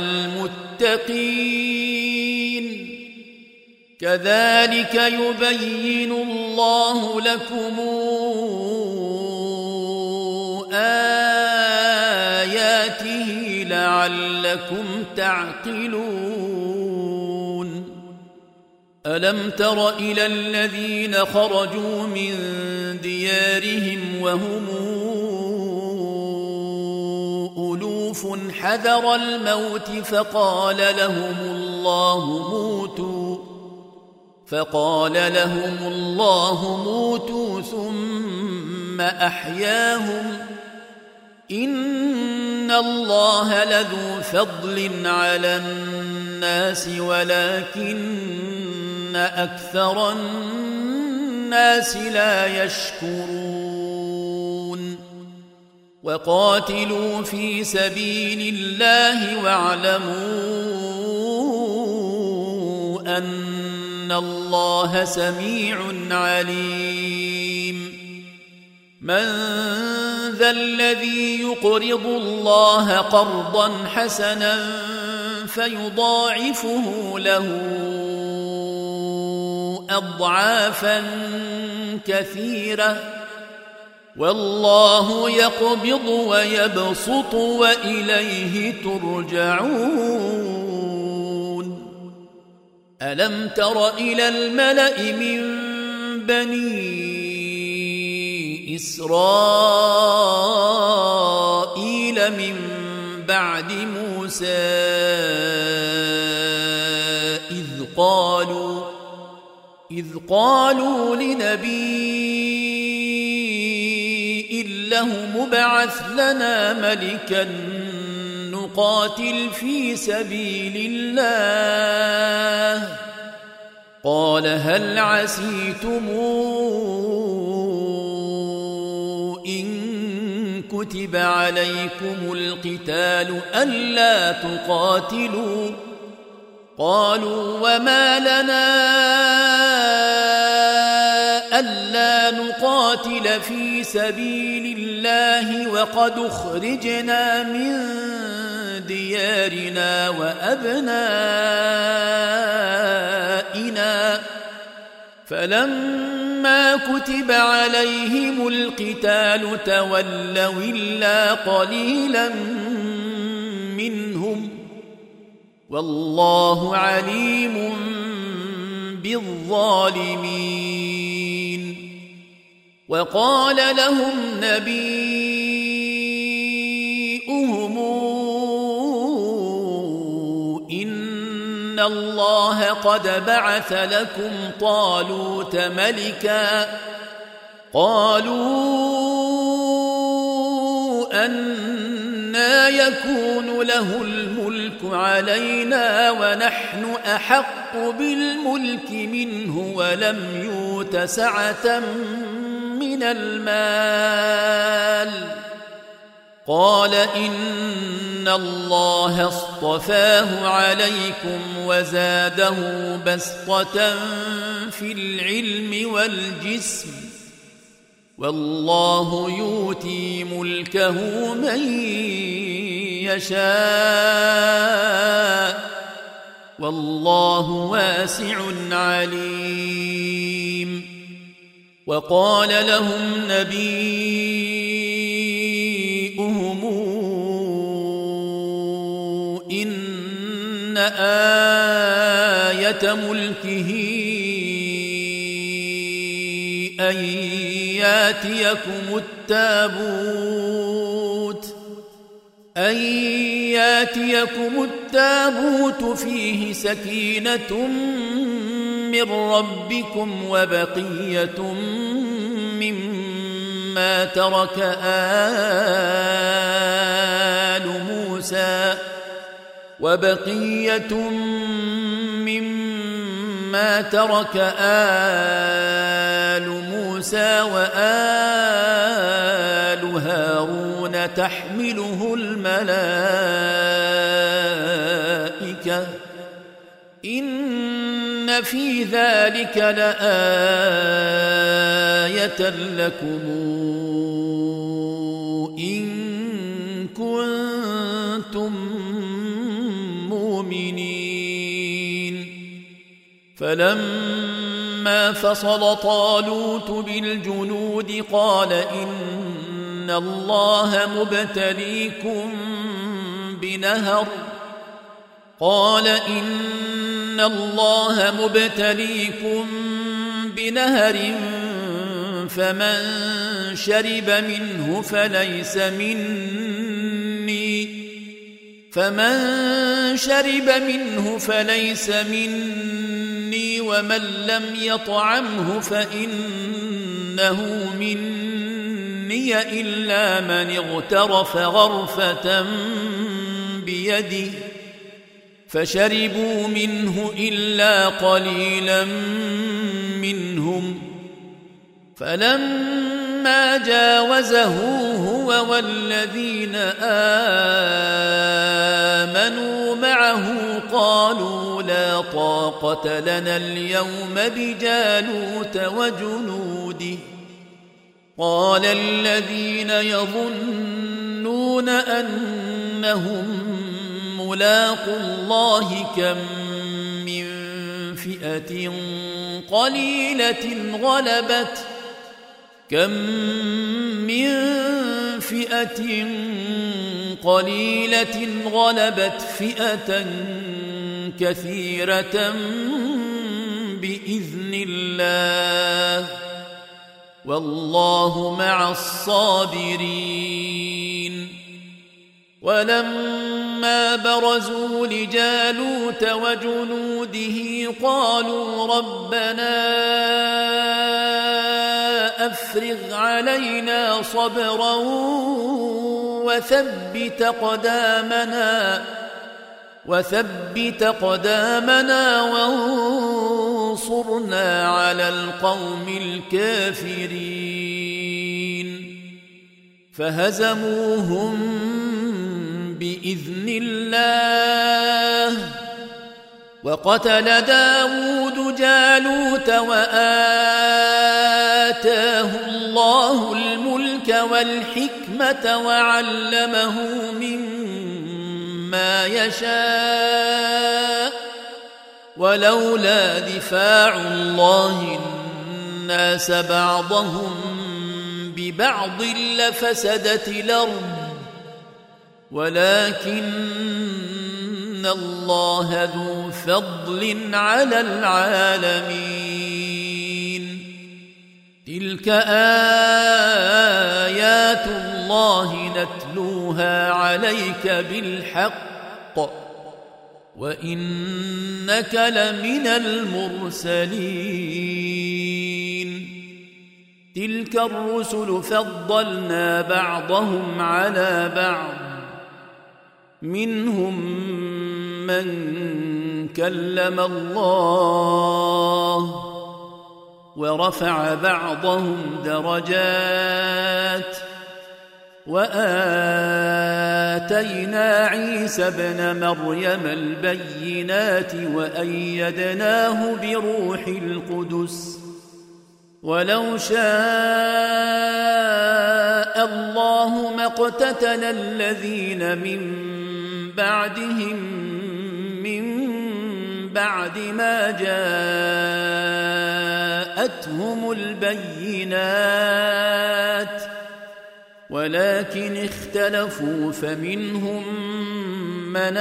S1: المتقين. كذلك يبين الله لكم آياته لعلكم تعقلون. ألم تر إلى الذين خرجوا من ديارهم وهم ألوف حذر الموت فقال لهم الله موتوا ثم أحياهم إن الله لذو فضل على الناس ولكن أكثر الناس لا يشكرون. وقاتلوا في سبيل الله واعلموا أن الله سميع عليم. من ذا الذي يقرض الله قرضا حسنا فيضاعفه له أضعافا كثيرة والله يقبض ويبسط وإليه ترجعون. ألم تر إلى الملأ من بني إسرائيل من بعد موسى إذ قالوا لنبي له مبعث لنا ملكا نقاتل في سبيل الله قال هل عسيتم إن كتب عليكم القتال ألا تقاتلوا قالوا وما لنا ألا نقاتل في سبيل الله وقد أخرجنا من ديارنا وأبنائنا فلما كتب عليهم القتال تولوا إلا قليلا منهم والله عليم بالظالمين. وقال لهم نبيهم إن الله قد بعث لكم طالوت ملكا قالوا أنى يكون له الملك علينا ونحن أحق بالملك منه ولم يؤت سعة من المال قال إن الله اصطفاه عليكم وزاده بسطة في العلم والجسم والله يؤتي ملكه من يشاء والله واسع عليم. وقال لهم نبيهم إن آية ملكه أن ياتيكم التابوت فيه سكينة من ربكم وبقية مما ترك آل موسى وآل هارون تحمله الملائكة إن في ذلك لآية لكم إن كنتم مؤمنين. فلما فصل طالوت بالجنود قال إن الله مبتليكم بنهر فمن شرب منه فليس مني ومن لم يطعمه فإنه مني إلا من اغترف غرفة بيده فشربوا منه إلا قليلا منهم فلما جاوزه هو والذين آمنوا معه قالوا لا طاقة لنا اليوم بجالوت وجنوده قال الذين يظنون أنهم ملاقوا الله كم من فئة قليلة غلبت فئة كثيرة بإذن الله والله مع الصابرين. ولما برزوا لجالوت وجنوده قالوا ربنا أفرغ علينا صبرا وثبت قدامنا وانصرنا على القوم الكافرين. فهزموهم بإذن الله وقتل داود جالوت وآل آتاه الله الملك والحكمة وعلمه مما يشاء ولولا دفاع الله الناس بعضهم ببعض لفسدت الأرض ولكن الله ذو فضل على العالمين تلك آيات الله نتلوها عليك بالحق وإنك لمن المرسلين تلك الرسل فضلنا بعضهم على بعض منهم من كلم الله ورفع بعضهم درجات وآتينا عيسى ابن مريم البينات وأيدناه بروح القدس ولو شاء الله ما اقتتل الذين من بعدهم من بعد ما جاءتهم البينات ولكن اختلفوا فمنهم من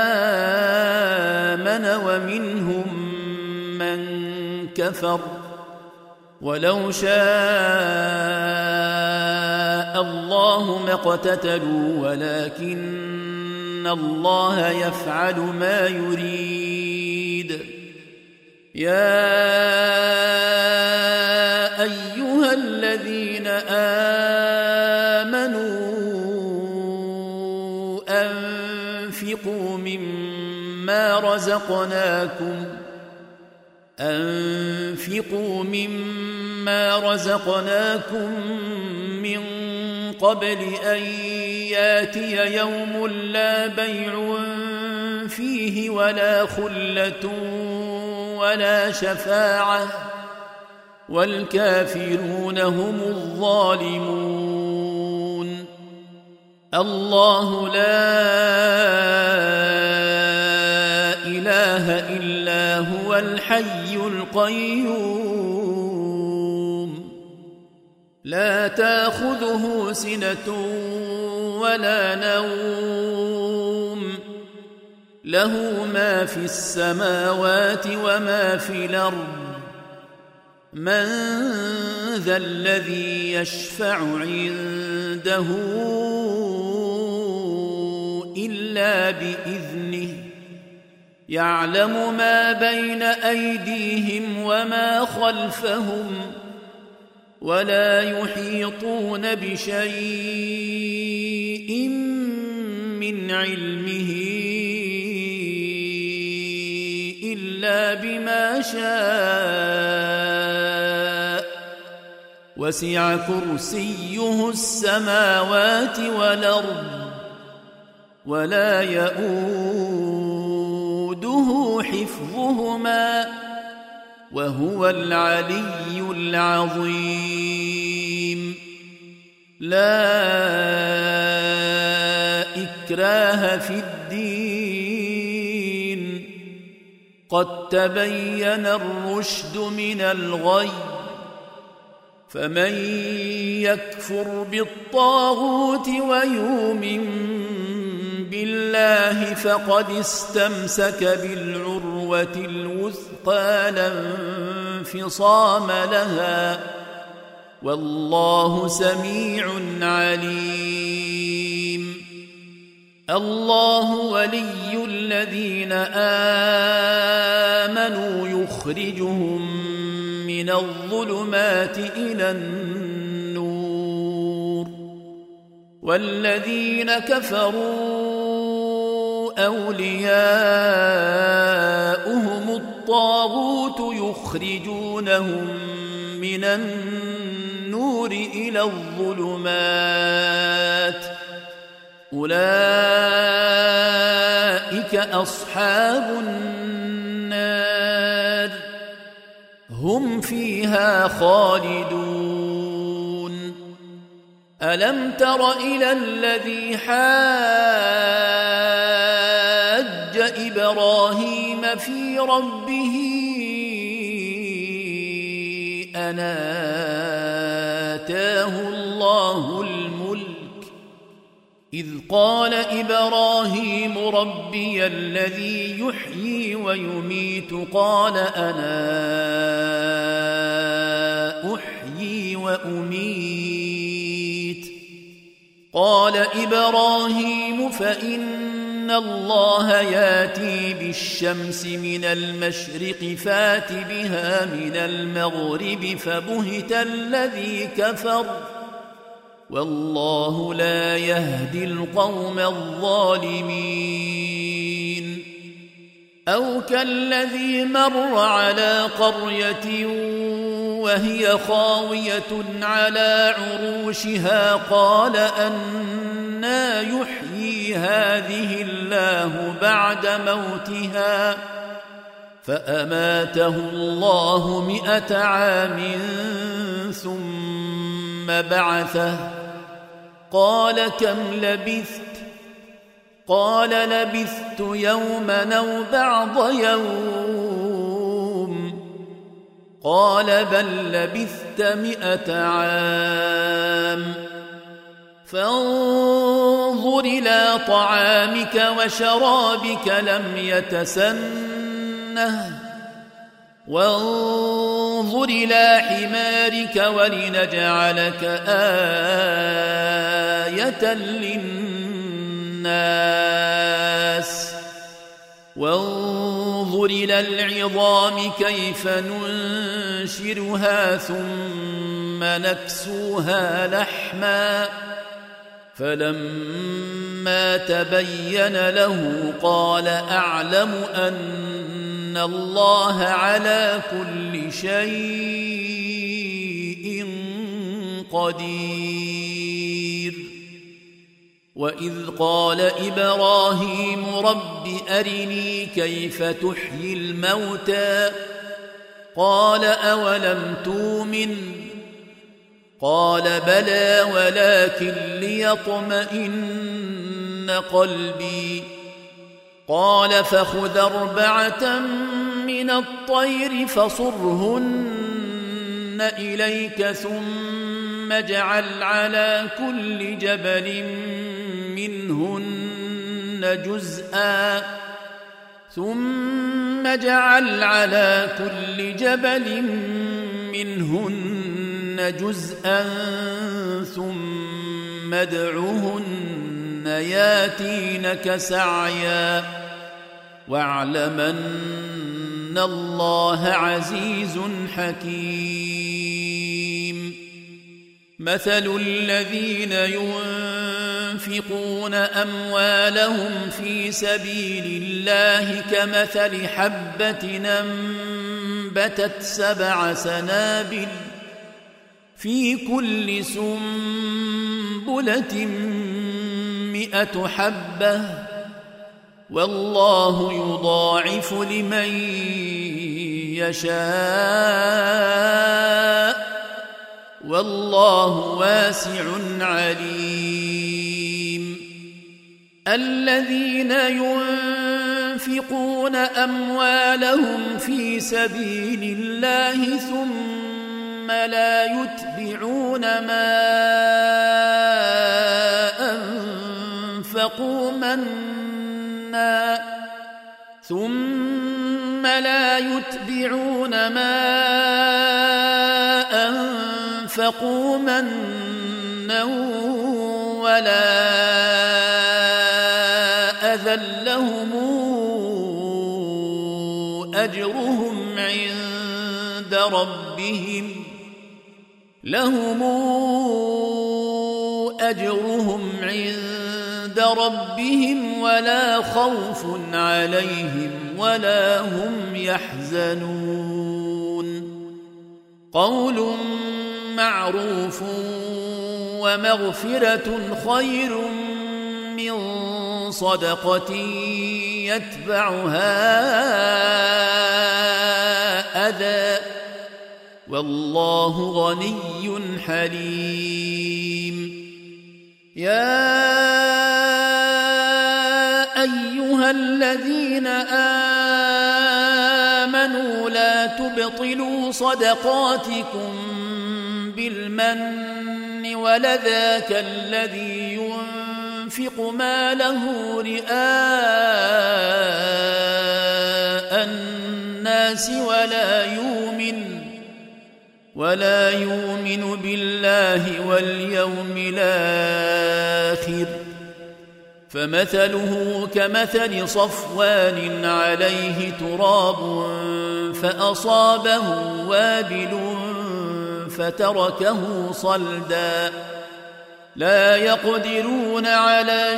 S1: آمن ومنهم من كفر ولو شاء الله ما اقتتلوا ولكن الله يفعل ما يريد يا أيها الذين آمنوا أنفقوا مما رزقناكم من قبل أن ياتي يوم لا بيع فيه ولا خلة ولا شفاعة والكافرون هم الظالمون الله لا إله إلا هو الحي القيوم لا تأخذه سنة ولا نوم له ما في السماوات وما في الأرض من ذا الذي يشفع عنده إلا بإذنه يعلم ما بين أيديهم وما خلفهم ولا يحيطون بشيء من علمه إلا بما شاء وسع كرسيه السماوات والأرض ولا يؤوده حفظهما وهو العلي العظيم لا إكراه في الدين قد تبين الرشد من الغي فمن يكفر بالطاغوت ويؤمن بالله فقد استمسك بالعروة الوثقى لا انفصام لها والله سميع عليم الله ولي الذين آمنوا يخرجهم من الظلمات إلى النور والذين كفروا أولياؤهم الطاغوت يخرجونهم من النور إلى الظلمات أولئك أصحاب النار هم فيها خالدون ألم تر إلى الذي حاج إبراهيم في ربه أن آتاه الله الملك إذ قال إبراهيم ربي الذي يحيي ويميت قال أنا أحيي وأميت قال إبراهيم فإن الله ياتي بالشمس من المشرق فات بها من المغرب فبهت الذي كفر والله لا يهدي القوم الظالمين أو كالذي مر على قرية وهي خاوية على عروشها قال أنى يحيي هذه الله بعد موتها فأماته الله 100 عام ثم بعثه قال كم لبثت قال لبثت يوما أو بعض يوم قال بل لبثت 100 عام فانظر إلى طعامك وشرابك لم يتسنه وانظر إلى حمارك ولنجعلك آية للناس وانظر إلى العظام كيف ننشرها ثم نكسوها لحما فلما تبين له قال أعلم أن الله على كل شيء قدير وإذ قال إبراهيم رب أرني كيف تحيي الموتى قال أولم تؤمن قال بلى ولكن ليطمئن قلبي قال فخذ 4 من الطير فصرهن إليك ثم اجعل على كل جبل منهن جزءا ثم ادعهن ياتينك سعيا واعلم أن الله عزيز حكيم مثل الذين ينفقون أموالهم في سبيل الله كمثل حبة أنبتت 7 سنابل في كل سنبلة 100 حبة والله يضاعف لمن يشاء والله واسع عليم الذين ينفقون أموالهم في سبيل الله ثم لا يتبعون ما أنفقوا منا ولا أذى لهم أجرهم عند ربهم ولا خوف عليهم ولا هم يحزنون قول معروف ومغفرة خير من صدقة يتبعها أذى والله غني حليم يا أيها الذين آمنوا لا تبطلوا صدقاتكم بالمن والأذى كالذي ينفق ماله رئاء الناس ولا يؤمن بالله واليوم الآخر، فمثله كمثل صفوان عليه تراب فأصابه وابل فتركه صلدا، لا يقدرون على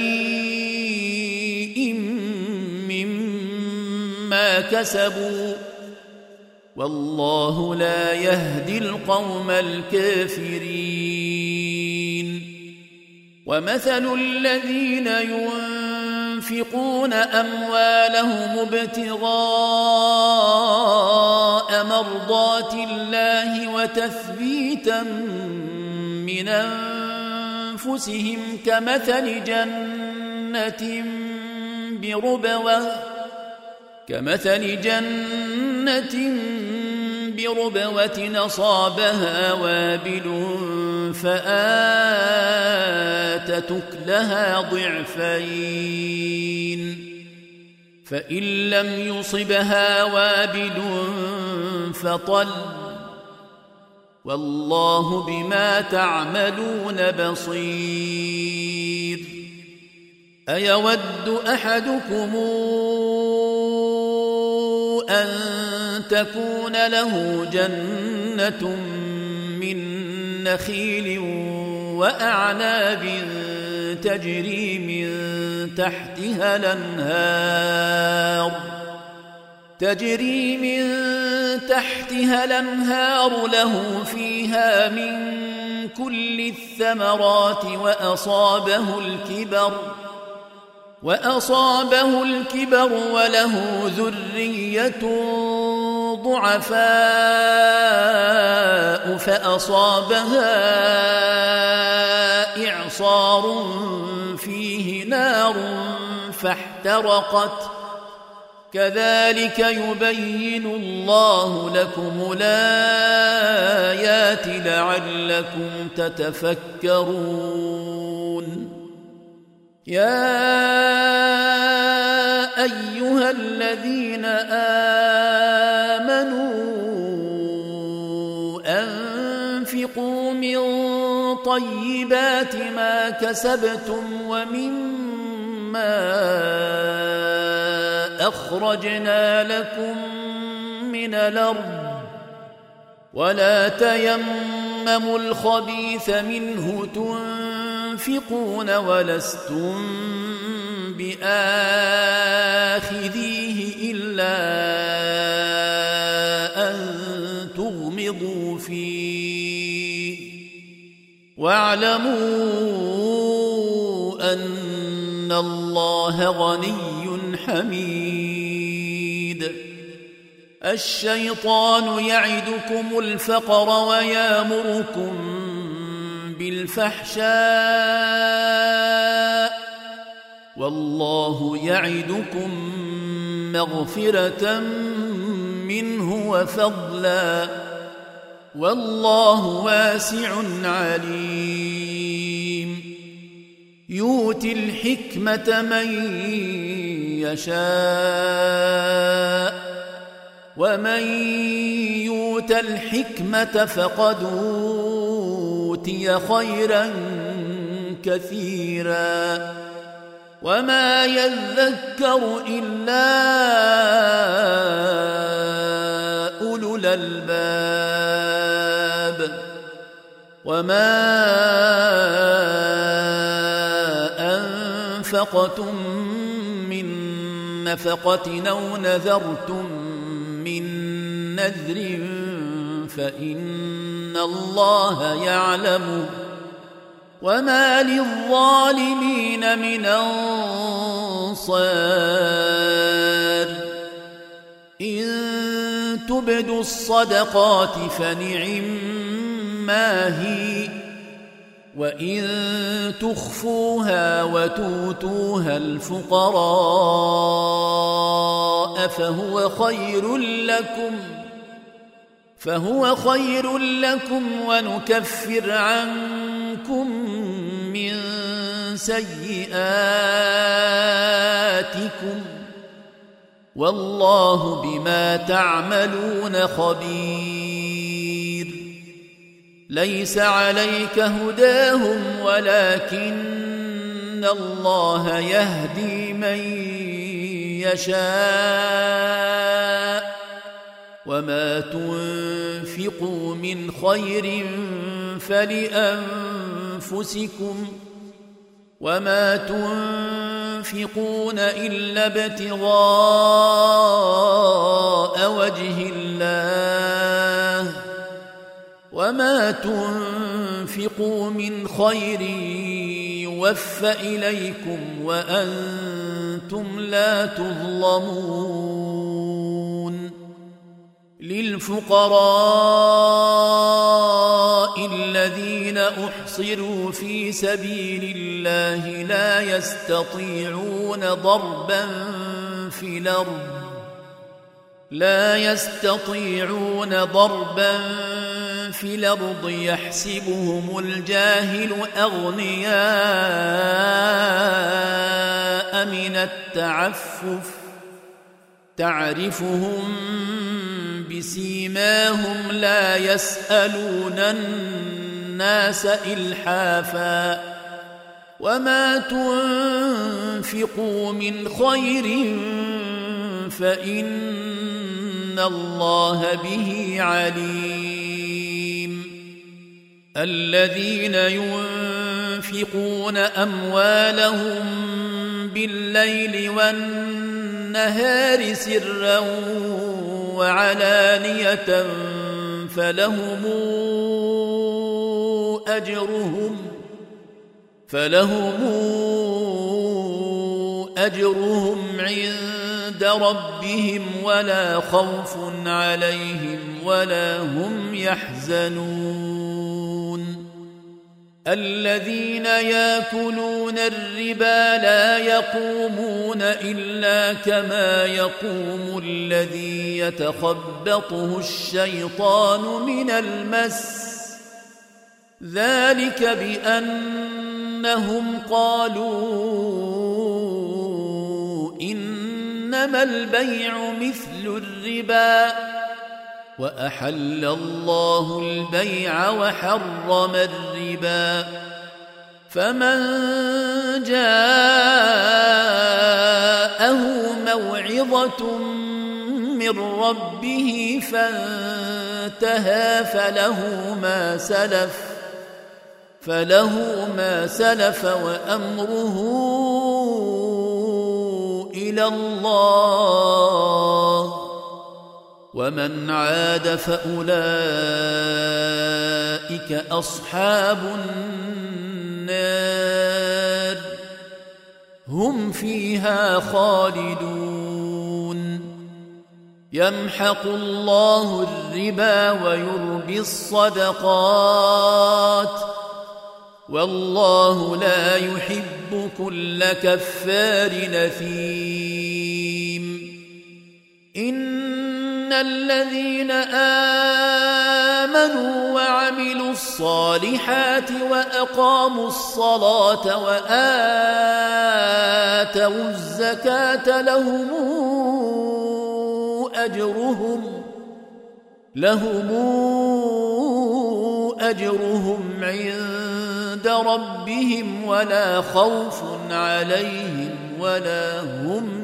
S1: شيء مما كسبوا، والله لا يهدي القوم الكافرين. ومثل الذين ينفقون أموالهم ابتغاء مرضات الله وتثبيتا من أنفسهم كمثل جنة بربوة أصابها وابل فآتت أكلها ضعفين، فإن لم يصبها وابل فطل، والله بما تعملون بصير. أيود أحدكم أن تكون له جنة من نخيل وأعناب تجري من تحتها الأنهار له فيها من كل الثمرات وأصابه الكبر وله ذرية ضعفاء فأصابها إعصار فيه نار فاحترقت، كذلك يبين الله لكم الآيات لعلكم تتفكرون. يا أيها الذين آمنوا أنفقوا من طيبات ما كسبتم ومما أخرجنا لكم من الأرض، ولا تيمموا الخبيث منه تنفقون ولستم بآخذيه إلا أن تغمضوا فيه، واعلموا أن الله غني حميد. الشيطان يعدكم الفقر ويامركم بالفحشاء، والله يعدكم مغفرة منه وفضلا، والله واسع عليم. يؤتي الحكمة من يشاء، ومن يؤت الحكمة فقد أوتي خيرا كثيرا، وما يذكر إلا أولو الألباب. وما أنفقتم من نفقة أو نذرتم من نذر فإن الله يعلم، وما للظالمين من أنصار. إن تبدوا الصدقات فنعما هي، وإن تخفوها وتؤتوها الفقراء فهو خير لكم ونكفر عنكم من سيئاتكم والله بما تعملون خبير. ليس عليك هداهم ولكن الله يهدي من يشاء وما تنفقوا من خير فلأنفسكم وما تنفقون إلا ابتغاء وجه الله وما تنفقوا من خير يوفى إليكم وأنتم لا تظلمون. للفقراء الذين أحصروا في سبيل الله لا يستطيعون ضربا في الأرض يحسبهم الجاهل أغنياء من التعفف تعرفهم بسيماهم لا يسألون الناس إلحافا وما تنفقوا من خير فإن الله به عليم. الذين ينفقون أموالهم بالليل والنهار سرا وعلانية فلهم أجرهم عند ربهم ولا خوف عليهم ولا هم يحزنون. الذين يأكلون الربا لا يقومون إلا كما يقوم الذي يتخبطه الشيطان من المس ذلك بأنهم قالوا إنما البيع مثل الربا وأحل الله البيع وحرم الربا فمن جاءه موعظة من ربه فانتهى فله ما سلف وأمره إلى الله ومن عاد فأولئك أصحاب النار هم فيها خالدون. يمحق الله الربا ويربي الصدقات والله لا يحب كل كفار أثيم. إن الذين آمنوا وعملوا الصالحات وأقاموا الصلاة وآتوا الزكاة لهم أجرهم عند ربهم ولا خوف عليهم ولا هم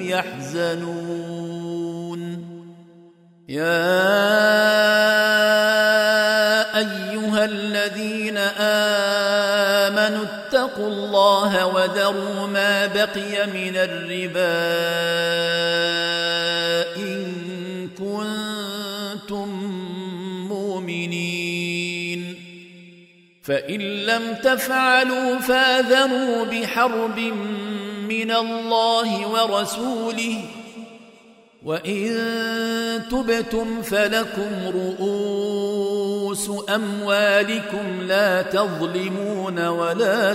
S1: يحزنون. يا أيها الذين آمنوا اتقوا الله وذروا ما بقي من الربا إن كنتم مؤمنين فإن لم تفعلوا فآذنوا بحرب من الله ورسوله وإن تبتم فلكم رؤوس رؤوس أموالكم لا تظلمون ولا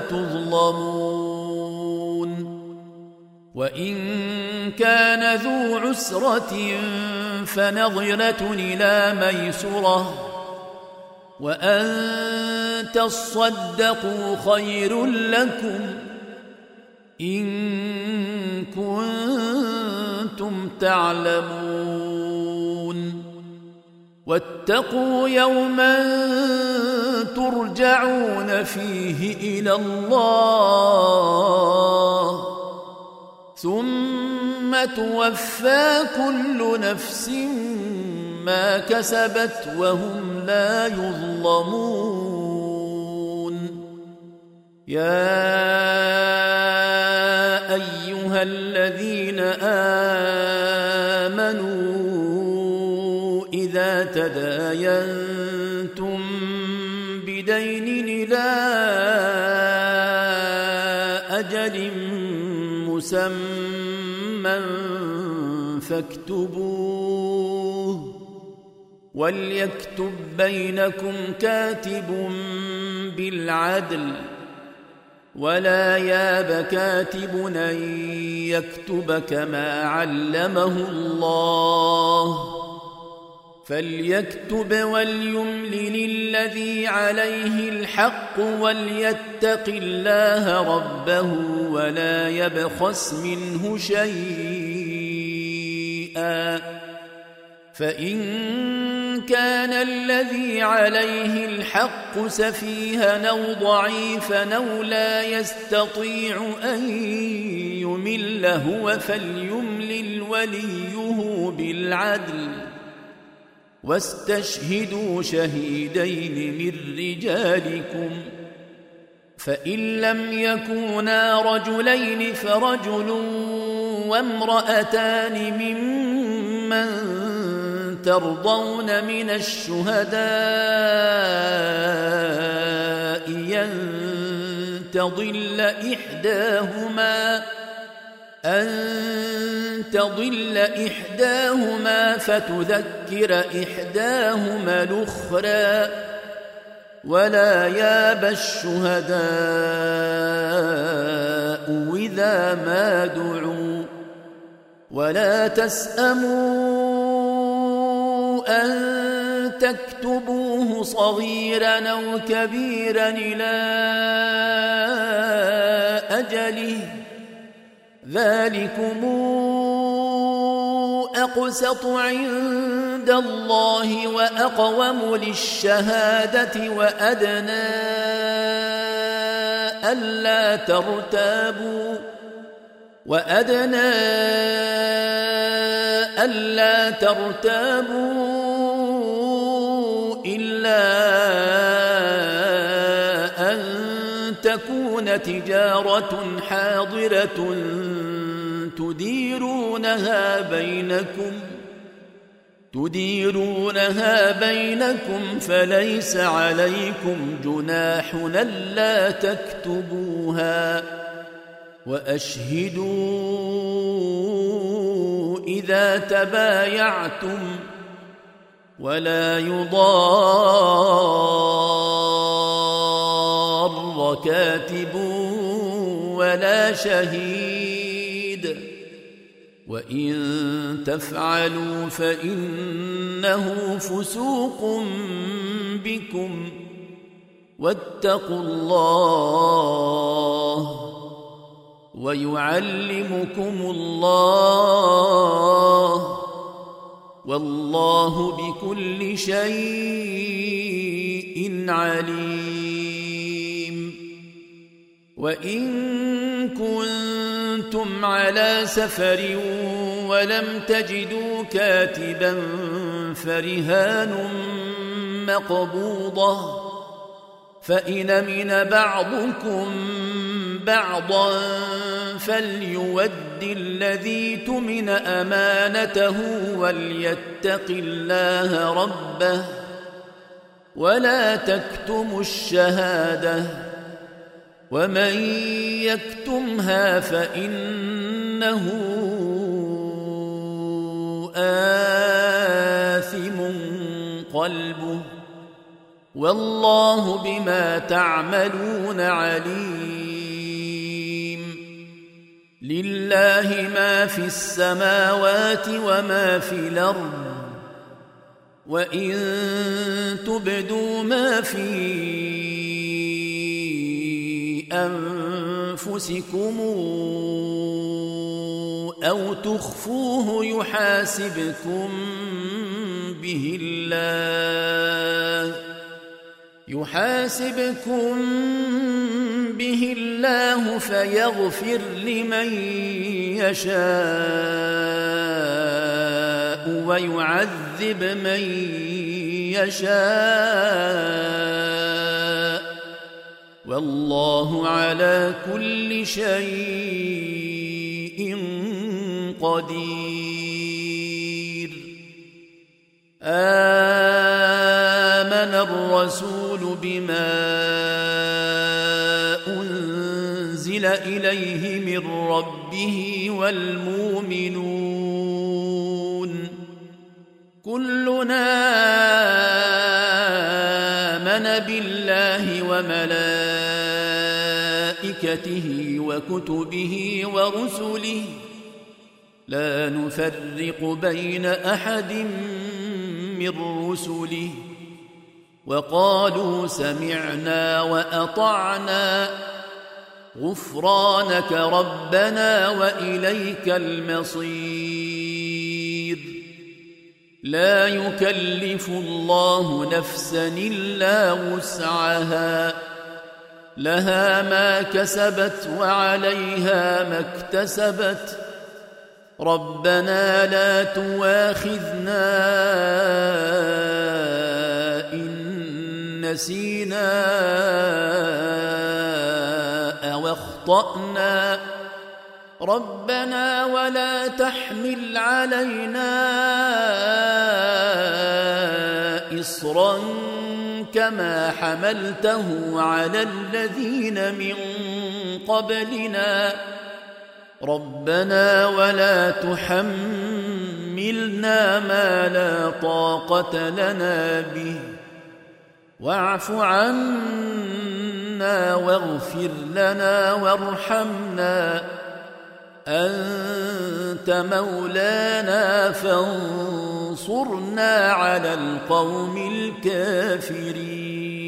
S1: تظلمون وإن كان ذو عسرة فنظرة إلى ميسرة وأن تصدقوا خير لكم إن كنتم تعلمون واتقوا يوما ترجعون فيه إلى الله ثم توفى كل نفس ما كسبت وهم لا يظلمون يا أيها الذين آمنوا إذا تداينتم بدين إلى أجل مسمى فاكتبوه وليكتب بينكم كاتب بالعدل ولا ياب كاتب أن يكتب كما علمه الله فليكتب وليملل الذي عليه الحق وليتق الله ربه ولا يبخس منه شيئا فإن كان الذي عليه الحق سفيها أو ضعيفا أو لا يستطيع أن يمل هو فليملل وليه بالعدل واستشهدوا شهيدين من رجالكم فإن لم يكونا رجلين فرجل وامرأتان ممن ترضون من الشهداء أن تضل إحداهما فتذكر إحداهما الأخرى ولا ياب الشهداء إذا ما دعوا ولا تسأموا أن تكتبوه صغيرا أو كبيرا إلى أجله ذلكم أقسط عند الله وأقوم للشهادة وأدنى ألا ترتابوا إلا أن تكون تجارة حاضرة تديرونها بينكم فليس عليكم جناح ألا تكتبوها وأشهدوا إذا تبايعتم ولا يضار كاتب ولا شهيد وإن تفعلوا فإنه فسوق بكم واتقوا الله ويعلمكم الله والله بكل شيء عليم وإن كنتم على سفر ولم تجدوا كاتبا فرهان مقبوضة فإن من بعضكم بعضا فليود الذي تمن أمانته وليتق الله ربه ولا تكتموا الشهادة ومن يكتمها فإنه آثم قلبه والله بما تعملون عليم. لله ما في السماوات وما في الأرض، وإن تبدوا ما في أنفسكم أو تخفوه يحاسبكم به الله فيغفر لمن يشاء ويعذب من يشاء، والله على كل شيء قدير. آمن الرسول بما أنزل إليه من ربه والمؤمنون كلنا آمن بالله وملائكته وكتبه ورسله لا نفرق بين أحد من رسله، وقالوا سمعنا وأطعنا غفرانك ربنا وإليك المصير. لا يكلف الله نفسا إلا وسعها، لها ما كسبت وعليها ما اكتسبت، ربنا لا تواخذنا إن نسينا أو أخطأنا، ربنا ولا تحمل علينا إصرا كما حملته على الذين من قبلنا، ربنا ولا تحملنا ما لا طاقة لنا به، واعف عنا واغفر لنا وارحمنا، أنت مولانا فانصرنا على القوم الكافرين.